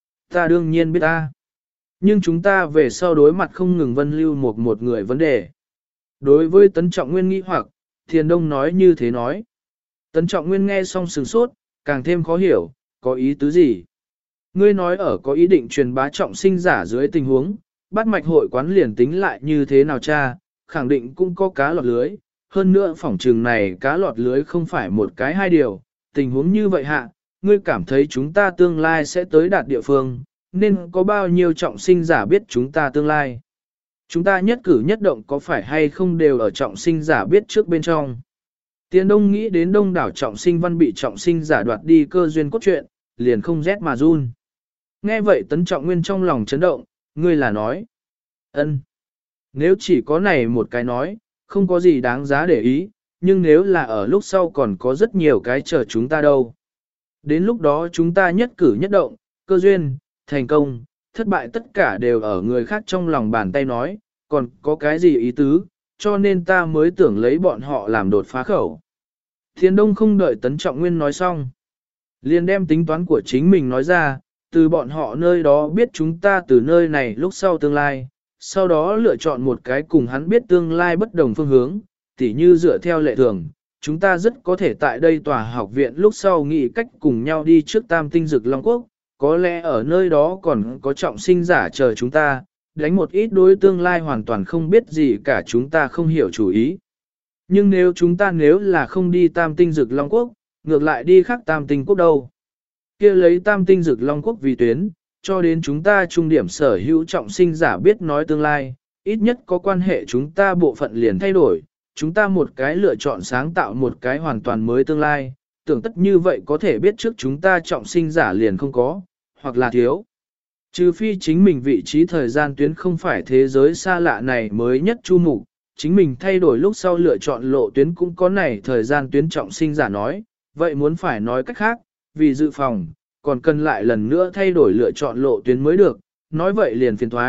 Ta đương nhiên biết ta. Nhưng chúng ta về sau đối mặt không ngừng Vân Lưu một người vấn đề. Đối với Tấn Trọng Nguyên nghi hoặc, Thiền Đông nói như thế nói. Tấn Trọng Nguyên nghe xong sừng sốt, càng thêm khó hiểu, có ý tứ gì? Ngươi nói ở có ý định truyền bá trọng sinh giả dưới tình huống, bắt mạch hội quán liền tính lại như thế nào cha, khẳng định cũng có cá lọt lưới. Hơn nữa phỏng trường này cá lọt lưới không phải một cái hai điều, tình huống như vậy hạ, ngươi cảm thấy chúng ta tương lai sẽ tới đạt địa phương, nên có bao nhiêu trọng sinh giả biết chúng ta tương lai. Chúng ta nhất cử nhất động có phải hay không đều ở trọng sinh giả biết trước bên trong. Tiền Đông nghĩ đến đông đảo trọng sinh văn bị trọng sinh giả đoạt đi cơ duyên cốt truyện, liền không rét mà run. Nghe vậy Tấn Trọng Nguyên trong lòng chấn động, ngươi là nói. Ân. Nếu chỉ có này một cái nói, không có gì đáng giá để ý, nhưng nếu là ở lúc sau còn có rất nhiều cái chờ chúng ta đâu. Đến lúc đó chúng ta nhất cử nhất động, cơ duyên, thành công, thất bại tất cả đều ở người khác trong lòng bàn tay nói, còn có cái gì ý tứ, cho nên ta mới tưởng lấy bọn họ làm đột phá khẩu. Thiên Đông không đợi Tấn Trọng Nguyên nói xong, liền đem tính toán của chính mình nói ra, từ bọn họ nơi đó biết chúng ta từ nơi này lúc sau tương lai, sau đó lựa chọn một cái cùng hắn biết tương lai bất đồng phương hướng, tỉ như dựa theo lệ thường, chúng ta rất có thể tại đây tòa học viện lúc sau nghĩ cách cùng nhau đi trước Tam Tinh Dực Long Quốc, có lẽ ở nơi đó còn có trọng sinh giả chờ chúng ta, đánh một ít đối tương lai hoàn toàn không biết gì cả chúng ta không hiểu chủ ý. Nhưng nếu chúng ta nếu là không đi Tam Tinh Dực Long Quốc, ngược lại đi khác Tam Tinh Quốc đâu, kia lấy Tam Tinh Dực Long Quốc vì tuyến, cho đến chúng ta trung điểm sở hữu trọng sinh giả biết nói tương lai, ít nhất có quan hệ chúng ta bộ phận liền thay đổi, chúng ta một cái lựa chọn sáng tạo một cái hoàn toàn mới tương lai, tưởng tất như vậy có thể biết trước chúng ta trọng sinh giả liền không có, hoặc là thiếu. Trừ phi chính mình vị trí thời gian tuyến không phải thế giới xa lạ này mới nhất chu mục, chính mình thay đổi lúc sau lựa chọn lộ tuyến cũng có này thời gian tuyến trọng sinh giả nói, vậy muốn phải nói cách khác, vì dự phòng, còn cần lại lần nữa thay đổi lựa chọn lộ tuyến mới được, nói vậy liền phiền thoái,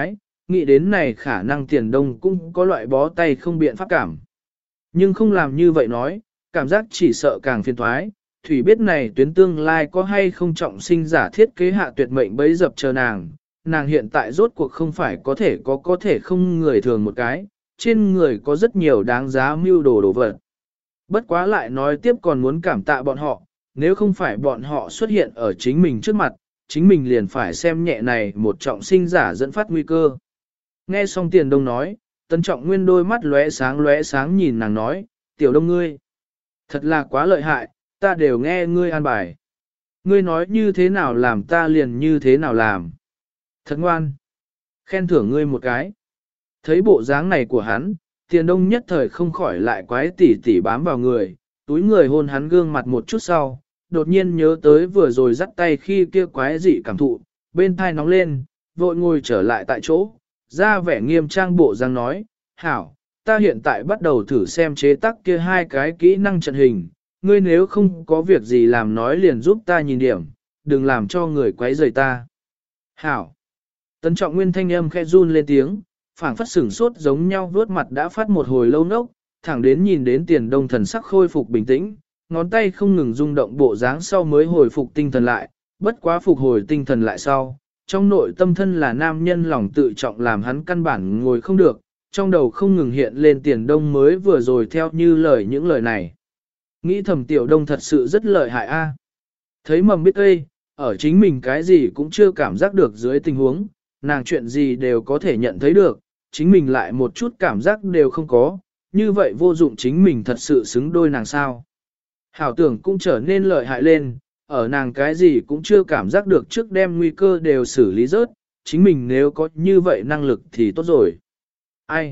nghĩ đến này khả năng Tiền Đông cũng có loại bó tay không biện pháp cảm. Nhưng không làm như vậy nói, cảm giác chỉ sợ càng phiền toái. Thủy biết này tuyến tương lai có hay không trọng sinh giả thiết kế hạ tuyệt mệnh bấy dập chờ nàng hiện tại rốt cuộc không phải có thể không người thường một cái, trên người có rất nhiều đáng giá mưu đồ đồ vật. Bất quá lại nói tiếp còn muốn cảm tạ bọn họ, nếu không phải bọn họ xuất hiện ở chính mình trước mặt, chính mình liền phải xem nhẹ này một trọng sinh giả dẫn phát nguy cơ. Nghe xong Tiền Đông nói, Tấn Trọng Nguyên đôi mắt lóe sáng nhìn nàng nói, tiểu Đông ngươi, thật là quá lợi hại, ta đều nghe ngươi an bài. Ngươi nói như thế nào làm ta liền như thế nào làm. Thật ngoan. Khen thưởng ngươi một cái. Thấy bộ dáng này của hắn, Tiền Đông nhất thời không khỏi lại quái tỉ tỉ bám vào người, túi người hôn hắn gương mặt một chút sau, đột nhiên nhớ tới vừa rồi dắt tay khi kia quái dị cảm thụ, bên thai nóng lên, vội ngồi trở lại tại chỗ, ra vẻ nghiêm trang bộ dáng nói, hảo, ta hiện tại bắt đầu thử xem chế tác kia hai cái kỹ năng trận hình, ngươi nếu không có việc gì làm nói liền giúp ta nhìn điểm, đừng làm cho người quấy rầy ta. Hảo. Tấn Trọng Nguyên thanh âm khẽ run lên tiếng, phảng phất sửng sốt giống nhau vuốt mặt đã phát một hồi lâu nốc, thẳng đến nhìn đến Tiền Đông thần sắc khôi phục bình tĩnh, ngón tay không ngừng rung động bộ dáng sau mới hồi phục tinh thần lại, bất quá phục hồi tinh thần lại sau, trong nội tâm thân là nam nhân lòng tự trọng làm hắn căn bản ngồi không được, trong đầu không ngừng hiện lên Tiền Đông mới vừa rồi theo như lời những lời này. Nghĩ thầm Tiểu Đông thật sự rất lợi hại a. Thấy mầm biết cây, ở chính mình cái gì cũng chưa cảm giác được dưới tình huống, nàng chuyện gì đều có thể nhận thấy được, chính mình lại một chút cảm giác đều không có, như vậy vô dụng chính mình thật sự xứng đôi nàng sao. Hảo tưởng cũng trở nên lợi hại lên, ở nàng cái gì cũng chưa cảm giác được trước đem nguy cơ đều xử lý rớt, chính mình nếu có như vậy năng lực thì tốt rồi. Ai?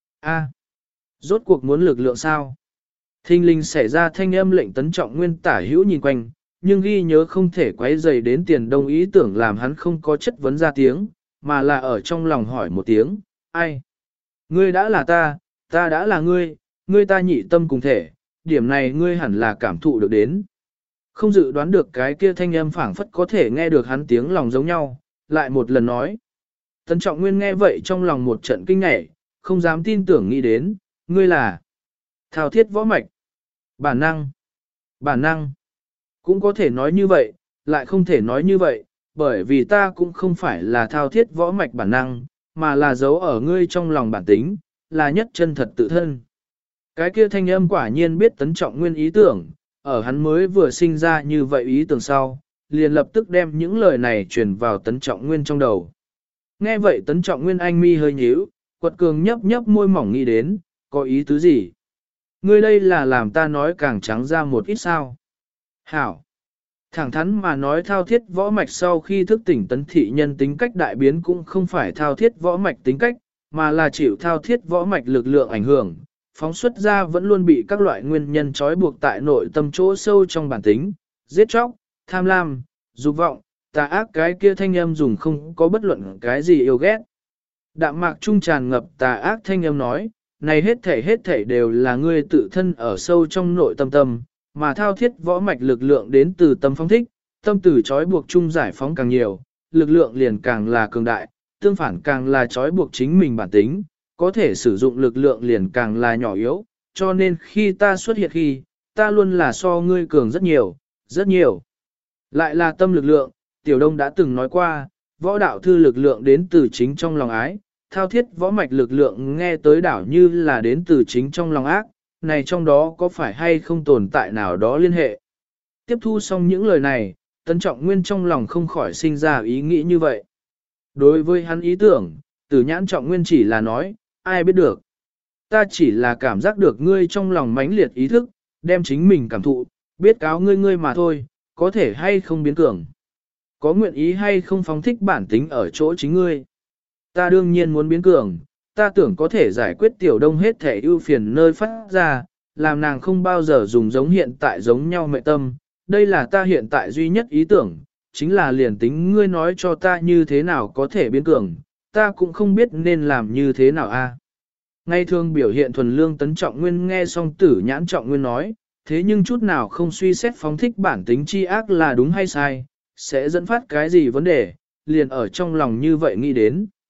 Rốt cuộc muốn lực lượng sao? Thinh linh xảy ra thanh âm lệnh Tấn Trọng Nguyên tả hữu nhìn quanh, nhưng ghi nhớ không thể quấy dày đến Tiền Đông ý tưởng làm hắn không có chất vấn ra tiếng, mà là ở trong lòng hỏi một tiếng, ai? Ngươi đã là ta đã là ngươi ta nhị tâm cùng thể, điểm này ngươi hẳn là cảm thụ được đến. Không dự đoán được cái kia thanh âm phảng phất có thể nghe được hắn tiếng lòng giống nhau, lại một lần nói. Tấn Trọng Nguyên nghe vậy trong lòng một trận kinh ngạc, không dám tin tưởng nghĩ đến, ngươi là thao thiết võ mạch. Bản năng, cũng có thể nói như vậy, lại không thể nói như vậy, bởi vì ta cũng không phải là thao thiết võ mạch bản năng, mà là giấu ở ngươi trong lòng bản tính, là nhất chân thật tự thân. Cái kia thanh âm quả nhiên biết Tấn Trọng Nguyên ý tưởng, ở hắn mới vừa sinh ra như vậy ý tưởng sau, liền lập tức đem những lời này truyền vào Tấn Trọng Nguyên trong đầu. Nghe vậy Tấn Trọng Nguyên anh mi hơi nhíu, quật cường nhấp nhấp môi mỏng nghĩ đến, có ý tứ gì? Ngươi đây là làm ta nói càng trắng ra một ít sao? Hảo! Thẳng thắn mà nói thao thiết võ mạch sau khi thức tỉnh Tấn thị nhân tính cách đại biến cũng không phải thao thiết võ mạch tính cách, mà là chịu thao thiết võ mạch lực lượng ảnh hưởng, phóng xuất ra vẫn luôn bị các loại nguyên nhân trói buộc tại nội tâm chỗ sâu trong bản tính, giết chóc, tham lam, dục vọng, tà ác cái kia thanh âm dùng không có bất luận cái gì yêu ghét. Đạm mạc trung tràn ngập tà ác thanh âm nói, này hết thảy đều là ngươi tự thân ở sâu trong nội tâm, mà thao thiết võ mạch lực lượng đến từ tâm phóng thích, tâm từ trói buộc chung giải phóng càng nhiều, lực lượng liền càng là cường đại, tương phản càng là trói buộc chính mình bản tính, có thể sử dụng lực lượng liền càng là nhỏ yếu, cho nên khi ta xuất hiện khi, ta luôn là so ngươi cường rất nhiều, rất nhiều. Lại là tâm lực lượng, Tiểu Đông đã từng nói qua, võ đạo thư lực lượng đến từ chính trong lòng ái, thao thiết võ mạch lực lượng nghe tới đảo như là đến từ chính trong lòng ác, này trong đó có phải hay không tồn tại nào đó liên hệ. Tiếp thu xong những lời này, Tấn Trọng Nguyên trong lòng không khỏi sinh ra ý nghĩ như vậy. Đối với hắn ý tưởng, Tử Nhãn Trọng Nguyên chỉ là nói, ai biết được. Ta chỉ là cảm giác được ngươi trong lòng mãnh liệt ý thức, đem chính mình cảm thụ, biết cáo ngươi mà thôi, có thể hay không biến cường. Có nguyện ý hay không phóng thích bản tính ở chỗ chính ngươi. Ta đương nhiên muốn biến cường, ta tưởng có thể giải quyết Tiểu Đông hết thể ưu phiền nơi phát ra, làm nàng không bao giờ dùng giống hiện tại giống nhau mẹ tâm. Đây là ta hiện tại duy nhất ý tưởng, chính là liền tính ngươi nói cho ta như thế nào có thể biến cường, ta cũng không biết nên làm như thế nào a. Ngay thường biểu hiện thuần lương Tấn Trọng Nguyên nghe xong Tử Nhãn Trọng Nguyên nói, thế nhưng chút nào không suy xét phóng thích bản tính chi ác là đúng hay sai, sẽ dẫn phát cái gì vấn đề, liền ở trong lòng như vậy nghĩ đến.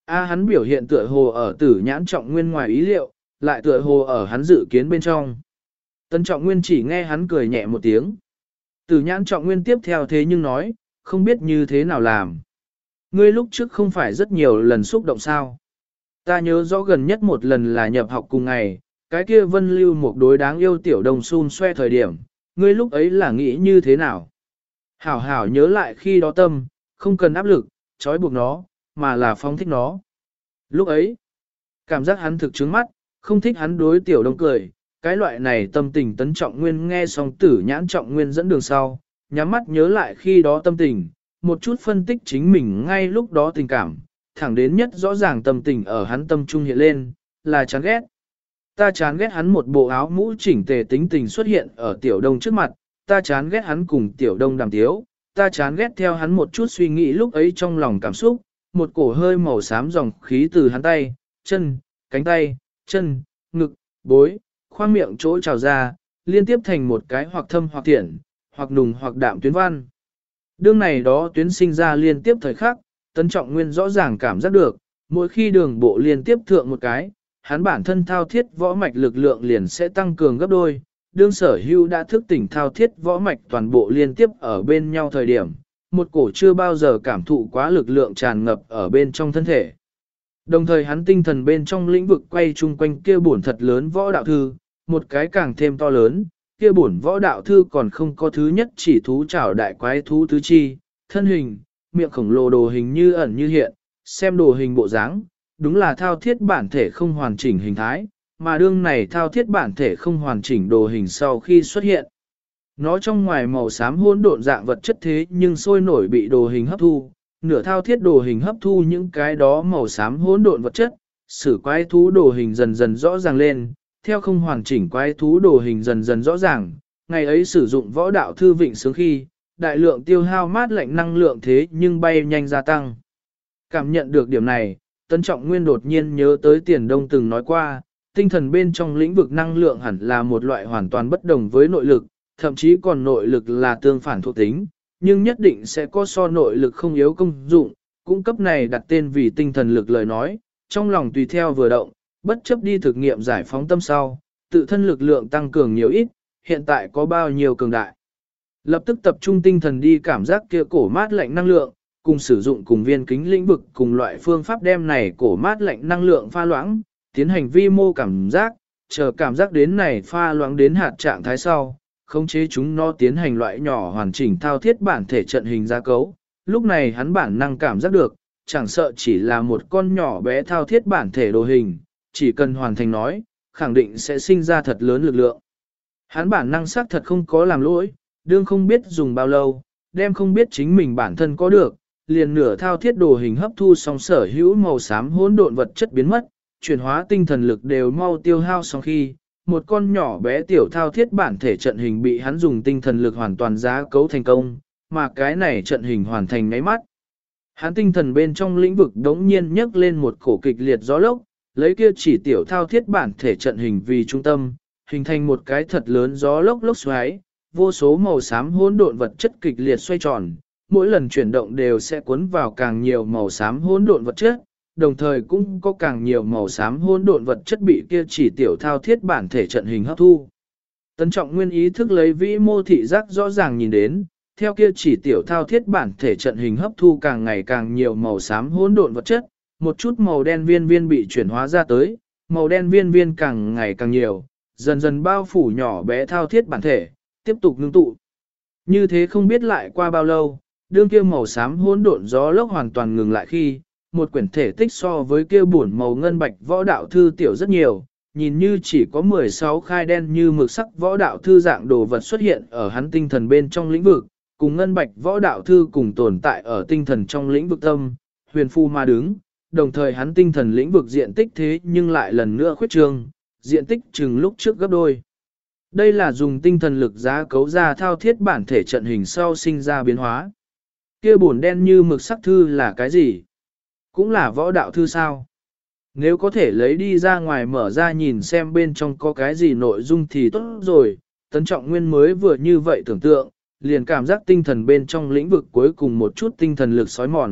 Hắn biểu hiện tựa hồ ở Tử Nhãn Trọng Nguyên ngoài ý liệu, lại tựa hồ ở hắn dự kiến bên trong. Tấn Trọng Nguyên chỉ nghe hắn cười nhẹ một tiếng. Tử Nhãn Trọng Nguyên tiếp theo thế nhưng nói, không biết như thế nào làm. Ngươi lúc trước không phải rất nhiều lần xúc động sao. Ta nhớ rõ gần nhất một lần là nhập học cùng ngày, cái kia Vân Lưu một đối đáng yêu tiểu đồng xun xoe thời điểm, ngươi lúc ấy là nghĩ như thế nào? Hảo hảo nhớ lại khi đó tâm, không cần áp lực, trói buộc nó, mà là phóng thích nó. Lúc ấy, cảm giác hắn thực trướng mắt, không thích hắn đối tiểu đông cười, cái loại này tâm tình Tấn Trọng Nguyên nghe xong Tử Nhãn Trọng Nguyên dẫn đường sau, nhắm mắt nhớ lại khi đó tâm tình, một chút phân tích chính mình ngay lúc đó tình cảm, thẳng đến nhất rõ ràng tâm tình ở hắn tâm trung hiện lên, là chán ghét. Ta chán ghét hắn một bộ áo mũ chỉnh tề tính tình xuất hiện ở tiểu đông trước mặt, ta chán ghét hắn cùng tiểu đông đàm tiếu, ta chán ghét theo hắn một chút suy nghĩ lúc ấy trong lòng cảm xúc, một cổ hơi màu xám dòng khí từ hắn tay, chân, cánh tay, chân, ngực, bối, khoang miệng chỗ trào ra, liên tiếp thành một cái hoặc thâm hoặc thiện, hoặc nùng hoặc đạm tuyến văn. Đương này đó tuyến sinh ra liên tiếp thời khắc, Tấn Trọng Nguyên rõ ràng cảm giác được, mỗi khi đường bộ liên tiếp thượng một cái, hắn bản thân thao thiết võ mạch lực lượng liền sẽ tăng cường gấp đôi. Đương Sở Hưu đã thức tỉnh thao thiết võ mạch toàn bộ liên tiếp ở bên nhau thời điểm, một cổ chưa bao giờ cảm thụ quá lực lượng tràn ngập ở bên trong thân thể. Đồng thời hắn tinh thần bên trong lĩnh vực quay chung quanh kia bổn thật lớn võ đạo thư, một cái càng thêm to lớn, kia bổn võ đạo thư còn không có thứ nhất chỉ thú chảo đại quái thú tứ chi, thân hình, miệng khổng lồ đồ hình như ẩn như hiện, xem đồ hình bộ dáng, đúng là thao thiết bản thể không hoàn chỉnh hình thái, mà đương này thao thiết bản thể không hoàn chỉnh đồ hình sau khi xuất hiện. Nó trong ngoài màu xám hỗn độn dạng vật chất thế nhưng sôi nổi bị đồ hình hấp thu, nửa thao thiết đồ hình hấp thu những cái đó màu xám hỗn độn vật chất, sử quái thú đồ hình dần dần rõ ràng lên, theo không hoàn chỉnh quái thú đồ hình dần dần rõ ràng, ngày ấy sử dụng võ đạo thư vịnh sướng khi, đại lượng tiêu hao mát lạnh năng lượng thế nhưng bay nhanh gia tăng. Cảm nhận được điểm này, Tấn Trọng Nguyên đột nhiên nhớ tới Tiền Đông từng nói qua, tinh thần bên trong lĩnh vực năng lượng hẳn là một loại hoàn toàn bất đồng với nội lực, thậm chí còn nội lực là tương phản thuộc tính, nhưng nhất định sẽ có so nội lực không yếu công dụng, cung cấp này đặt tên vì tinh thần lực lời nói, trong lòng tùy theo vừa động, bất chấp đi thực nghiệm giải phóng tâm sau, tự thân lực lượng tăng cường nhiều ít, hiện tại có bao nhiêu cường đại. Lập tức tập trung tinh thần đi cảm giác kia cổ mát lạnh năng lượng, cùng sử dụng cùng viên kính lĩnh vực cùng loại phương pháp đem này cổ mát lạnh năng lượng pha loãng, tiến hành vi mô cảm giác, chờ cảm giác đến này pha loãng đến hạt trạng thái sau, khống chế chúng nó tiến hành loại nhỏ hoàn chỉnh thao thiết bản thể trận hình gia cấu. Lúc này hắn bản năng cảm giác được, chẳng sợ chỉ là một con nhỏ bé thao thiết bản thể đồ hình, chỉ cần hoàn thành nói, khẳng định sẽ sinh ra thật lớn lực lượng. Hắn bản năng xác thật không có làm lỗi, đương không biết dùng bao lâu, đem không biết chính mình bản thân có được, liền nửa thao thiết đồ hình hấp thu xong sở hữu màu xám hỗn độn vật chất biến mất, chuyển hóa tinh thần lực đều mau tiêu hao xong khi, một con nhỏ bé tiểu thao thiết bản thể trận hình bị hắn dùng tinh thần lực hoàn toàn giá cấu thành công, mà cái này trận hình hoàn thành nháy mắt. Hắn tinh thần bên trong lĩnh vực đống nhiên nhấc lên một cổ kịch liệt gió lốc, lấy kia chỉ tiểu thao thiết bản thể trận hình vì trung tâm, hình thành một cái thật lớn gió lốc lốc xoáy, vô số màu xám hỗn độn vật chất kịch liệt xoay tròn, mỗi lần chuyển động đều sẽ cuốn vào càng nhiều màu xám hỗn độn vật chất, đồng thời cũng có càng nhiều màu xám hỗn độn vật chất bị kia chỉ tiểu thao thiết bản thể trận hình hấp thu. Tấn Trọng Nguyên ý thức lấy vĩ mô thị giác rõ ràng nhìn đến, theo kia chỉ tiểu thao thiết bản thể trận hình hấp thu càng ngày càng nhiều màu xám hỗn độn vật chất, một chút màu đen viên viên bị chuyển hóa ra tới, màu đen viên viên càng ngày càng nhiều, dần dần bao phủ nhỏ bé thao thiết bản thể, tiếp tục ngưng tụ. Như thế không biết lại qua bao lâu, đương kia màu xám hỗn độn gió lốc hoàn toàn ngừng lại khi, một quyển thể tích so với kia buồn màu ngân bạch võ đạo thư tiểu rất nhiều, nhìn như chỉ có 16 khai đen như mực sắc võ đạo thư dạng đồ vật xuất hiện ở hắn tinh thần bên trong lĩnh vực, cùng ngân bạch võ đạo thư cùng tồn tại ở tinh thần trong lĩnh vực tâm, huyền phu ma đứng, đồng thời hắn tinh thần lĩnh vực diện tích thế nhưng lại lần nữa khuyết trương, diện tích chừng lúc trước gấp đôi. Đây là dùng tinh thần lực giá cấu ra thao thiết bản thể trận hình sau sinh ra biến hóa. Kia bổn đen như mực sắc thư là cái gì? Cũng là võ đạo thư sao? Nếu có thể lấy đi ra ngoài mở ra nhìn xem bên trong có cái gì nội dung thì tốt rồi. Tấn Trọng Nguyên mới vừa như vậy tưởng tượng, liền cảm giác tinh thần bên trong lĩnh vực cuối cùng một chút tinh thần lực sói mòn,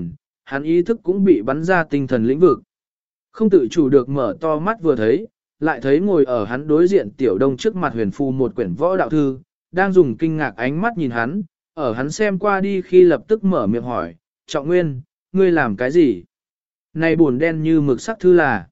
hắn ý thức cũng bị bắn ra tinh thần lĩnh vực. Không tự chủ được mở to mắt vừa thấy, lại thấy ngồi ở hắn đối diện Tiểu Đông trước mặt huyền phù một quyển võ đạo thư, đang dùng kinh ngạc ánh mắt nhìn hắn, ở hắn xem qua đi khi lập tức mở miệng hỏi, Trọng Nguyên, ngươi làm cái gì? Này buồn đen như mực sắc thư là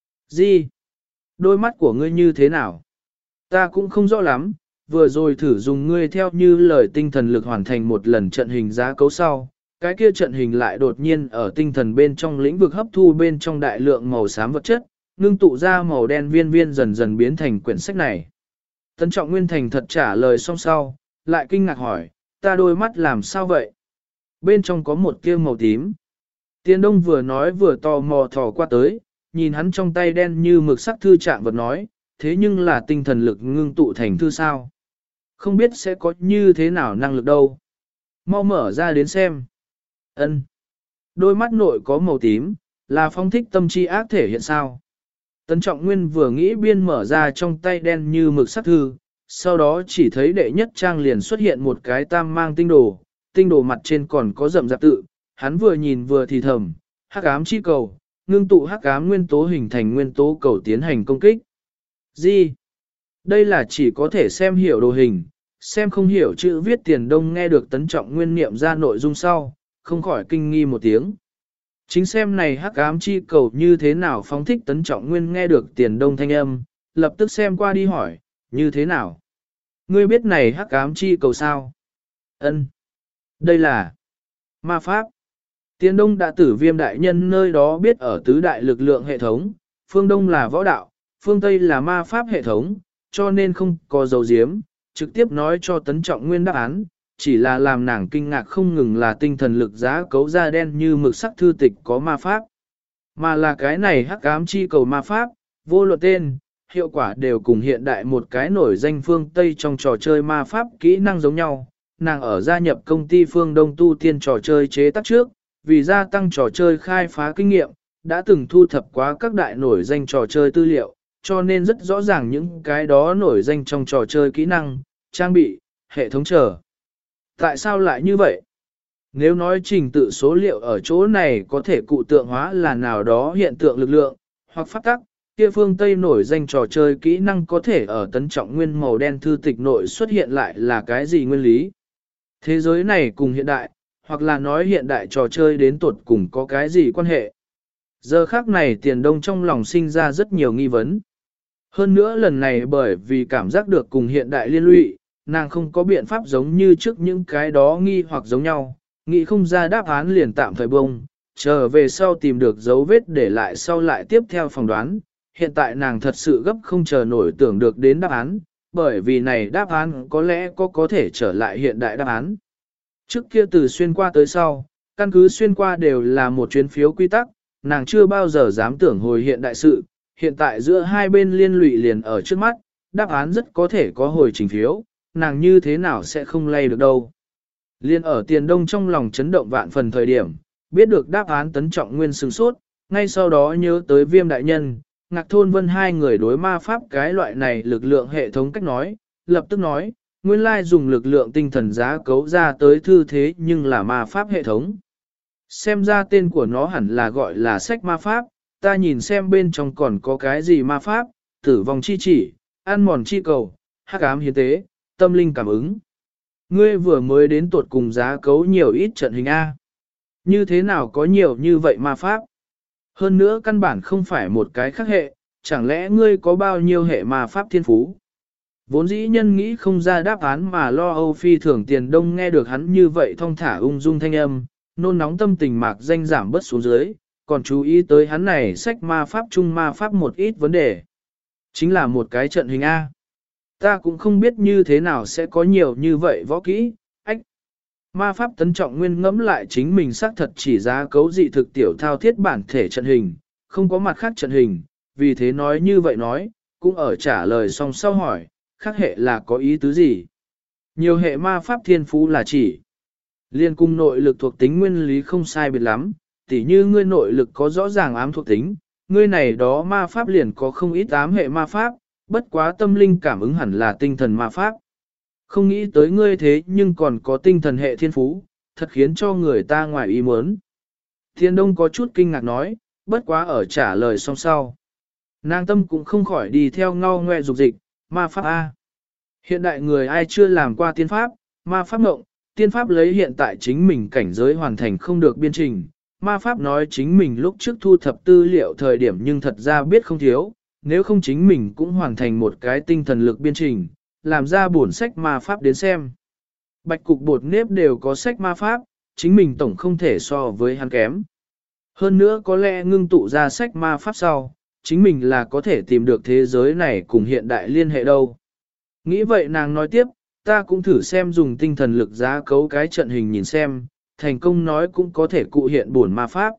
gì? Đôi mắt của ngươi như thế nào? Ta cũng không rõ lắm, vừa rồi thử dùng ngươi theo như lời tinh thần lực hoàn thành một lần trận hình giá cấu sau. Cái kia trận hình lại đột nhiên ở tinh thần bên trong lĩnh vực hấp thu bên trong đại lượng màu xám vật chất, ngưng tụ ra màu đen viên viên dần dần biến thành quyển sách này. Tấn Trọng Nguyên thành thật trả lời xong sau, lại kinh ngạc hỏi, ta đôi mắt làm sao vậy? Bên trong có một kia màu tím. Tiền Đông vừa nói vừa tò mò thò qua tới, nhìn hắn trong tay đen như mực sắc thư trạng vật nói, thế nhưng là tinh thần lực ngưng tụ thành thư sao? Không biết sẽ có như thế nào năng lực đâu. Mau mở ra đến xem. Ân. Đôi mắt nội có màu tím, là phong thích tâm chi ác thể hiện sao? Tấn Trọng Nguyên vừa nghĩ biên mở ra trong tay đen như mực sắc thư, sau đó chỉ thấy đệ nhất trang liền xuất hiện một cái tam mang tinh đồ mặt trên còn có rậm rạp tự, hắn vừa nhìn vừa thì thầm, hắc ám chi cầu, ngưng tụ hắc ám nguyên tố hình thành nguyên tố cầu tiến hành công kích. Gì? Đây là chỉ có thể xem hiểu đồ hình, xem không hiểu chữ viết. Tiền Đông nghe được Tấn Trọng Nguyên niệm ra nội dung sau, không khỏi kinh nghi một tiếng. Chính xem này hắc ám chi cầu như thế nào phóng thích. Tấn Trọng Nguyên nghe được Tiền Đông thanh âm, lập tức xem qua đi hỏi, như thế nào? Ngươi biết này hắc ám chi cầu sao? Ân, đây là ma pháp. Tiền Đông đã tử Viêm đại nhân nơi đó biết ở tứ đại lực lượng hệ thống, phương Đông là võ đạo, phương Tây là ma pháp hệ thống, cho nên không có dấu diếm, trực tiếp nói cho Tấn Trọng Nguyên đáp án, chỉ là làm nàng kinh ngạc không ngừng là tinh thần lực giá cấu da đen như mực sắc thư tịch có ma pháp, mà là cái này hắc ám chi cầu ma pháp, vô luận tên, hiệu quả đều cùng hiện đại một cái nổi danh phương Tây trong trò chơi ma pháp kỹ năng giống nhau. Nàng ở gia nhập công ty phương Đông tu tiên trò chơi chế tác trước, vì gia tăng trò chơi khai phá kinh nghiệm, đã từng thu thập quá các đại nổi danh trò chơi tư liệu, cho nên rất rõ ràng những cái đó nổi danh trong trò chơi kỹ năng, trang bị, hệ thống chờ. Tại sao lại như vậy? Nếu nói trình tự số liệu ở chỗ này có thể cụ tượng hóa là nào đó hiện tượng lực lượng, hoặc phát tắc, kia phương Tây nổi danh trò chơi kỹ năng có thể ở Tấn Trọng Nguyên màu đen thư tịch nội xuất hiện lại là cái gì nguyên lý? Thế giới này cùng hiện đại, hoặc là nói hiện đại trò chơi đến tuột cùng có cái gì quan hệ? Giờ khác này Tiền Đông trong lòng sinh ra rất nhiều nghi vấn. Hơn nữa lần này bởi vì cảm giác được cùng hiện đại liên lụy, nàng không có biện pháp giống như trước những cái đó nghi hoặc giống nhau, nghĩ không ra đáp án liền tạm thời bông, trở về sau tìm được dấu vết để lại sau lại tiếp theo phỏng đoán. Hiện tại nàng thật sự gấp không chờ nổi tưởng được đến đáp án, bởi vì này đáp án có lẽ có thể trở lại hiện đại đáp án. Trước kia từ xuyên qua tới sau, căn cứ xuyên qua đều là một chuyến phiếu quy tắc, nàng chưa bao giờ dám tưởng hồi hiện đại sự, hiện tại giữa hai bên liên lụy liền ở trước mắt, đáp án rất có thể có hồi trình phiếu, nàng như thế nào sẽ không lay được đâu. Liên ở Tiền Đông trong lòng chấn động vạn phần thời điểm, biết được đáp án Tấn Trọng Nguyên sửng sốt, ngay sau đó nhớ tới Viêm đại nhân, Ngạc Thôn Vân hai người đối ma pháp cái loại này lực lượng hệ thống cách nói, lập tức nói, nguyên lai dùng lực lượng tinh thần giá cấu ra tới thư thế nhưng là ma pháp hệ thống. Xem ra tên của nó hẳn là gọi là sách ma pháp, ta nhìn xem bên trong còn có cái gì ma pháp, tử vong chi chỉ, ăn mòn chi cầu, hắc ám hiến tế, tâm linh cảm ứng. Ngươi vừa mới đến tuột cùng giá cấu nhiều ít trận hình A. Như thế nào có nhiều như vậy ma pháp? Hơn nữa căn bản không phải một cái khác hệ, chẳng lẽ ngươi có bao nhiêu hệ ma pháp thiên phú? Vốn dĩ nhân nghĩ không ra đáp án mà lo âu phi thường. Tiền Đông nghe được hắn như vậy thong thả ung dung thanh âm, nôn nóng tâm tình mạc danh giảm bớt xuống dưới, còn chú ý tới hắn này sách ma pháp chung ma pháp một ít vấn đề. Chính là một cái trận hình A. Ta cũng không biết như thế nào sẽ có nhiều như vậy võ kỹ, ách. Ma pháp Tấn Trọng Nguyên ngẫm lại chính mình xác thật chỉ giá cấu dị thực tiểu thao thiết bản thể trận hình, không có mặt khác trận hình, vì thế nói như vậy nói, cũng ở trả lời xong sau hỏi, khác hệ là có ý tứ gì? Nhiều hệ ma pháp thiên phú là chỉ liên cung nội lực thuộc tính nguyên lý không sai biệt lắm, tỉ như ngươi nội lực có rõ ràng ám thuộc tính, ngươi này đó ma pháp liền có không ít ám hệ ma pháp, bất quá tâm linh cảm ứng hẳn là tinh thần ma pháp. Không nghĩ tới ngươi thế nhưng còn có tinh thần hệ thiên phú, thật khiến cho người ta ngoài ý muốn. Thiên Đông có chút kinh ngạc nói, bất quá ở trả lời xong sau. Nàng tâm cũng không khỏi đi theo ngao ngoe dục dịch, ma pháp A. Hiện đại người ai chưa làm qua tiên pháp, ma pháp ngộng, tiên pháp lấy hiện tại chính mình cảnh giới hoàn thành không được biên trình. Ma pháp nói chính mình lúc trước thu thập tư liệu thời điểm nhưng thật ra biết không thiếu, nếu không chính mình cũng hoàn thành một cái tinh thần lực biên trình, làm ra bổn sách ma pháp đến xem. Bạch cục bột nếp đều có sách ma pháp, chính mình tổng không thể so với hắn kém. Hơn nữa có lẽ ngưng tụ ra sách ma pháp sau, chính mình là có thể tìm được thế giới này cùng hiện đại liên hệ đâu. Nghĩ vậy nàng nói tiếp, ta cũng thử xem dùng tinh thần lực giá cấu cái trận hình nhìn xem, thành công nói cũng có thể cụ hiện bổn ma pháp.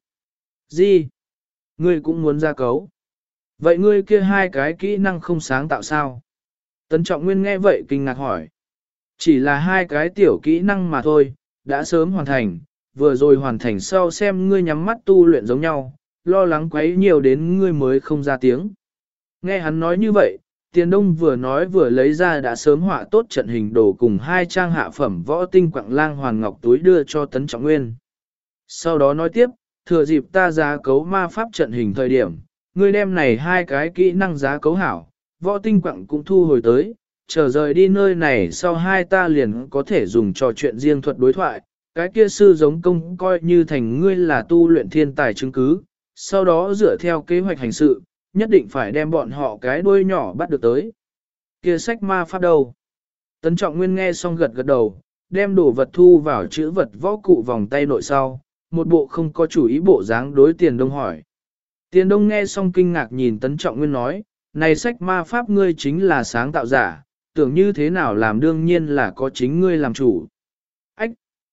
Gì? Ngươi cũng muốn gia cấu? Vậy ngươi kia hai cái kỹ năng không sáng tạo sao? Tấn Trọng Nguyên nghe vậy kinh ngạc hỏi. Chỉ là hai cái tiểu kỹ năng mà thôi, đã sớm hoàn thành, vừa rồi hoàn thành sau xem ngươi nhắm mắt tu luyện giống nhau, lo lắng quấy nhiều đến ngươi mới không ra tiếng. Nghe hắn nói như vậy, Tiền Đông vừa nói vừa lấy ra đã sớm họa tốt trận hình đồ cùng hai trang hạ phẩm võ tinh quặng lang hoàn ngọc túi đưa cho Tấn Trọng Nguyên. Sau đó nói tiếp, thừa dịp ta giá cấu ma pháp trận hình thời điểm, ngươi đem này hai cái kỹ năng giá cấu hảo, võ tinh quặng cũng thu hồi tới, chờ rời đi nơi này sau hai ta liền có thể dùng trò chuyện riêng thuật đối thoại, cái kia sư giống công coi như thành ngươi là tu luyện thiên tài chứng cứ, sau đó dựa theo kế hoạch hành sự, nhất định phải đem bọn họ cái đuôi nhỏ bắt được tới. Kia sách ma pháp đâu? Tấn Trọng Nguyên nghe xong gật gật đầu, đem đồ vật thu vào chữ vật võ cụ vòng tay nội sau, một bộ không có chủ ý bộ dáng đối Tiền Đông hỏi. Tiền Đông nghe xong kinh ngạc nhìn Tấn Trọng Nguyên nói, này sách ma pháp ngươi chính là sáng tạo giả, tưởng như thế nào làm đương nhiên là có chính ngươi làm chủ. Ách!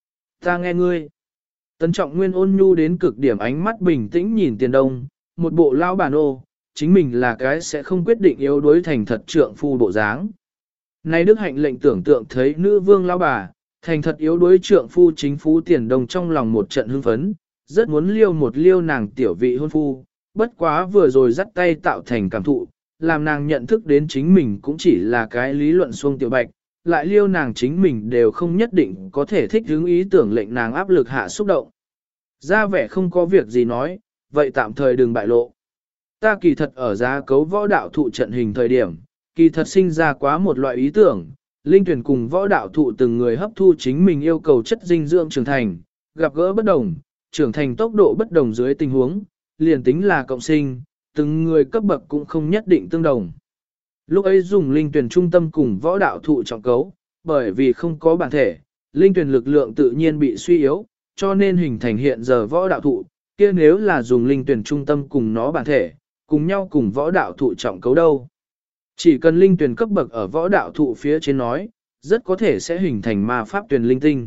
Ta nghe ngươi. Tấn Trọng Nguyên ôn nhu đến cực điểm ánh mắt bình tĩnh nhìn Tiền Đông, một bộ lao bản ô, chính mình là cái sẽ không quyết định yếu đuối thành thật trượng phu bộ dáng. Này Đức Hạnh lệnh tưởng tượng thấy nữ vương lao bà, thành thật yếu đuối trượng phu chính phú Tiền Đông trong lòng một trận hưng phấn, rất muốn liêu một liêu nàng tiểu vị hôn phu, bất quá vừa rồi dắt tay tạo thành cảm thụ, làm nàng nhận thức đến chính mình cũng chỉ là cái lý luận xuông tiểu bạch, lại liêu nàng chính mình đều không nhất định có thể thích hứng ý tưởng lệnh nàng áp lực hạ xúc động. Ra vẻ không có việc gì nói, vậy tạm thời đừng bại lộ. Ta kỳ thật ở giá cấu võ đạo thụ trận hình thời điểm, kỳ thật sinh ra quá một loại ý tưởng, linh tuyển cùng võ đạo thụ từng người hấp thu chính mình yêu cầu chất dinh dưỡng trưởng thành, gặp gỡ bất đồng, trưởng thành tốc độ bất đồng dưới tình huống, liền tính là cộng sinh, từng người cấp bậc cũng không nhất định tương đồng. Lúc ấy dùng linh tuyển trung tâm cùng võ đạo thụ trọng cấu, bởi vì không có bản thể, linh tuyển lực lượng tự nhiên bị suy yếu, cho nên hình thành hiện giờ võ đạo thụ, kia nếu là dùng linh tuyển trung tâm cùng nó bản thể, cùng nhau cùng võ đạo thụ trọng cấu đâu. Chỉ cần linh tuyển cấp bậc ở võ đạo thụ phía trên nói, rất có thể sẽ hình thành ma pháp tuyển linh tinh.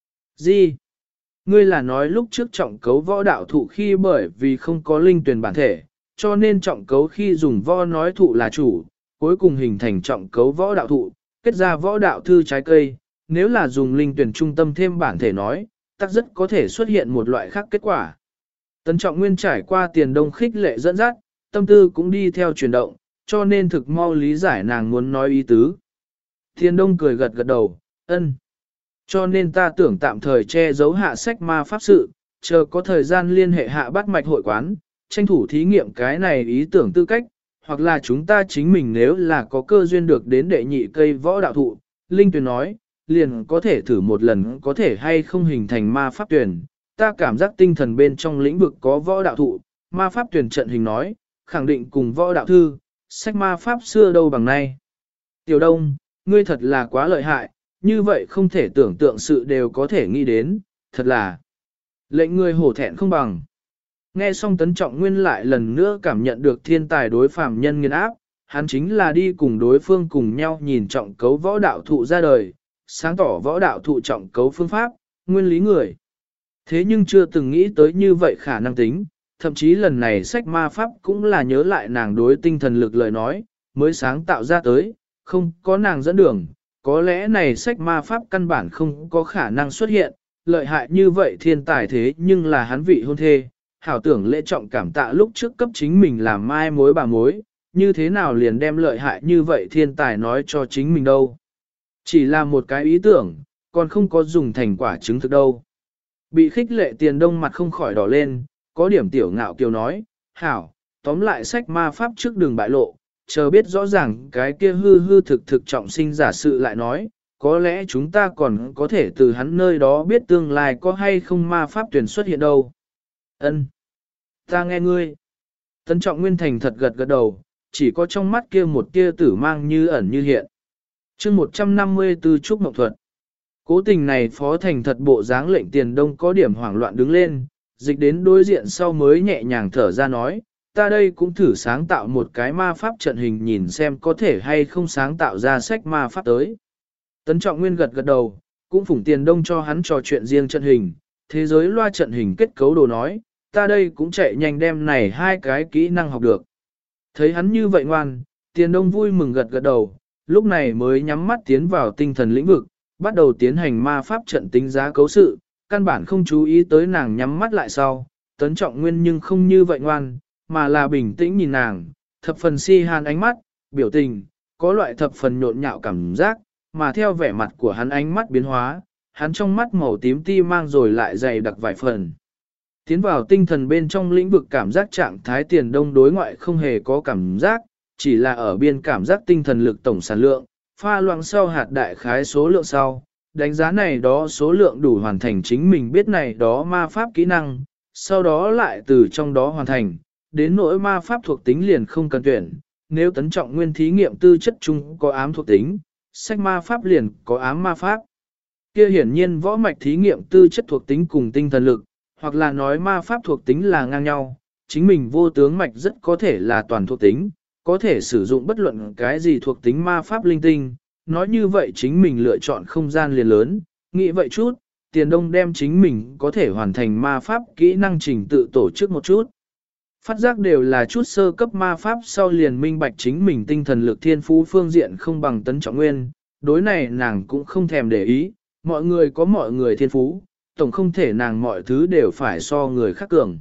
Gì? Ngươi là nói lúc trước trọng cấu võ đạo thụ khi bởi vì không có linh tuyển bản thể, cho nên trọng cấu khi dùng võ nói thụ là chủ, cuối cùng hình thành trọng cấu võ đạo thụ, kết ra võ đạo thư trái cây, nếu là dùng linh tuyển trung tâm thêm bản thể nói, tắc rất có thể xuất hiện một loại khác kết quả. Tấn Trọng Nguyên trải qua Tiền Đông khích lệ dẫn dắt, tâm tư cũng đi theo chuyển động, cho nên thực mau lý giải nàng muốn nói ý tứ. Tiền Đông cười gật gật đầu, ân. Cho nên ta tưởng tạm thời che giấu hạ sách ma pháp sự, chờ có thời gian liên hệ hạ bắt mạch hội quán, tranh thủ thí nghiệm cái này ý tưởng tư cách, hoặc là chúng ta chính mình nếu là có cơ duyên được đến đệ nhị cây võ đạo thụ. Linh Tuyền nói, liền có thể thử một lần có thể hay không hình thành ma pháp tuyển. Ta cảm giác tinh thần bên trong lĩnh vực có võ đạo thụ, ma pháp tuyển trận hình nói, khẳng định cùng võ đạo thư, sách ma pháp xưa đâu bằng nay. Tiểu Đông, ngươi thật là quá lợi hại, như vậy không thể tưởng tượng sự đều có thể nghĩ đến, thật là lệnh người hổ thẹn không bằng. Nghe xong Tấn Trọng Nguyên lại lần nữa cảm nhận được thiên tài đối phàm nhân nghiền áp, hắn chính là đi cùng đối phương cùng nhau nhìn trọng cấu võ đạo thụ ra đời, sáng tỏ võ đạo thụ trọng cấu phương pháp, nguyên lý người. Thế nhưng chưa từng nghĩ tới như vậy khả năng tính, thậm chí lần này sách ma pháp cũng là nhớ lại nàng đối tinh thần lực lời nói, mới sáng tạo ra tới, không có nàng dẫn đường, có lẽ này sách ma pháp căn bản không có khả năng xuất hiện, lợi hại như vậy thiên tài thế nhưng là hắn vị hôn thê, hảo tưởng lễ trọng cảm tạ lúc trước cấp chính mình làm mai mối bà mối, như thế nào liền đem lợi hại như vậy thiên tài nói cho chính mình đâu. Chỉ là một cái ý tưởng, còn không có dùng thành quả chứng thực đâu. Bị khích lệ Tiền Đông mặt không khỏi đỏ lên, có điểm tiểu ngạo kiều nói, hảo, tóm lại sách ma pháp trước đường bại lộ, chờ biết rõ ràng cái kia hư hư thực thực trọng sinh giả sự lại nói, có lẽ chúng ta còn có thể từ hắn nơi đó biết tương lai có hay không ma pháp tuyển xuất hiện đâu. Ân, ta nghe ngươi. Tấn Trọng Nguyên thành thật gật gật đầu, chỉ có trong mắt kia một tia tử mang như ẩn như hiện. chương 154 Trúc Mộng Thuật. Cố tình này phó thành thật bộ dáng lệnh Tiền Đông có điểm hoảng loạn đứng lên, dịch đến đối diện sau mới nhẹ nhàng thở ra nói, ta đây cũng thử sáng tạo một cái ma pháp trận hình nhìn xem có thể hay không sáng tạo ra sách ma pháp tới. Tấn Trọng Nguyên gật gật đầu, cũng phủng Tiền Đông cho hắn trò chuyện riêng trận hình, thế giới loa trận hình kết cấu đồ nói, ta đây cũng chạy nhanh đem này hai cái kỹ năng học được. Thấy hắn như vậy ngoan, Tiền Đông vui mừng gật gật đầu, lúc này mới nhắm mắt tiến vào tinh thần lĩnh vực, bắt đầu tiến hành ma pháp trận tính giá cấu sự, căn bản không chú ý tới nàng nhắm mắt lại sau, Tấn Trọng Nguyên nhưng không như vậy ngoan, mà là bình tĩnh nhìn nàng, thập phần si hàn ánh mắt, biểu tình, có loại thập phần nhộn nhạo cảm giác, mà theo vẻ mặt của hắn ánh mắt biến hóa, hắn trong mắt màu tím ti mang rồi lại dày đặc vài phần. Tiến vào tinh thần bên trong lĩnh vực cảm giác trạng thái Tiền Đông đối ngoại không hề có cảm giác, chỉ là ở biên cảm giác tinh thần lực tổng sản lượng, pha loãng sau hạt đại khái số lượng sau, đánh giá này đó số lượng đủ hoàn thành chính mình biết này đó ma pháp kỹ năng, sau đó lại từ trong đó hoàn thành, đến nỗi ma pháp thuộc tính liền không cần tuyển, nếu Tấn Trọng Nguyên thí nghiệm tư chất chung có ám thuộc tính, sách ma pháp liền có ám ma pháp. Kia hiển nhiên võ mạch thí nghiệm tư chất thuộc tính cùng tinh thần lực, hoặc là nói ma pháp thuộc tính là ngang nhau, chính mình vô tướng mạch rất có thể là toàn thuộc tính, có thể sử dụng bất luận cái gì thuộc tính ma pháp linh tinh, nói như vậy chính mình lựa chọn không gian liền lớn, nghĩ vậy chút, Tiền Đông đem chính mình có thể hoàn thành ma pháp kỹ năng trình tự tổ chức một chút. Phát giác đều là chút sơ cấp ma pháp sau liền minh bạch chính mình tinh thần lực thiên phú phương diện không bằng Tấn Trọng Nguyên, đối này nàng cũng không thèm để ý, mọi người có mọi người thiên phú, tổng không thể nàng mọi thứ đều phải so người khác cường.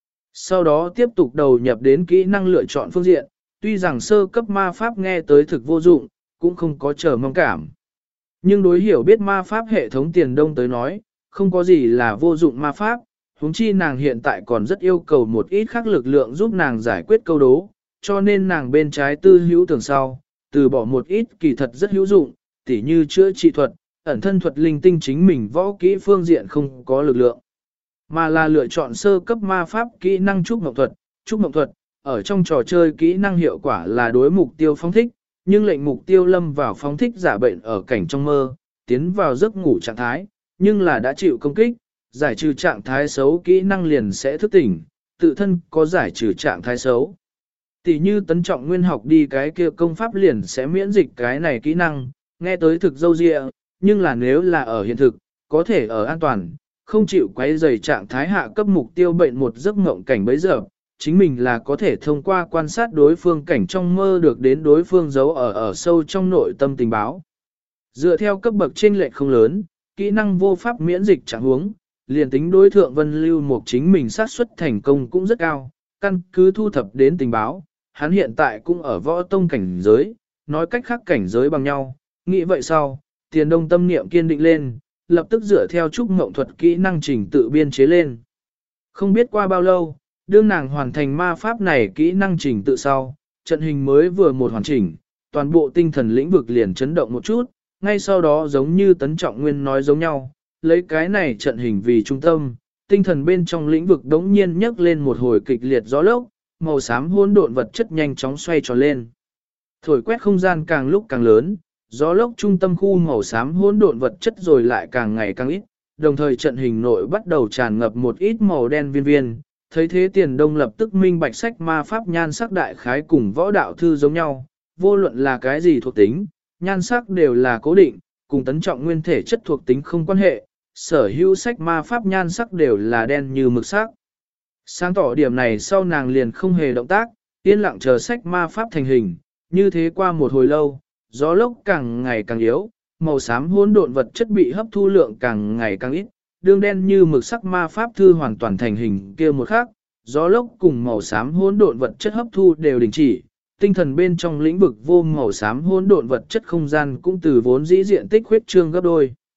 Sau đó tiếp tục đầu nhập đến kỹ năng lựa chọn phương diện, tuy rằng sơ cấp ma pháp nghe tới thực vô dụng, cũng không có chờ mong cảm. Nhưng đối hiểu biết ma pháp hệ thống Tiền Đông tới nói, không có gì là vô dụng ma pháp, huống chi nàng hiện tại còn rất yêu cầu một ít khác lực lượng giúp nàng giải quyết câu đố, cho nên nàng bên trái tư hữu tưởng sau, từ bỏ một ít kỳ thật rất hữu dụng, tỉ như chữa trị thuật, ẩn thân thuật linh tinh chính mình võ kỹ phương diện không có lực lượng, mà là lựa chọn sơ cấp ma pháp kỹ năng trúc mộng thuật. Trúc mộng thuật, ở trong trò chơi kỹ năng hiệu quả là đối mục tiêu phóng thích, nhưng lệnh mục tiêu lâm vào phóng thích giả bệnh ở cảnh trong mơ, tiến vào giấc ngủ trạng thái, nhưng là đã chịu công kích, giải trừ trạng thái xấu kỹ năng liền sẽ thức tỉnh, tự thân có giải trừ trạng thái xấu. Tỷ như Tấn Trọng Nguyên học đi cái kia công pháp liền sẽ miễn dịch cái này kỹ năng, nghe tới thực dâu dịa, nhưng là nếu là ở hiện thực, có thể ở an toàn, không chịu quấy rầy trạng thái hạ cấp mục tiêu bệnh một giấc mộng cảnh bấy giờ, chính mình là có thể thông qua quan sát đối phương cảnh trong mơ được đến đối phương giấu ở sâu trong nội tâm tình báo. Dựa theo cấp bậc chênh lệch không lớn, kỹ năng vô pháp miễn dịch trạng huống, liền tính đối thượng Vân Lưu Mục chính mình xác suất thành công cũng rất cao, căn cứ thu thập đến tình báo, hắn hiện tại cũng ở võ tông cảnh giới, nói cách khác cảnh giới bằng nhau, nghĩ vậy sau, Tiền Đông tâm niệm kiên định lên, lập tức dựa theo trúc mộng thuật kỹ năng trình tự biên chế lên. Không biết qua bao lâu, đương nàng hoàn thành ma pháp này kỹ năng trình tự sau, trận hình mới vừa một hoàn chỉnh, toàn bộ tinh thần lĩnh vực liền chấn động một chút, ngay sau đó giống như Tấn Trọng Nguyên nói giống nhau, lấy cái này trận hình vì trung tâm, tinh thần bên trong lĩnh vực đống nhiên nhấc lên một hồi kịch liệt gió lốc, màu xám hỗn độn vật chất nhanh chóng xoay tròn lên. Thổi quét không gian càng lúc càng lớn, gió lốc trung tâm khu màu xám hỗn độn vật chất rồi lại càng ngày càng ít, đồng thời trận hình nội bắt đầu tràn ngập một ít màu đen viên viên. Thấy thế Tiền Đông lập tức minh bạch sách ma pháp nhan sắc đại khái cùng võ đạo thư giống nhau, vô luận là cái gì thuộc tính, nhan sắc đều là cố định, cùng Tấn Trọng Nguyên thể chất thuộc tính không quan hệ, sở hữu sách ma pháp nhan sắc đều là đen như mực sắc. Sáng tỏ điểm này sau nàng liền không hề động tác, yên lặng chờ sách ma pháp thành hình, như thế qua một hồi lâu, gió lốc càng ngày càng yếu, màu xám hỗn độn vật chất bị hấp thu lượng càng ngày càng ít, đương đen như mực sắc ma pháp thư hoàn toàn thành hình kia một khắc, gió lốc cùng màu xám hỗn độn vật chất hấp thu đều đình chỉ, tinh thần bên trong lĩnh vực vô màu xám hỗn độn vật chất không gian cũng từ vốn dĩ diện tích huyết trương gấp đôi.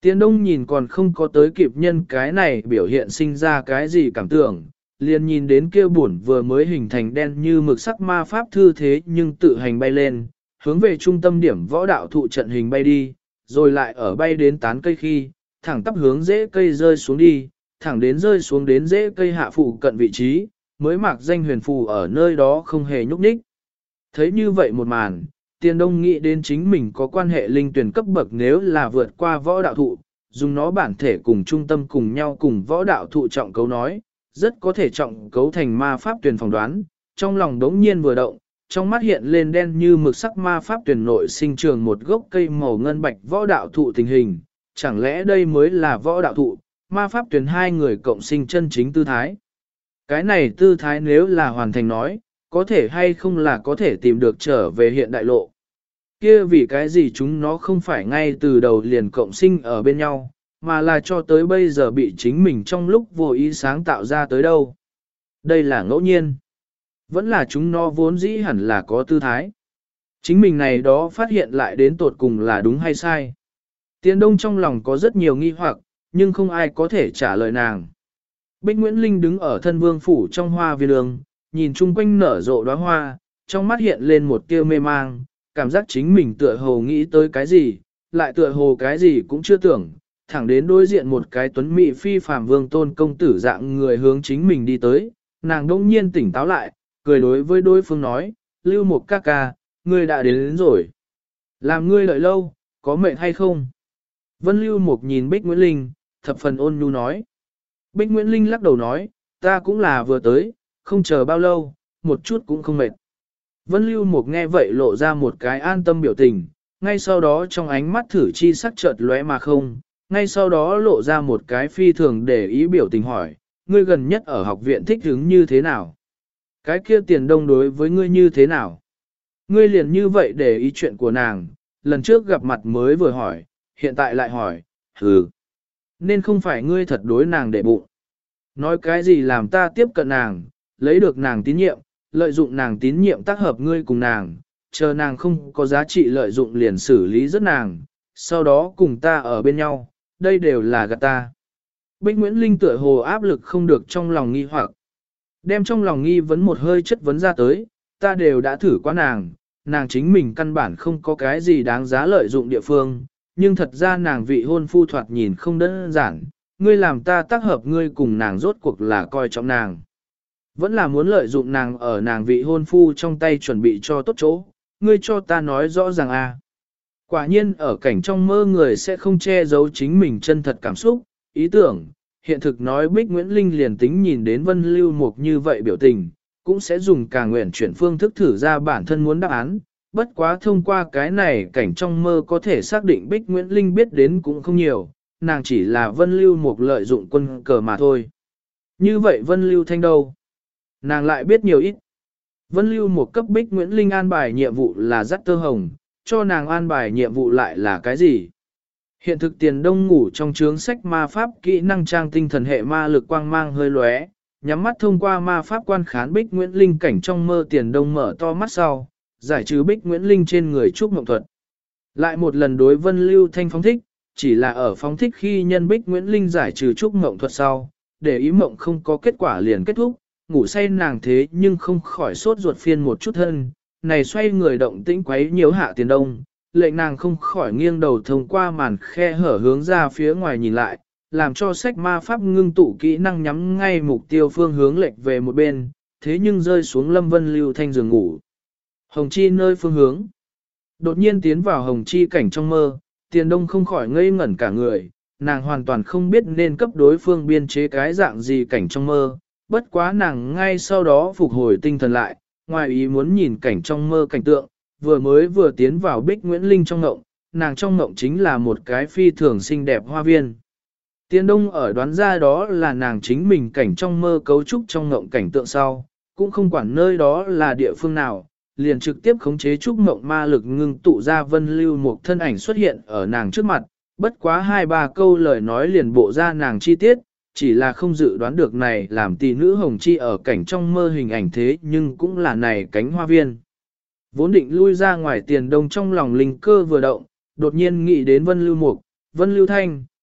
Tiền Đông nhìn còn không có tới kịp nhân cái này biểu hiện sinh ra cái gì cảm tưởng, liền nhìn đến kia bổn vừa mới hình thành đen như mực sắc ma pháp thư thế nhưng tự hành bay lên, hướng về trung tâm điểm võ đạo thụ trận hình bay đi, rồi lại ở bay đến tán cây khi, thẳng tắp hướng rễ cây rơi xuống đi, thẳng đến rơi xuống đến rễ cây hạ phụ cận vị trí, mới mặc danh huyền phù ở nơi đó không hề nhúc nhích. Thấy như vậy một màn, Tiền Đông nghĩ đến chính mình có quan hệ linh tuyển cấp bậc nếu là vượt qua võ đạo thụ, dùng nó bản thể cùng trung tâm cùng nhau cùng võ đạo thụ trọng cấu nói, rất có thể trọng cấu thành ma pháp tuyển phỏng đoán, trong lòng đống nhiên vừa động, trong mắt hiện lên đen như mực sắc ma pháp tuyển nội sinh trường một gốc cây màu ngân bạch võ đạo thụ tình hình, chẳng lẽ đây mới là võ đạo thụ, ma pháp tuyển hai người cộng sinh chân chính tư thái. Cái này tư thái nếu là hoàn thành nói, có thể hay không là có thể tìm được trở về hiện đại lộ. Kia vì cái gì chúng nó không phải ngay từ đầu liền cộng sinh ở bên nhau, mà là cho tới bây giờ bị chính mình trong lúc vô ý sáng tạo ra tới đâu. Đây là ngẫu nhiên. Vẫn là chúng nó vốn dĩ hẳn là có tư thái. Chính mình này đó phát hiện lại đến tột cùng là đúng hay sai. Tiền Đông trong lòng có rất nhiều nghi hoặc, nhưng không ai có thể trả lời nàng. Bích Nguyễn Linh đứng ở thân vương phủ trong hoa viên đường, nhìn chung quanh nở rộ đóa hoa, trong mắt hiện lên một tia mê mang, cảm giác chính mình tựa hồ nghĩ tới cái gì, lại tựa hồ cái gì cũng chưa tưởng, thẳng đến đối diện một cái tuấn mỹ phi phàm vương tôn công tử dạng người hướng chính mình đi tới, nàng đông nhiên tỉnh táo lại, cười đối với đối phương nói, Lưu Mục ca ca, ngươi đã đến rồi. Làm ngươi đợi lâu, có mệt hay không? Vân Lưu Mục nhìn Bích Nguyễn Linh, thập phần ôn nhu nói. Bích Nguyễn Linh lắc đầu nói, ta cũng là vừa tới, không chờ bao lâu, một chút cũng không mệt. Vân Lưu Mục nghe vậy lộ ra một cái an tâm biểu tình, ngay sau đó trong ánh mắt thử chi sắc chợt lóe mà không, ngay sau đó lộ ra một cái phi thường để ý biểu tình hỏi, ngươi gần nhất ở học viện thích hứng như thế nào? Cái kia Tiền Đông đối với ngươi như thế nào? Ngươi liền như vậy để ý chuyện của nàng, lần trước gặp mặt mới vừa hỏi, hiện tại lại hỏi, hừ. Nên không phải ngươi thật đối nàng để bụng. Nói cái gì làm ta tiếp cận nàng, lấy được nàng tín nhiệm, lợi dụng nàng tín nhiệm tác hợp ngươi cùng nàng, chờ nàng không có giá trị lợi dụng liền xử lý rất nàng, sau đó cùng ta ở bên nhau, đây đều là gạt ta. Bích Nguyễn Linh tựa hồ áp lực không được trong lòng nghi hoặc. Đem trong lòng nghi vấn một hơi chất vấn ra tới, ta đều đã thử qua nàng, nàng chính mình căn bản không có cái gì đáng giá lợi dụng địa phương, nhưng thật ra nàng vị hôn phu thoạt nhìn không đơn giản, ngươi làm ta tác hợp ngươi cùng nàng rốt cuộc là coi trọng nàng. Vẫn là muốn lợi dụng nàng ở nàng vị hôn phu trong tay chuẩn bị cho tốt chỗ, ngươi cho ta nói rõ ràng a. Quả nhiên ở cảnh trong mơ người sẽ không che giấu chính mình chân thật cảm xúc, ý tưởng, hiện thực nói Bích Nguyễn Linh liền tính nhìn đến Vân Lưu Mục như vậy biểu tình, cũng sẽ dùng cả nguyện chuyển phương thức thử ra bản thân muốn đáp án, bất quá thông qua cái này cảnh trong mơ có thể xác định Bích Nguyễn Linh biết đến cũng không nhiều, nàng chỉ là Vân Lưu Mục lợi dụng quân cờ mà thôi. Như vậy Vân Lưu Thanh đâu? Nàng lại biết nhiều ít. Vân Lưu Mục cấp Bích Nguyễn Linh an bài nhiệm vụ là dắt tơ hồng, cho nàng an bài nhiệm vụ lại là cái gì? Hiện thực Tiền Đông ngủ trong chướng sách ma pháp kỹ năng trang tinh thần hệ ma lực quang mang hơi lóe, nhắm mắt thông qua ma pháp quan khán Bích Nguyễn Linh cảnh trong mơ Tiền Đông mở to mắt sau, giải trừ Bích Nguyễn Linh trên người trúc mộng thuật. Lại một lần đối Vân Lưu Thanh phóng thích, chỉ là ở phóng thích khi nhân Bích Nguyễn Linh giải trừ trúc mộng thuật sau, để ý mộng không có kết quả liền kết thúc, ngủ say nàng thế nhưng không khỏi sốt ruột phiên một chút thân, này xoay người động tĩnh quấy nhiều hạ Tiền Đông, lệnh nàng không khỏi nghiêng đầu thông qua màn khe hở hướng ra phía ngoài nhìn lại, làm cho sách ma pháp ngưng tụ kỹ năng nhắm ngay mục tiêu phương hướng lệch về một bên, thế nhưng rơi xuống Lâm Vân Lưu Thanh giường ngủ. Hồng Chi nơi phương hướng. Đột nhiên tiến vào Hồng Chi cảnh trong mơ, Tiền Đông không khỏi ngây ngẩn cả người, nàng hoàn toàn không biết nên cấp đối phương biên chế cái dạng gì cảnh trong mơ, bất quá nàng ngay sau đó phục hồi tinh thần lại, ngoài ý muốn nhìn cảnh trong mơ cảnh tượng, vừa tiến vào Bích Nguyễn Linh trong ngộng, nàng trong ngộng chính là một cái phi thường xinh đẹp hoa viên. Tiền Đông ở đoán ra đó là nàng chính mình cảnh trong mơ cấu trúc trong ngộng cảnh tượng sau, cũng không quản nơi đó là địa phương nào, liền trực tiếp khống chế trúc ngộng ma lực ngưng tụ ra Vân Lưu một thân ảnh xuất hiện ở nàng trước mặt, bất quá 2-3 câu lời nói liền bộ ra nàng chi tiết, chỉ là không dự đoán được này làm tỷ nữ Hồng Chi ở cảnh trong mơ hình ảnh thế nhưng cũng là này cánh hoa viên. Vốn định lui ra ngoài Tiền Đông trong lòng linh cơ vừa động, đột nhiên nghĩ đến Vân Lưu Mục, Vân Lưu Thanh,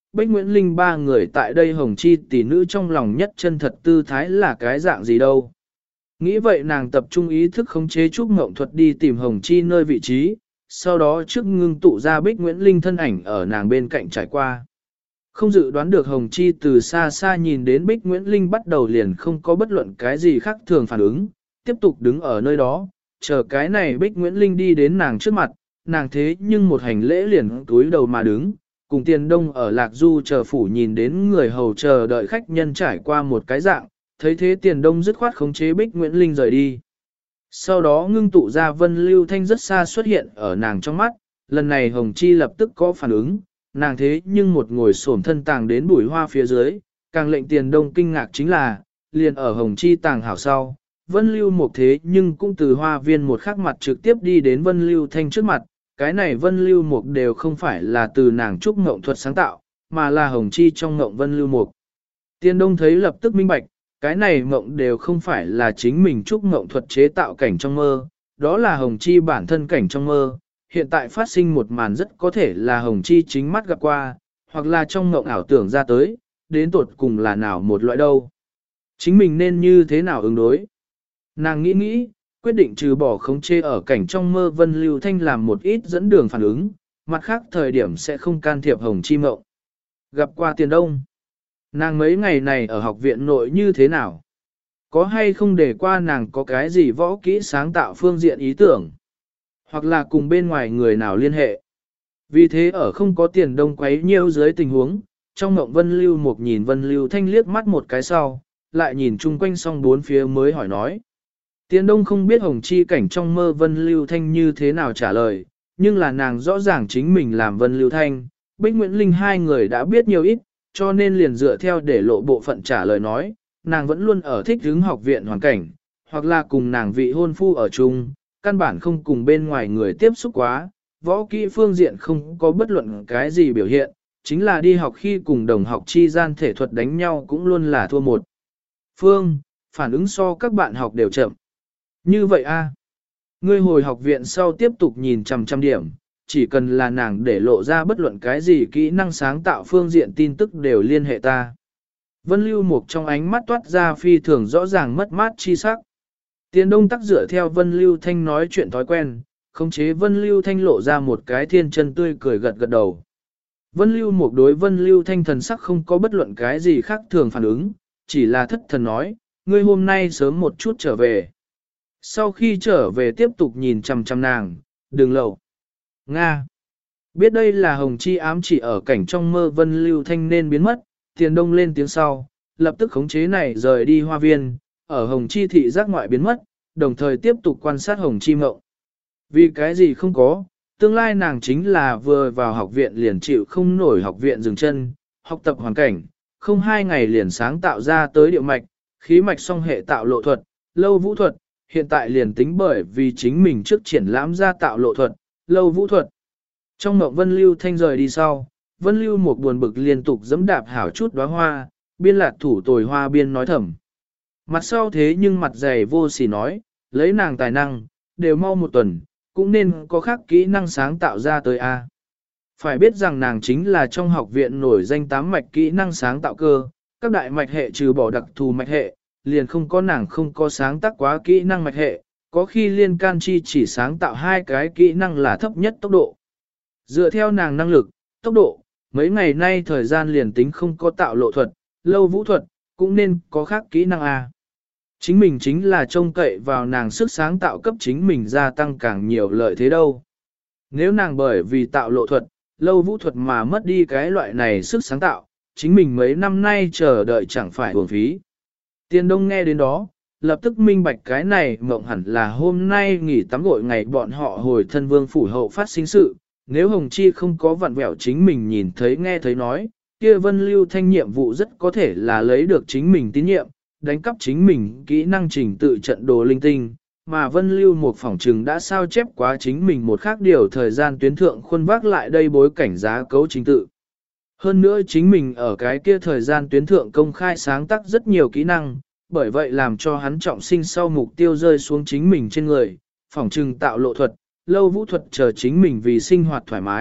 Bích Nguyễn Linh ba người tại đây Hồng Chi tỷ nữ trong lòng nhất chân thật tư thái là cái dạng gì đâu. Nghĩ vậy nàng tập trung ý thức khống chế Trúc Ngộng Thuật đi tìm Hồng Chi nơi vị trí, sau đó trước ngưng tụ ra Bích Nguyễn Linh thân ảnh ở nàng bên cạnh trải qua. Không dự đoán được Hồng Chi từ xa xa nhìn đến Bích Nguyễn Linh bắt đầu liền không có bất luận cái gì khác thường phản ứng, tiếp tục đứng ở nơi đó, chờ cái này Bích Nguyễn Linh đi đến nàng trước mặt, nàng thế nhưng một hành lễ liền túi đầu mà đứng, cùng Tiền Đông ở Lạc Du chờ phủ nhìn đến người hầu chờ đợi khách nhân trải qua một cái dạng, thấy thế Tiền Đông dứt khoát khống chế Bích Nguyễn Linh rời đi. Sau đó ngưng tụ ra Vân Lưu Thanh rất xa xuất hiện ở nàng trong mắt, lần này Hồng Chi lập tức có phản ứng, nàng thế nhưng một ngồi xổm thân tàng đến bụi hoa phía dưới, càng lệnh Tiền Đông kinh ngạc chính là, liền ở Hồng Chi tàng hảo sau, Vân Lưu một thế nhưng cũng từ hoa viên một khắc mặt trực tiếp đi đến Vân Lưu Thanh trước mặt, cái này Vân Lưu Mục đều không phải là từ nàng Trúc Ngộng Thuật sáng tạo, mà là Hồng Chi trong ngộng Vân Lưu Mục. Tiền Đông thấy lập tức minh bạch, cái này ngộng đều không phải là chính mình Trúc Ngộng Thuật chế tạo cảnh trong mơ, đó là Hồng Chi bản thân cảnh trong mơ, hiện tại phát sinh một màn rất có thể là Hồng Chi chính mắt gặp qua, hoặc là trong ngộng ảo tưởng ra tới, đến tột cùng là nào một loại đâu. Chính mình nên như thế nào ứng đối? Nàng nghĩ nghĩ, quyết định trừ bỏ khống chế ở cảnh trong mơ Vân Lưu Thanh làm một ít dẫn đường phản ứng, mặt khác thời điểm sẽ không can thiệp Hồng Chi mộng. Gặp qua Tiền Đông. Nàng mấy ngày này ở học viện nội như thế nào? Có hay không để qua nàng có cái gì võ kỹ sáng tạo phương diện ý tưởng? Hoặc là cùng bên ngoài người nào liên hệ? Vì thế ở không có Tiền Đông quấy nhiêu dưới tình huống, trong mộng Vân Lưu Mục nhìn Vân Lưu Thanh liếc mắt một cái sau, lại nhìn chung quanh xong bốn phía mới hỏi nói. Tiền Đông không biết Hồng Chi cảnh trong mơ Vân Lưu Thanh như thế nào trả lời, nhưng là nàng rõ ràng chính mình làm Vân Lưu Thanh, Bích Nguyễn Linh hai người đã biết nhiều ít, cho nên liền dựa theo để lộ bộ phận trả lời nói, nàng vẫn luôn ở thích hướng học viện hoàn cảnh, hoặc là cùng nàng vị hôn phu ở chung, căn bản không cùng bên ngoài người tiếp xúc quá, võ kỹ phương diện không có bất luận cái gì biểu hiện, chính là đi học khi cùng đồng học chi gian thể thuật đánh nhau cũng luôn là thua một. Phương, phản ứng so các bạn học đều chậm. Như vậy a, ngươi hồi học viện sau tiếp tục nhìn chằm điểm, chỉ cần là nàng để lộ ra bất luận cái gì kỹ năng sáng tạo phương diện tin tức đều liên hệ ta. Vân Lưu Mục trong ánh mắt toát ra phi thường rõ ràng mất mát chi sắc. Tiền Đông tắc dựa theo Vân Lưu Thanh nói chuyện thói quen, khống chế Vân Lưu Thanh lộ ra một cái thiên chân tươi cười gật gật đầu. Vân Lưu Mục đối Vân Lưu Thanh thần sắc không có bất luận cái gì khác thường phản ứng, chỉ là thất thần nói, ngươi hôm nay sớm một chút trở về. Sau khi trở về tiếp tục nhìn chằm nàng, đừng lầu. Nga. Biết đây là Hồng Chi ám chỉ ở cảnh trong mơ Vân Lưu Thanh nên biến mất, Tiền Đông lên tiếng sau, lập tức khống chế này rời đi hoa viên, ở Hồng Chi thị giác ngoại biến mất, đồng thời tiếp tục quan sát Hồng Chi mộng. Vì cái gì không có, tương lai nàng chính là vừa vào học viện liền chịu không nổi học viện dừng chân, học tập hoàn cảnh, không 2 ngày liền sáng tạo ra tới điệu mạch, khí mạch song hệ tạo lộ thuật, lâu vũ thuật, hiện tại liền tính bởi vì chính mình trước triển lãm ra tạo lộ thuật, lâu vũ thuật. Trong mộng Vân Lưu Thanh rời đi sau, Vân Lưu một buồn bực liên tục giẫm đạp hảo chút đóa hoa, biên lạc thủ tồi hoa biên nói thầm. Mặt sau thế nhưng mặt dày vô sỉ nói, lấy nàng tài năng, đều mau một tuần, cũng nên có khác kỹ năng sáng tạo ra tới A. Phải biết rằng nàng chính là trong học viện nổi danh 8 mạch kỹ năng sáng tạo cơ, các đại mạch hệ trừ bỏ đặc thù mạch hệ, liền không có nàng không có sáng tác quá kỹ năng mạch hệ, có khi liên can chi chỉ sáng tạo 2 cái kỹ năng là thấp nhất tốc độ. Dựa theo nàng năng lực, tốc độ, mấy ngày nay thời gian liền tính không có tạo lộ thuật, lâu vũ thuật, cũng nên có khác kỹ năng A. Chính mình chính là trông cậy vào nàng sức sáng tạo cấp chính mình gia tăng càng nhiều lợi thế đâu. Nếu nàng bởi vì tạo lộ thuật, lâu vũ thuật mà mất đi cái loại này sức sáng tạo, chính mình mấy năm nay chờ đợi chẳng phải uổng phí. Tiền Đông nghe đến đó, lập tức minh bạch cái này mộng hẳn là hôm nay nghỉ tắm gội ngày bọn họ hồi thân vương phủ hậu phát sinh sự. Nếu Hồng Chi không có vặn vẹo chính mình nhìn thấy nghe thấy nói, kia Vân Lưu Thanh nhiệm vụ rất có thể là lấy được chính mình tín nhiệm, đánh cắp chính mình kỹ năng trình tự trận đồ linh tinh, mà Vân Lưu một phỏng trừng đã sao chép quá chính mình một khác điều thời gian tuyến thượng khuôn vác lại đây bối cảnh giá cấu trình tự. Hơn nữa chính mình ở cái kia thời gian tuyến thượng công khai sáng tác rất nhiều kỹ năng, bởi vậy làm cho hắn trọng sinh sau mục tiêu rơi xuống chính mình trên người, phỏng trừng tạo lộ thuật, lâu vũ thuật chờ chính mình vì sinh hoạt thoải mái,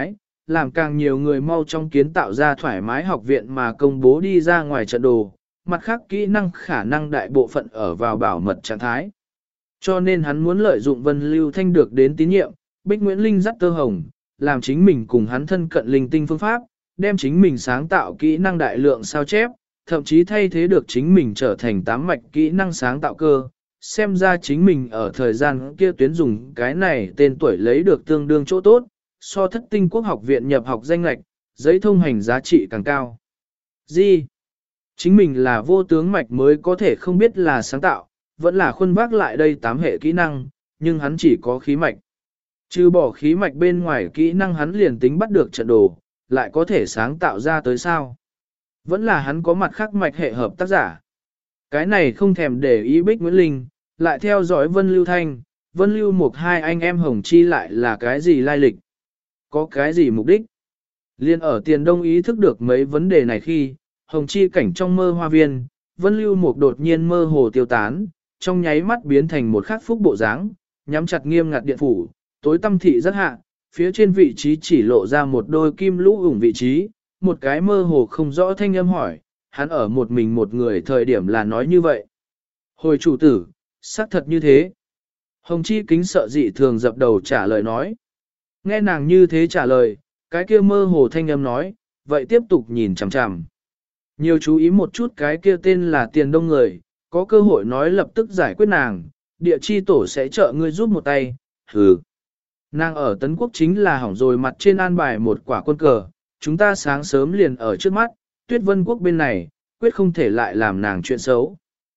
làm càng nhiều người mau trong kiến tạo ra thoải mái học viện mà công bố đi ra ngoài trận đồ, mặt khác kỹ năng khả năng đại bộ phận ở vào bảo mật trạng thái. Cho nên hắn muốn lợi dụng Vân Lưu Thanh được đến tín nhiệm, Bích Nguyễn Linh dắt tơ hồng, làm chính mình cùng hắn thân cận linh tinh phương pháp, đem chính mình sáng tạo kỹ năng đại lượng sao chép, thậm chí thay thế được chính mình trở thành tám mạch kỹ năng sáng tạo cơ. Xem ra chính mình ở thời gian kia tuyến dùng cái này tên tuổi lấy được tương đương chỗ tốt, so Thất Tinh Quốc học viện nhập học danh lệch, giấy thông hành giá trị càng cao. Gì? Chính mình là vô tướng mạch mới có thể không biết là sáng tạo, vẫn là khuân vác lại đây 8 hệ kỹ năng, nhưng hắn chỉ có khí mạch. Trừ bỏ khí mạch bên ngoài kỹ năng hắn liền tính bắt được trận đồ, lại có thể sáng tạo ra tới sao. Vẫn là hắn có mặt khác mạch hệ hợp tác giả. Cái này không thèm để ý Bích Nguyễn Linh, lại theo dõi Vân Lưu Thanh, Vân Lưu Mục hai anh em Hồng Chi lại là cái gì lai lịch, có cái gì mục đích. Liên ở Tiền Đông ý thức được mấy vấn đề này khi, Hồng Chi cảnh trong mơ hoa viên, Vân Lưu Mục đột nhiên mơ hồ tiêu tán, trong nháy mắt biến thành một khắc phúc bộ dáng, nhắm chặt nghiêm ngặt điện phủ, tối tâm thị rất hạ, phía trên vị trí chỉ lộ ra một đôi kim lũ ủng vị trí, một cái mơ hồ không rõ thanh âm hỏi, hắn ở một mình một người thời điểm là nói như vậy. Hồi chủ tử, xác thật như thế. Hồng Chi kính sợ dị thường dập đầu trả lời nói. Nghe nàng như thế trả lời, cái kia mơ hồ thanh âm nói, vậy tiếp tục nhìn chằm chằm. Nhiều chú ý một chút cái kia tên là Tiền Đông người, có cơ hội nói lập tức giải quyết nàng, địa chi tổ sẽ trợ ngươi giúp một tay, hừ. Nàng ở Tấn Quốc chính là hỏng rồi mặt trên an bài một quả quân cờ, chúng ta sáng sớm liền ở trước mắt, Tuyết Vân Quốc bên này, quyết không thể lại làm nàng chuyện xấu.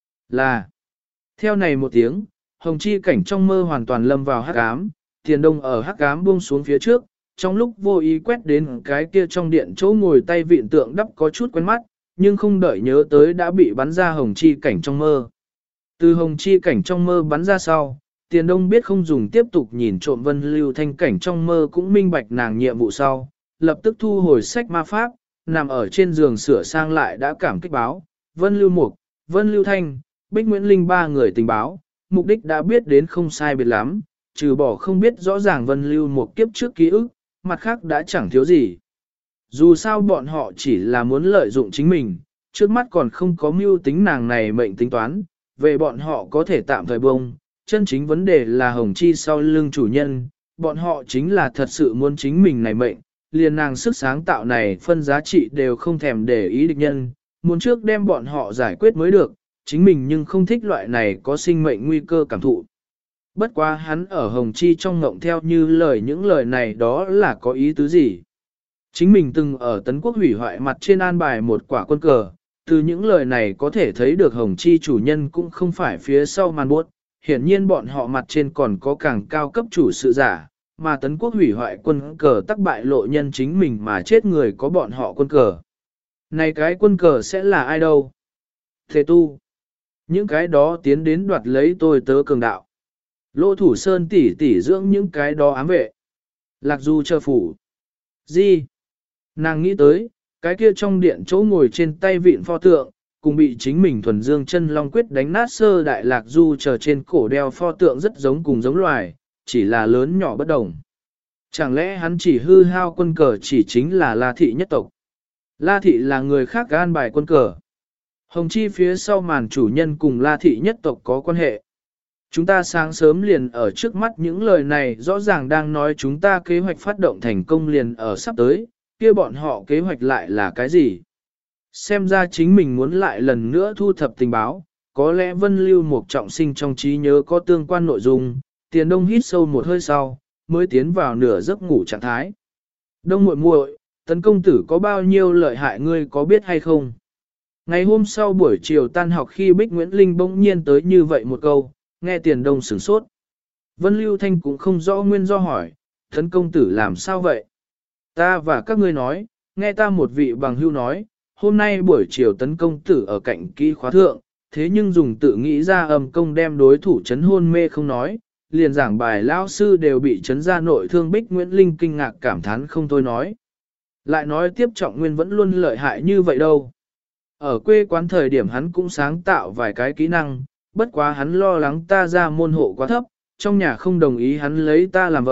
Là, theo này một tiếng, Hồng Chi cảnh trong mơ hoàn toàn lâm vào hắc ám, Tiền Đông ở hắc ám buông xuống phía trước, trong lúc vô ý quét đến cái kia trong điện chỗ ngồi tay vịn tượng đắp có chút quen mắt, nhưng không đợi nhớ tới đã bị bắn ra Hồng Chi cảnh trong mơ. Từ Hồng Chi cảnh trong mơ bắn ra sau, Tiền Đông biết không dùng tiếp tục nhìn trộm Vân Lưu Thanh cảnh trong mơ cũng minh bạch nàng nhiệm vụ sau, lập tức thu hồi sách ma pháp, nằm ở trên giường sửa sang lại đã cảm kích báo, Vân Lưu Mục, Vân Lưu Thanh, Bích Nguyễn Linh ba người tình báo, mục đích đã biết đến không sai biệt lắm, trừ bỏ không biết rõ ràng Vân Lưu Mục kiếp trước ký ức, mặt khác đã chẳng thiếu gì. Dù sao bọn họ chỉ là muốn lợi dụng chính mình, trước mắt còn không có mưu tính nàng này mệnh tính toán, về bọn họ có thể tạm thời bông, chân chính vấn đề là Hồng Chi sau lưng chủ nhân, bọn họ chính là thật sự muốn chính mình này mệnh, liền nàng sức sáng tạo này phân giá trị đều không thèm để ý địch nhân, muốn trước đem bọn họ giải quyết mới được, chính mình nhưng không thích loại này có sinh mệnh nguy cơ cảm thụ. Bất quá hắn ở Hồng Chi trong ngộng theo như lời những lời này đó là có ý tứ gì. Chính mình từng ở Tấn Quốc hủy hoại mặt trên an bài một quả quân cờ, từ những lời này có thể thấy được Hồng Chi chủ nhân cũng không phải phía sau màn buốt, hiển nhiên bọn họ mặt trên còn có càng cao cấp chủ sự giả, mà Tấn Quốc hủy hoại quân cờ tắc bại lộ nhân chính mình mà chết người có bọn họ quân cờ. Này cái quân cờ sẽ là ai đâu? Thế tu. Những cái đó tiến đến đoạt lấy tôi tớ cường đạo. Lô Thủ Sơn tỉ tỉ dưỡng những cái đó ám vệ. Lạc Du chờ phủ. Gì? Nàng nghĩ tới, cái kia trong điện chỗ ngồi trên tay vịn pho tượng, cùng bị chính mình thuần dương chân long quyết đánh nát sơ đại Lạc Du chờ trên cổ đeo pho tượng rất giống cùng giống loài, chỉ là lớn nhỏ bất đồng. Chẳng lẽ hắn chỉ hư hao quân cờ chỉ chính là La Thị nhất tộc? La Thị là người khác gan bài quân cờ. Hồng Chi phía sau màn chủ nhân cùng La Thị nhất tộc có quan hệ. Chúng ta sáng sớm liền ở trước mắt những lời này rõ ràng đang nói chúng ta kế hoạch phát động thành công liền ở sắp tới, kia bọn họ kế hoạch lại là cái gì? Xem ra chính mình muốn lại lần nữa thu thập tình báo, có lẽ Vân Lưu Mục trọng sinh trong trí nhớ có tương quan nội dung, Tiền Đông hít sâu một hơi sau, mới tiến vào nửa giấc ngủ trạng thái. Đông muội muội, Tấn công tử có bao nhiêu lợi hại ngươi có biết hay không? Ngày hôm sau buổi chiều tan học khi Bích Nguyễn Linh bỗng nhiên tới như vậy một câu, nghe Tiền Đông sửng sốt. Vân Lưu Thanh cũng không rõ nguyên do hỏi, Tấn công tử làm sao vậy? Ta và các ngươi nói, nghe ta một vị bằng hưu nói, hôm nay buổi chiều Tấn công tử ở cạnh kỹ khóa thượng, thế nhưng dùng tự nghĩ ra âm công đem đối thủ chấn hôn mê không nói, liền giảng bài lao sư đều bị chấn ra nội thương. Bích Nguyễn Linh kinh ngạc cảm thán không thôi nói. Lại nói tiếp Trọng Nguyên vẫn luôn lợi hại như vậy đâu. Ở quê quán thời điểm hắn cũng sáng tạo vài cái kỹ năng, bất quá hắn lo lắng ta ra môn hộ quá thấp, trong nhà không đồng ý hắn lấy ta làm vợ,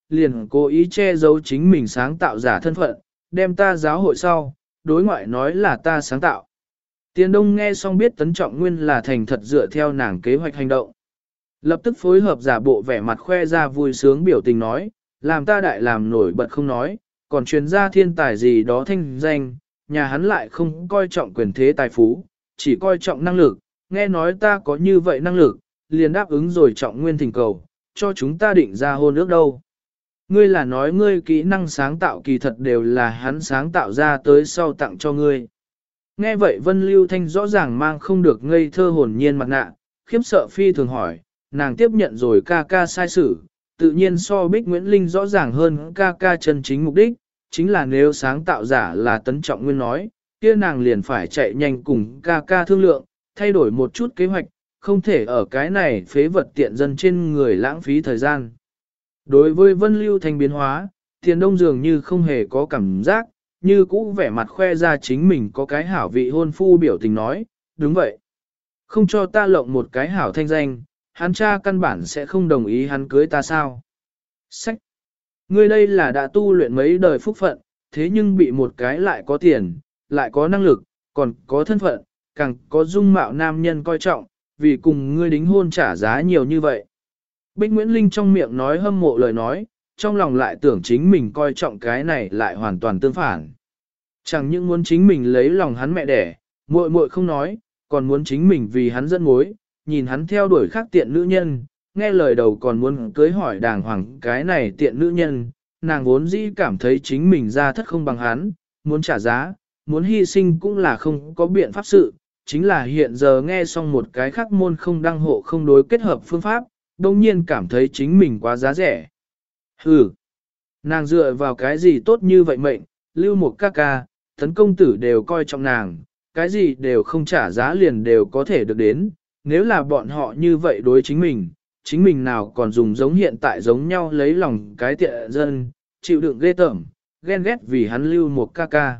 liền cố ý che giấu chính mình sáng tạo giả thân phận, đem ta giáo hội sau, đối ngoại nói là ta sáng tạo. Tiền Đông nghe xong biết Tấn Trọng Nguyên là thành thật dựa theo nàng kế hoạch hành động. Lập tức phối hợp giả bộ vẻ mặt khoe ra vui sướng biểu tình nói, làm ta đại làm nổi bật không nói, còn truyền ra thiên tài gì đó thanh danh, nhà hắn lại không coi trọng quyền thế tài phú, chỉ coi trọng năng lực, nghe nói ta có như vậy năng lực, liền đáp ứng rồi Trọng Nguyên thỉnh cầu, cho chúng ta định ra hôn ước đâu. Ngươi là nói ngươi kỹ năng sáng tạo kỳ thật đều là hắn sáng tạo ra tới sau tặng cho ngươi. Nghe vậy Vân Lưu Thanh rõ ràng mang không được ngây thơ hồn nhiên mặt nạ, khiếp sợ phi thường hỏi, nàng tiếp nhận rồi ca ca sai xử, tự nhiên so Bích Nguyễn Linh rõ ràng hơn ca ca chân chính mục đích, chính là nếu sáng tạo giả là Tấn Trọng Nguyên nói, kia nàng liền phải chạy nhanh cùng ca ca thương lượng, thay đổi một chút kế hoạch, không thể ở cái này phế vật tiện dân trên người lãng phí thời gian. Đối với Vân Lưu Thanh biến hóa, Tiền Đông dường như không hề có cảm giác, như cũ vẻ mặt khoe ra chính mình có cái hảo vị hôn phu biểu tình nói, đúng vậy. Không cho ta lộng một cái hảo thanh danh, hắn cha căn bản sẽ không đồng ý hắn cưới ta sao. Sách! Ngươi đây là đã tu luyện mấy đời phúc phận, thế nhưng bị một cái lại có tiền, lại có năng lực, còn có thân phận, càng có dung mạo nam nhân coi trọng, vì cùng ngươi đính hôn trả giá nhiều như vậy. Bích Nguyễn Linh trong miệng nói hâm mộ lời nói, trong lòng lại tưởng chính mình coi trọng cái này lại hoàn toàn tương phản. Chẳng những muốn chính mình lấy lòng hắn mẹ đẻ, muội muội không nói, còn muốn chính mình vì hắn dẫn mối, nhìn hắn theo đuổi khác tiện nữ nhân, nghe lời đầu còn muốn cưới hỏi đàng hoàng cái này tiện nữ nhân, nàng vốn dĩ cảm thấy chính mình ra thất không bằng hắn, muốn trả giá, muốn hy sinh cũng là không có biện pháp sự, chính là hiện giờ nghe xong một cái khác môn không đăng hộ không đối kết hợp phương pháp, đồng nhiên cảm thấy chính mình quá giá rẻ. Nàng dựa vào cái gì tốt như vậy mệnh, lưu một ca ca, Tấn công tử đều coi trọng nàng, cái gì đều không trả giá liền đều có thể được đến, nếu là bọn họ như vậy đối chính mình nào còn dùng giống hiện tại giống nhau lấy lòng cái tiện dân, chịu đựng ghê tởm, ghen ghét vì hắn lưu một ca ca.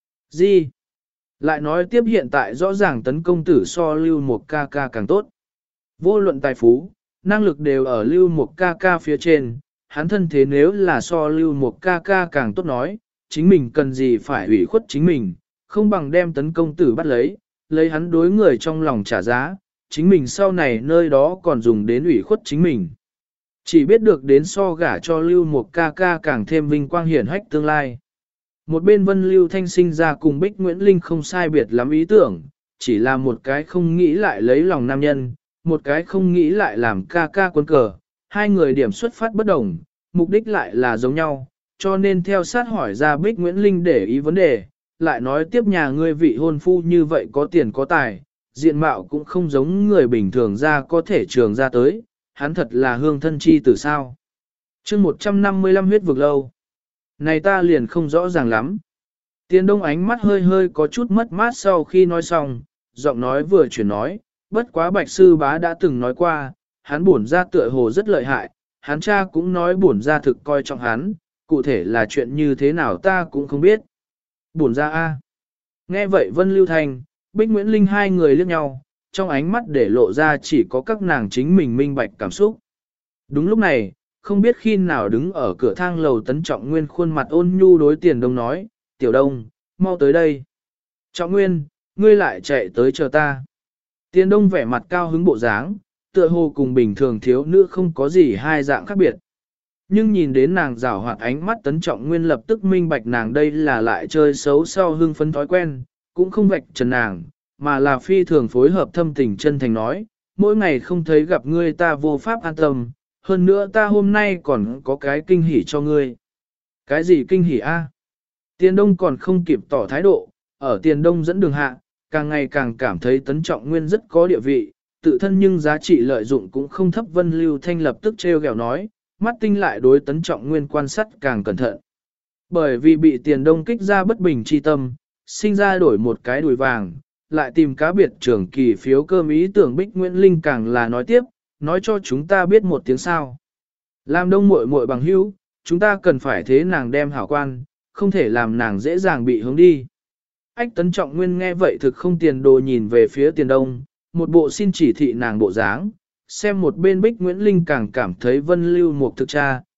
Gì? Lại nói tiếp hiện tại rõ ràng Tấn công tử so lưu một ca ca càng tốt. Vô luận tài phú, năng lực đều ở lưu một ca ca phía trên, hắn thân thế nếu là so lưu một ca ca càng tốt nói, chính mình cần gì phải ủy khuất chính mình, không bằng đem Tấn công tử bắt lấy hắn đối người trong lòng trả giá, chính mình sau này nơi đó còn dùng đến ủy khuất chính mình. Chỉ biết được đến so gả cho lưu một ca ca càng thêm vinh quang hiển hách tương lai. Một bên Vân Lưu Thanh sinh ra cùng Bích Nguyễn Linh không sai biệt lắm ý tưởng, chỉ là một cái không nghĩ lại lấy lòng nam nhân, một cái không nghĩ lại làm ca ca quân cờ, hai người điểm xuất phát bất đồng, mục đích lại là giống nhau, cho nên theo sát hỏi ra Bích Nguyễn Linh để ý vấn đề, lại nói tiếp nhà ngươi vị hôn phu như vậy có tiền có tài, diện mạo cũng không giống người bình thường ra có thể trường ra tới, hắn thật là hương thân chi từ sao. chương 155 huyết vực lâu. Này ta liền không rõ ràng lắm. Tiền Đông ánh mắt hơi hơi có chút mất mát sau khi nói xong, giọng nói vừa chuyển nói, bất quá Bạch Sư Bá đã từng nói qua, hắn bổn ra tựa hồ rất lợi hại, hắn cha cũng nói bổn ra thực coi trọng hắn, cụ thể là chuyện như thế nào ta cũng không biết. Bổn ra a. Nghe vậy Vân Lưu Thanh, Bích Nguyễn Linh hai người liếc nhau, trong ánh mắt để lộ ra chỉ có các nàng chính mình minh bạch cảm xúc. Đúng lúc này, không biết khi nào đứng ở cửa thang lầu Tấn Trọng Nguyên khuôn mặt ôn nhu đối Tiền Đông nói, Tiểu Đông, mau tới đây. Trọng Nguyên, ngươi lại chạy tới chờ ta. Tiền Đông vẻ mặt cao hứng bộ dáng, tựa hồ cùng bình thường thiếu nữ không có gì hai dạng khác biệt. Nhưng nhìn đến nàng rảo hoạt ánh mắt Tấn Trọng Nguyên lập tức minh bạch nàng đây là lại chơi xấu sau hưng phấn thói quen, cũng không vạch trần nàng, mà là phi thường phối hợp thâm tình chân thành nói, mỗi ngày không thấy gặp ngươi ta vô pháp an tâm, hơn nữa ta hôm nay còn có cái kinh hỉ cho ngươi. Cái gì kinh hỉ a? Tiền Đông còn không kịp tỏ thái độ, ở Tiền Đông dẫn đường hạ, càng ngày càng cảm thấy Tấn Trọng Nguyên rất có địa vị, tự thân nhưng giá trị lợi dụng cũng không thấp. Vân Lưu Thanh lập tức treo gẹo nói, mắt tinh lại đối Tấn Trọng Nguyên quan sát càng cẩn thận. Bởi vì bị Tiền Đông kích ra bất bình chi tâm, sinh ra đổi một cái đùi vàng, lại tìm cá biệt trưởng kỳ phiếu cơm ý tưởng Bích Nguyễn Linh càng là nói tiếp, nói cho chúng ta biết một tiếng sao. Làm Đông muội muội bằng hữu, chúng ta cần phải thế nàng đem hảo quan, không thể làm nàng dễ dàng bị hướng đi. Ách Tấn Trọng Nguyên nghe vậy thực không tiền đồ nhìn về phía Tiền Đông, một bộ xin chỉ thị nàng bộ dáng, xem một bên Bích Nguyễn Linh càng cảm thấy Vân Lưu một thực cha,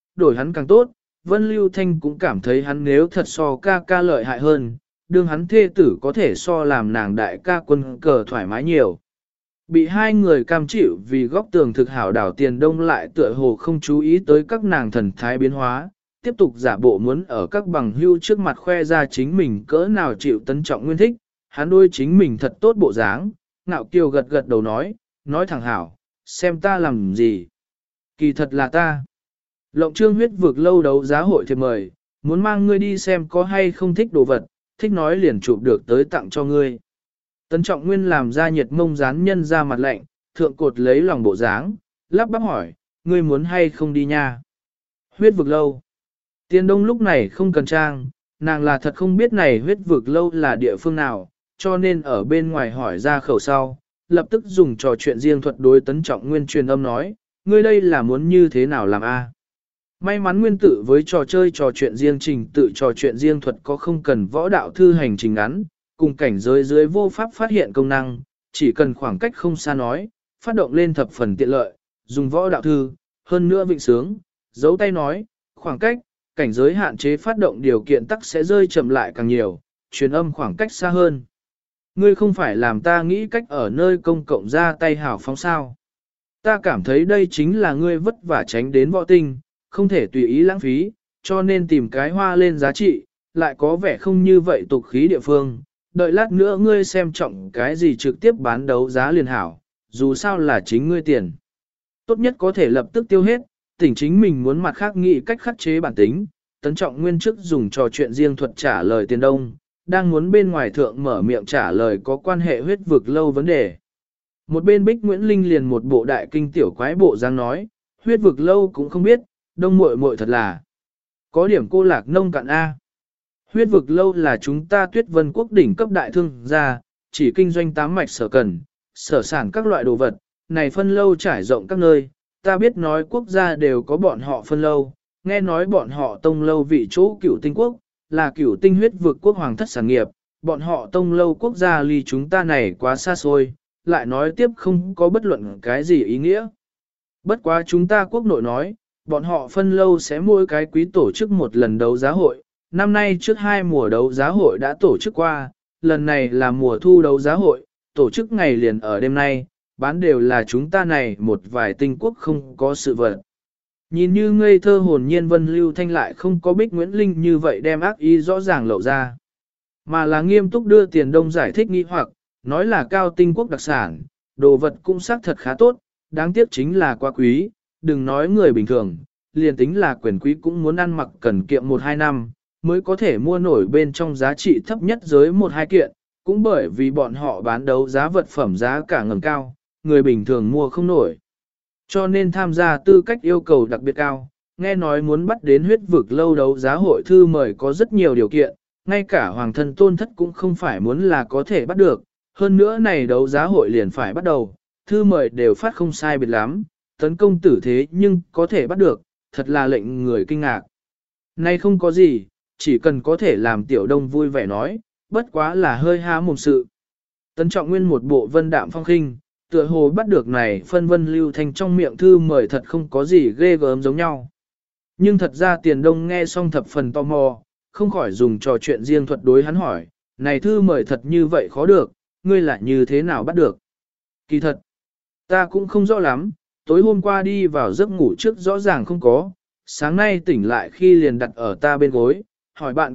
đổi hắn càng tốt, Vân Lưu Thanh cũng cảm thấy hắn nếu thật so ca ca lợi hại hơn, đương hắn thê tử có thể so làm nàng đại ca quân cờ thoải mái nhiều. Bị hai người cam chịu vì góc tường thực hảo đảo Tiền Đông lại tựa hồ không chú ý tới các nàng thần thái biến hóa, tiếp tục giả bộ muốn ở các bằng hưu trước mặt khoe ra chính mình cỡ nào chịu Tấn Trọng Nguyên thích, hắn đôi chính mình thật tốt bộ dáng, ngạo kiều gật gật đầu nói thẳng hảo, xem ta làm gì. Kỳ thật là ta. Lộng Trương huyết vực lâu đấu giá hội thiệp mời, muốn mang ngươi đi xem có hay không thích đồ vật, thích nói liền chụp được tới tặng cho ngươi. Tấn Trọng Nguyên làm ra nhiệt mông dán nhân ra mặt lạnh, thượng cột lấy lòng bộ dáng, lắp bắp hỏi, ngươi muốn hay không đi nha. Huyết vực lâu. Tiền Đông lúc này không cần trang, nàng là thật không biết này huyết vực lâu là địa phương nào, cho nên ở bên ngoài hỏi ra khẩu sau, lập tức dùng trò chuyện riêng thuật đối Tấn Trọng Nguyên truyền âm nói, ngươi đây là muốn như thế nào làm a? May mắn nguyên tử với trò chơi trò chuyện riêng trình tự trò chuyện riêng thuật có không cần võ đạo thư hành trình ngắn, cùng cảnh giới dưới vô pháp phát hiện công năng, chỉ cần khoảng cách không xa nói, phát động lên thập phần tiện lợi, dùng võ đạo thư, hơn nữa vịnh sướng, dấu tay nói, khoảng cách, cảnh giới hạn chế phát động điều kiện tắc sẽ rơi chậm lại càng nhiều, truyền âm khoảng cách xa hơn. Ngươi không phải làm ta nghĩ cách ở nơi công cộng ra tay hảo phóng sao. Ta cảm thấy đây chính là ngươi vất vả tránh đến võ tinh, không thể tùy ý lãng phí, cho nên tìm cái hoa lên giá trị, lại có vẻ không như vậy tục khí địa phương. Đợi lát nữa ngươi xem trọng cái gì trực tiếp bán đấu giá liền hảo, dù sao là chính ngươi tiền. Tốt nhất có thể lập tức tiêu hết, tỉnh chính mình muốn mặt khác nghĩ cách khắc chế bản tính. Tấn Trọng Nguyên trước dùng trò chuyện riêng thuật trả lời Tiền Đông, đang muốn bên ngoài thượng mở miệng trả lời có quan hệ huyết vực lâu vấn đề. Một bên Bích Nguyễn Linh liền một bộ đại kinh tiểu quái bộ dáng nói, huyết vực lâu cũng không biết, Đông muội muội thật là có điểm cô lạc nông cạn A. Huyết vực lâu là chúng ta Tuyết Vân Quốc đỉnh cấp đại thương gia, chỉ kinh doanh tám mạch sở cần, sở sản các loại đồ vật, này phân lâu trải rộng các nơi, ta biết nói quốc gia đều có bọn họ phân lâu, nghe nói bọn họ tông lâu vị chỗ Cửu Tinh Quốc, là Cửu Tinh huyết vực quốc hoàng thất sản nghiệp, bọn họ tông lâu quốc gia ly chúng ta này quá xa xôi, lại nói tiếp không có bất luận cái gì ý nghĩa. Bất quá chúng ta quốc nội nói, bọn họ phân lâu sẽ mỗi cái quý tổ chức một lần đấu giá hội, năm nay trước 2 mùa đấu giá hội đã tổ chức qua, lần này là mùa thu đấu giá hội, tổ chức ngày liền ở đêm nay, bán đều là chúng ta này một vài tinh quốc không có sự vật. Nhìn như ngây thơ hồn nhiên Vân Lưu Thanh lại không có Bích Nguyễn Linh như vậy đem ác ý rõ ràng lộ ra, mà là nghiêm túc đưa Tiền Đông giải thích nghi hoặc, nói là cao tinh quốc đặc sản, đồ vật cũng xác thật khá tốt, đáng tiếc chính là quá quý, đừng nói người bình thường, liền tính là quyền quý cũng muốn ăn mặc cần kiệm 1-2 năm, mới có thể mua nổi bên trong giá trị thấp nhất giới 1-2 kiện, cũng bởi vì bọn họ bán đấu giá vật phẩm giá cả ngầm cao, người bình thường mua không nổi. Cho nên tham gia tư cách yêu cầu đặc biệt cao, nghe nói muốn bắt đến huyết vực lâu đấu giá hội thư mời có rất nhiều điều kiện, ngay cả hoàng thân tôn thất cũng không phải muốn là có thể bắt được, hơn nữa này đấu giá hội liền phải bắt đầu, thư mời đều phát không sai biệt lắm, tấn công tử thế nhưng có thể bắt được, thật là lệnh người kinh ngạc. Nay không có gì, chỉ cần có thể làm Tiểu Đông vui vẻ nói, bất quá là hơi há mồm sự. Tấn Trọng Nguyên một bộ vân đạm phong khinh, tựa hồ bắt được này phân Vân Lưu Thanh trong miệng thư mời thật không có gì ghê gớm giống nhau. Nhưng thật ra Tiền Đông nghe xong thập phần tò mò, không khỏi dùng trò chuyện riêng thuật đối hắn hỏi, này thư mời thật như vậy khó được, ngươi lại như thế nào bắt được? Kỳ thật, ta cũng không rõ lắm, tối hôm qua đi vào giấc ngủ trước rõ ràng không có, sáng nay tỉnh lại khi liền đặt ở ta bên gối, hỏi bạn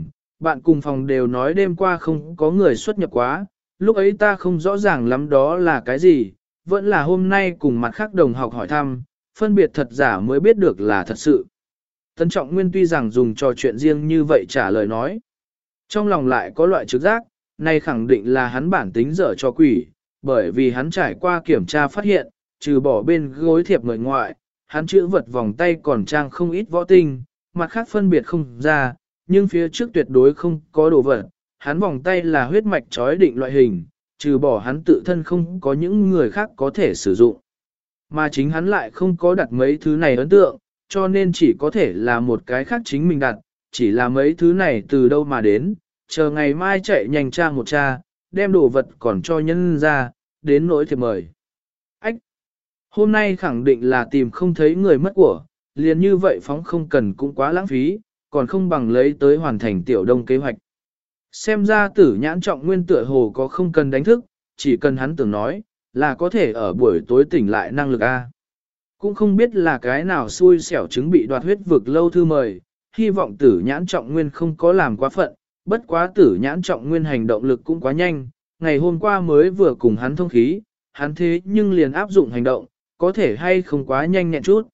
cùng phòng đều nói đêm qua không có người xuất nhập quá, lúc ấy ta không rõ ràng lắm đó là cái gì, vẫn là hôm nay cùng mặt khác đồng học hỏi thăm, phân biệt thật giả mới biết được là thật sự. Tấn Trọng Nguyên tuy rằng dùng trò chuyện riêng như vậy trả lời nói, trong lòng lại có loại trực giác, này khẳng định là hắn bản tính dở cho quỷ, bởi vì hắn trải qua kiểm tra phát hiện, trừ bỏ bên gối thiệp người ngoại, hắn chữ vật vòng tay còn trang không ít võ tinh, mặt khác phân biệt không ra, nhưng phía trước tuyệt đối không có đồ vật, hắn vòng tay là huyết mạch trói định loại hình, trừ bỏ hắn tự thân không có những người khác có thể sử dụng. Mà chính hắn lại không có đặt mấy thứ này ấn tượng, cho nên chỉ có thể là một cái khác chính mình đặt, chỉ là mấy thứ này từ đâu mà đến, chờ ngày mai chạy nhanh tra một tra, đem đồ vật còn cho nhân ra, đến nỗi thiệp mời. Ách! Hôm nay khẳng định là tìm không thấy người mất của, liền như vậy phóng không cần cũng quá lãng phí, còn không bằng lấy tới hoàn thành tiểu đông kế hoạch. Xem ra Tử Nhãn Trọng Nguyên tựa hồ có không cần đánh thức, chỉ cần hắn tưởng nói, là có thể ở buổi tối tỉnh lại năng lực A. Cũng không biết là cái nào xui xẻo chứng bị đoạt huyết vực lâu thư mời, hy vọng Tử Nhãn Trọng Nguyên không có làm quá phận, bất quá Tử Nhãn Trọng Nguyên hành động lực cũng quá nhanh, ngày hôm qua mới vừa cùng hắn thông khí, hắn thế nhưng liền áp dụng hành động, có thể hay không quá nhanh nhẹn chút.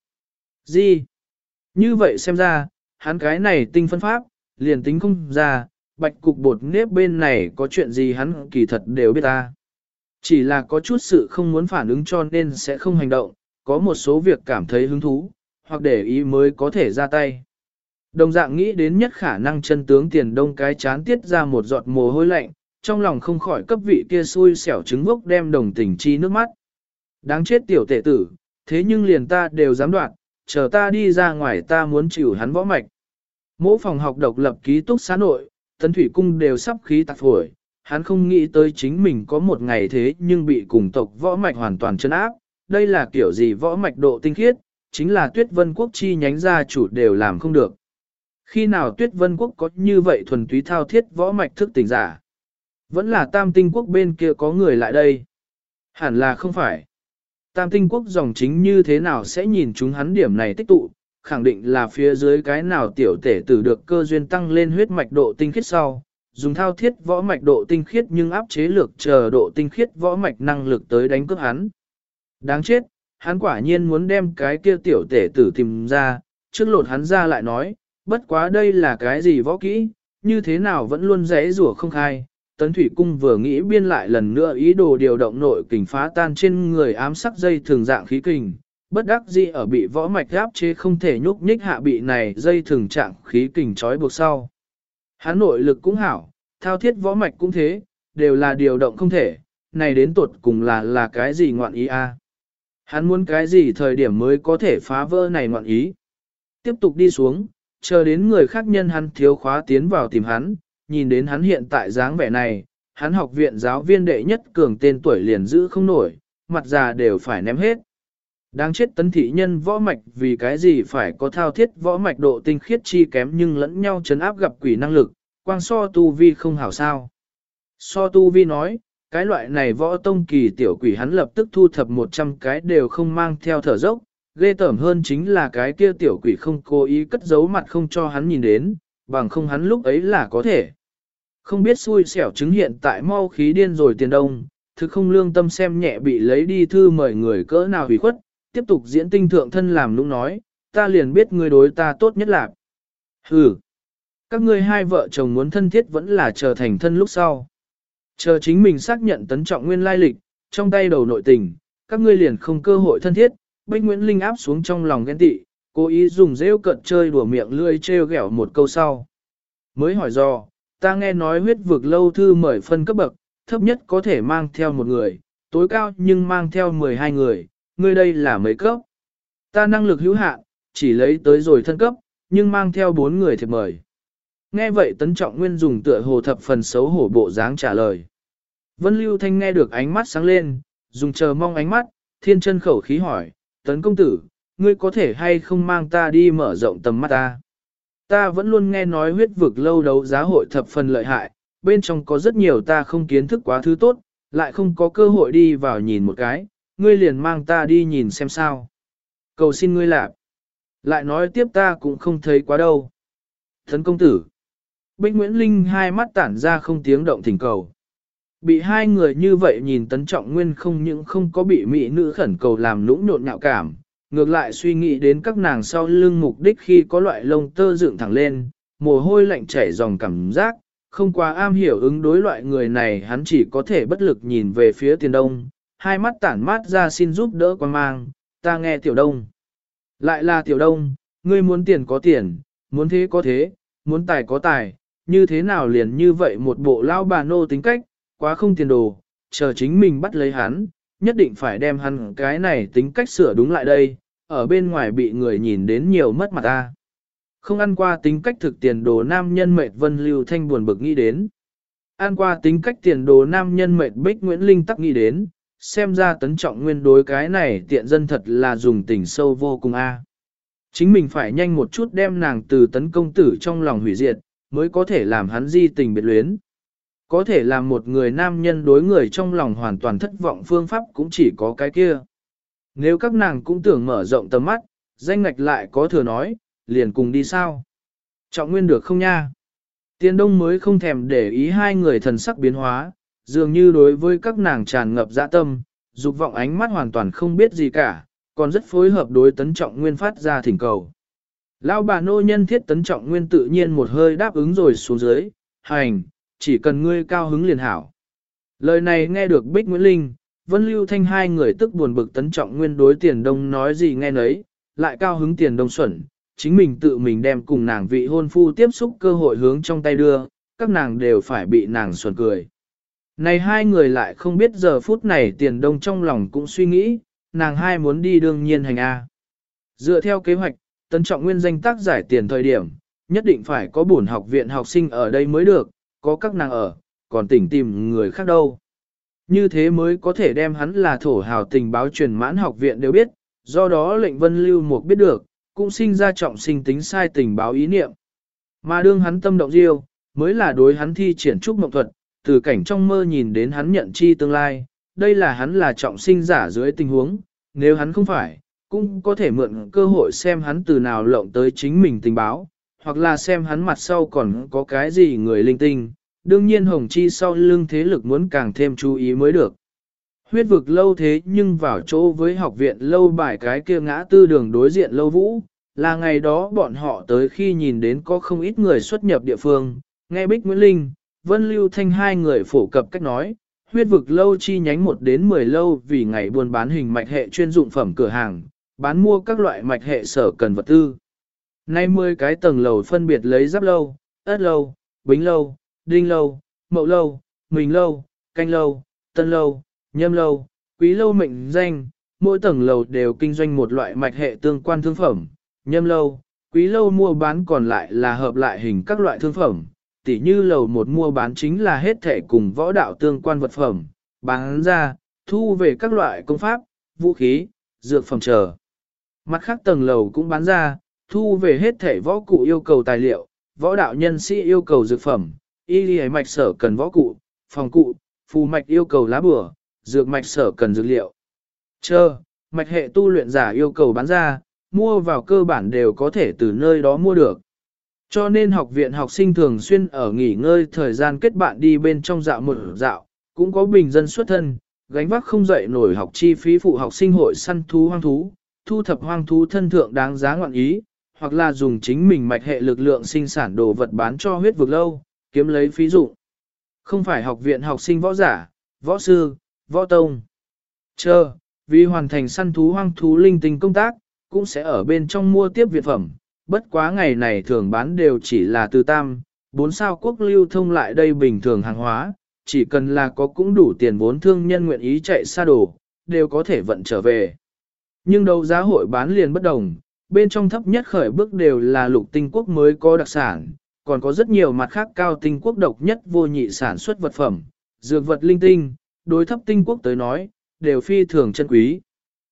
Gì? Như vậy xem ra, hắn cái này tinh phân pháp, liền tính không ra, bạch cục bột nếp bên này có chuyện gì hắn kỳ thật đều biết ta. Chỉ là có chút sự không muốn phản ứng cho nên sẽ không hành động, có một số việc cảm thấy hứng thú, hoặc để ý mới có thể ra tay. Đồng dạng nghĩ đến nhất khả năng chân tướng Tiền Đông cái chán tiết ra một giọt mồ hôi lạnh, trong lòng không khỏi cấp vị kia xui xẻo trứng vốc đem đồng tình chi nước mắt. Đáng chết tiểu tể tử, thế nhưng liền ta đều dám đoạt, chờ ta đi ra ngoài ta muốn chịu hắn võ mạch. Mỗi phòng học độc lập ký túc xá nội, Tấn Thủy Cung đều sắp khí tạc phổi, hắn không nghĩ tới chính mình có một ngày thế nhưng bị cùng tộc võ mạch hoàn toàn chân áp, đây là kiểu gì võ mạch độ tinh khiết, chính là Tuyết Vân Quốc chi nhánh gia chủ đều làm không được. Khi nào Tuyết Vân Quốc có như vậy thuần túy thao thiết võ mạch thức tỉnh giả? Vẫn là Tam Tinh Quốc bên kia có người lại đây? Hẳn là không phải. Tam Tinh Quốc dòng chính như thế nào sẽ nhìn chúng hắn điểm này tích tụ, khẳng định là phía dưới cái nào tiểu tể tử được cơ duyên tăng lên huyết mạch độ tinh khiết sau, dùng thao thiết võ mạch độ tinh khiết nhưng áp chế lược chờ độ tinh khiết võ mạch năng lực tới đánh cướp hắn. Đáng chết, hắn quả nhiên muốn đem cái kia tiểu tể tử tìm ra, trước lột hắn ra lại nói, bất quá đây là cái gì võ kỹ, như thế nào vẫn luôn rẽ rủa không khai. Tấn Thủy Cung vừa nghĩ biên lại lần nữa ý đồ điều động nội kình phá tan trên người ám sắc dây thường dạng khí kình, bất đắc dĩ ở bị võ mạch áp chế không thể nhúc nhích hạ bị này dây thường trạng khí kình trói buộc sau. Hắn nội lực cũng hảo, thao thiết võ mạch cũng thế, đều là điều động không thể, này đến tuột cùng là cái gì ngoạn ý a? Hắn muốn cái gì thời điểm mới có thể phá vỡ này ngoạn ý? Tiếp tục đi xuống, chờ đến người khác nhân hắn thiếu khóa tiến vào tìm hắn, nhìn đến hắn hiện tại dáng vẻ này, hắn học viện giáo viên đệ nhất cường tên tuổi liền giữ không nổi, mặt già đều phải ném hết. Đáng chết Tấn thị nhân võ mạch vì cái gì phải có thao thiết võ mạch độ tinh khiết chi kém nhưng lẫn nhau chấn áp gặp quỷ năng lực, quang so tu vi không hảo sao. So tu vi nói, cái loại này võ tông kỳ tiểu quỷ hắn lập tức thu thập 100 cái đều không mang theo thở dốc, ghê tởm hơn chính là cái kia tiểu quỷ không cố ý cất giấu mặt không cho hắn nhìn đến, bằng không hắn lúc ấy là có thể. Không biết xui xẻo chứng hiện tại mau khí điên rồi Tiền Đông, thực không lương tâm xem nhẹ bị lấy đi thư mời người cỡ nào hủy khuất, tiếp tục diễn tinh thượng thân làm nũng nói, ta liền biết ngươi đối ta tốt nhất là. Hừ, các ngươi hai vợ chồng muốn thân thiết vẫn là chờ thành thân lúc sau. Chờ chính mình xác nhận Tấn Trọng Nguyên lai lịch, trong tay đầu nội tình, các ngươi liền không cơ hội thân thiết, Bách Nguyễn Linh áp xuống trong lòng ghen tị, cố ý dùng rêu cận chơi đùa miệng lươi trêu ghẹo một câu sau. Mới hỏi do, ta nghe nói huyết vực lâu thư mời phân cấp bậc, thấp nhất có thể mang theo một người, tối cao nhưng mang theo 12 người, ngươi đây là mấy cấp. Ta năng lực hữu hạn, chỉ lấy tới rồi thân cấp, nhưng mang theo 4 người thiệp mời. Nghe vậy Tấn Trọng Nguyên dùng tựa hồ thập phần xấu hổ bộ dáng trả lời. Vân Lưu Thanh nghe được ánh mắt sáng lên, dùng chờ mong ánh mắt, thiên chân khẩu khí hỏi, Tấn công tử, ngươi có thể hay không mang ta đi mở rộng tầm mắt ta? Ta vẫn luôn nghe nói huyết vực lâu đấu giá hội thập phần lợi hại, bên trong có rất nhiều ta không kiến thức quá thứ tốt, lại không có cơ hội đi vào nhìn một cái, ngươi liền mang ta đi nhìn xem sao. Cầu xin ngươi lạp. Lại nói tiếp ta cũng không thấy quá đâu. Tấn công tử. Bích Nguyễn Linh hai mắt tản ra không tiếng động thỉnh cầu. Bị hai người như vậy nhìn Tấn Trọng Nguyên không những không có bị mỹ nữ khẩn cầu làm nũng nhộn nhạo cảm, ngược lại suy nghĩ đến các nàng sau lưng mục đích khi có loại lông tơ dựng thẳng lên, mồ hôi lạnh chảy dòng cảm giác, không quá am hiểu ứng đối loại người này hắn chỉ có thể bất lực nhìn về phía Tiền Đông, hai mắt tản mát ra xin giúp đỡ quan mang, ta nghe Tiểu Đông. Lại là Tiểu Đông, ngươi muốn tiền có tiền, muốn thế có thế, muốn tài có tài, như thế nào liền như vậy một bộ lao bà nô tính cách, quá không tiền đồ, chờ chính mình bắt lấy hắn, nhất định phải đem hắn cái này tính cách sửa đúng lại đây, ở bên ngoài bị người nhìn đến nhiều mất mặt ta. Không ăn qua tính cách thực tiền đồ nam nhân mệt Vân Lưu Thanh buồn bực nghĩ đến. Ăn qua tính cách tiền đồ nam nhân mệt Bích Nguyễn Linh tắc nghĩ đến, xem ra Tấn Trọng Nguyên đối cái này tiện dân thật là dùng tình sâu vô cùng a. Chính mình phải nhanh một chút đem nàng từ tấn công tử trong lòng hủy diệt, mới có thể làm hắn di tình biệt luyến. Có thể làm một người nam nhân đối người trong lòng hoàn toàn thất vọng phương pháp cũng chỉ có cái kia. Nếu các nàng cũng tưởng mở rộng tầm mắt, danh ngạch lại có thừa nói, liền cùng đi sao? Trọng Nguyên được không nha? Tiền Đông mới không thèm để ý hai người thần sắc biến hóa, dường như đối với các nàng tràn ngập dạ tâm, dục vọng ánh mắt hoàn toàn không biết gì cả, còn rất phối hợp đối Tấn Trọng Nguyên phát ra thỉnh cầu. Lão bà nô nhân thiết Tấn Trọng Nguyên tự nhiên một hơi đáp ứng rồi xuống dưới, hành, chỉ cần ngươi cao hứng liền hảo. Lời này nghe được Bích Nguyễn Linh, Vân Lưu Thanh hai người tức buồn bực Tấn Trọng Nguyên đối Tiền Đông nói gì nghe nấy, lại cao hứng Tiền Đông xuẩn, chính mình tự mình đem cùng nàng vị hôn phu tiếp xúc cơ hội hướng trong tay đưa, các nàng đều phải bị nàng xuẩn cười. Này hai người lại không biết giờ phút này Tiền Đông trong lòng cũng suy nghĩ, nàng hai muốn đi đương nhiên hành A. Dựa theo kế hoạch, Tấn Trọng Nguyên danh tác giải tiền thời điểm, nhất định phải có bổn học viện học sinh ở đây mới được, có các nàng ở, còn tỉnh tìm người khác đâu. Như thế mới có thể đem hắn là thổ hào tình báo truyền mãn học viện đều biết, do đó lệnh Vân Lưu Mục biết được, cũng sinh ra trọng sinh tính sai tình báo ý niệm. Mà đương hắn tâm động diêu, mới là đối hắn thi triển trúc mộng thuật, từ cảnh trong mơ nhìn đến hắn nhận chi tương lai, đây là hắn là trọng sinh giả dưới tình huống, nếu hắn không phải, cũng có thể mượn cơ hội xem hắn từ nào lộng tới chính mình tình báo, hoặc là xem hắn mặt sau còn có cái gì người linh tinh, đương nhiên Hồng Chi sau lưng thế lực muốn càng thêm chú ý mới được. Huyết vực lâu thế nhưng vào chỗ với học viện lâu bài cái kia ngã tư đường đối diện lâu vũ, là ngày đó bọn họ tới khi nhìn đến có không ít người xuất nhập địa phương, nghe Bích Nguyễn Linh, Vân Lưu Thanh hai người phổ cập cách nói, huyết vực lâu chi nhánh 1 đến 10 lâu vì ngày buôn bán hình mạch hệ chuyên dụng phẩm cửa hàng, bán mua các loại mạch hệ sở cần vật tư. Nay 10 cái tầng lầu phân biệt lấy giáp lâu, ất lâu, bính lâu, đinh lâu, mậu lâu, mình lâu, canh lâu, tân lâu, nhâm lâu, quý lâu mệnh danh, mỗi tầng lầu đều kinh doanh một loại mạch hệ tương quan thương phẩm, nhâm lâu, quý lâu mua bán còn lại là hợp lại hình các loại thương phẩm, tỉ như lầu một mua bán chính là hết thể cùng võ đạo tương quan vật phẩm, bán ra, thu về các loại công pháp, vũ khí, dược phẩm chờ. Mặt khác tầng lầu cũng bán ra, thu về hết thể võ cụ yêu cầu tài liệu, võ đạo nhân sĩ yêu cầu dược phẩm, y lý mạch sở cần võ cụ, phòng cụ, phù mạch yêu cầu lá bùa, dược mạch sở cần dược liệu. Chờ, mạch hệ tu luyện giả yêu cầu bán ra, mua vào cơ bản đều có thể từ nơi đó mua được. Cho nên học viện học sinh thường xuyên ở nghỉ ngơi thời gian kết bạn đi bên trong dạo một dạo, cũng có bình dân xuất thân, gánh vác không dậy nổi học chi phí phụ học sinh hội săn thú hoang thú, thu thập hoang thú thân thượng đáng giá ngoạn ý, hoặc là dùng chính mình mạch hệ lực lượng sinh sản đồ vật bán cho huyết vực lâu, kiếm lấy phí dụng. Không phải học viện học sinh võ giả, võ sư, võ tông. Chờ, vì hoàn thành săn thú hoang thú linh tinh công tác, cũng sẽ ở bên trong mua tiếp viện phẩm. Bất quá ngày này thường bán đều chỉ là từ tam, 4 sao quốc lưu thông lại đây bình thường hàng hóa, chỉ cần là có cũng đủ tiền vốn thương nhân nguyện ý chạy xa đồ, đều có thể vận trở về. Nhưng đấu giá hội bán liền bất đồng, bên trong thấp nhất khởi bước đều là lục tinh quốc mới có đặc sản, còn có rất nhiều mặt khác cao tinh quốc độc nhất vô nhị sản xuất vật phẩm, dược vật linh tinh, đối thấp tinh quốc tới nói, đều phi thường chân quý.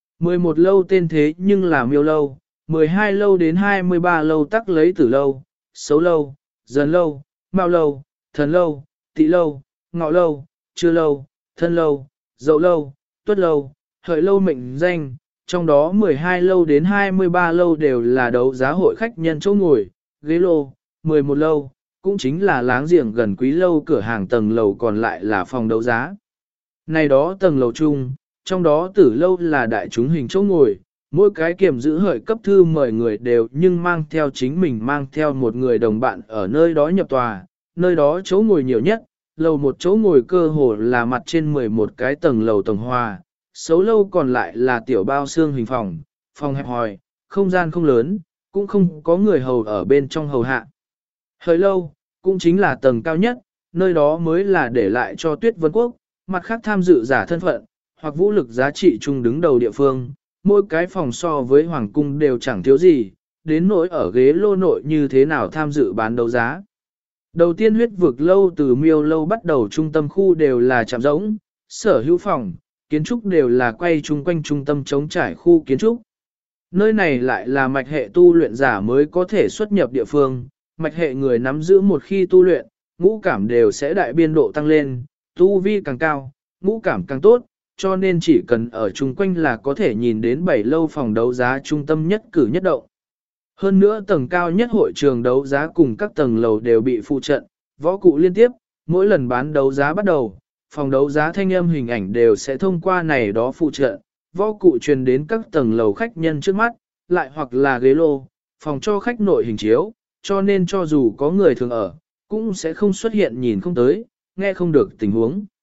11 lâu tên thế nhưng là miêu lâu, 12 lâu đến 23 lâu tắc lấy tử lâu, xấu lâu, dần lâu, mao lâu, thần lâu, tị lâu, ngọ lâu, trưa lâu, thân lâu, dậu lâu, tuất lâu, hợi lâu mệnh danh, trong đó 12 lâu đến 23 lâu đều là đấu giá hội khách nhân chỗ ngồi, ghế lô, 11 lâu, cũng chính là láng giềng gần quý lâu cửa hàng tầng lầu còn lại là phòng đấu giá. Này đó tầng lầu chung, trong đó tử lâu là đại chúng hình chỗ ngồi, mỗi cái kiểm giữ hợi cấp thư mời người đều nhưng mang theo chính mình mang theo một người đồng bạn ở nơi đó nhập tòa, nơi đó chỗ ngồi nhiều nhất, lầu một chỗ ngồi cơ hồ là mặt trên 11 cái tầng lầu tổng hòa, xấu lâu còn lại là tiểu bao xương hình phòng, phòng hẹp hòi, không gian không lớn, cũng không có người hầu ở bên trong hầu hạ. Hợi lâu, cũng chính là tầng cao nhất, nơi đó mới là để lại cho Tuyết Vân Quốc, mặt khác tham dự giả thân phận, hoặc vũ lực giá trị chung đứng đầu địa phương, mỗi cái phòng so với hoàng cung đều chẳng thiếu gì, đến nỗi ở ghế lô nội như thế nào tham dự bán đấu giá. Đầu tiên huyết vực lâu từ miêu lâu bắt đầu trung tâm khu đều là trạm rỗng, sở hữu phòng, kiến trúc đều là quay chung quanh trung tâm chống trải khu kiến trúc. Nơi này lại là mạch hệ tu luyện giả mới có thể xuất nhập địa phương, mạch hệ người nắm giữ một khi tu luyện, ngũ cảm đều sẽ đại biên độ tăng lên, tu vi càng cao, ngũ cảm càng tốt, cho nên chỉ cần ở chung quanh là có thể nhìn đến 7 lâu phòng đấu giá trung tâm nhất cử nhất động. Hơn nữa tầng cao nhất hội trường đấu giá cùng các tầng lầu đều bị phụ trận, võ cụ liên tiếp, mỗi lần bán đấu giá bắt đầu, phòng đấu giá thanh âm hình ảnh đều sẽ thông qua này đó phụ trận, võ cụ truyền đến các tầng lầu khách nhân trước mắt, lại hoặc là ghế lô, phòng cho khách nội hình chiếu, cho nên cho dù có người thường ở, cũng sẽ không xuất hiện nhìn không tới, nghe không được tình huống.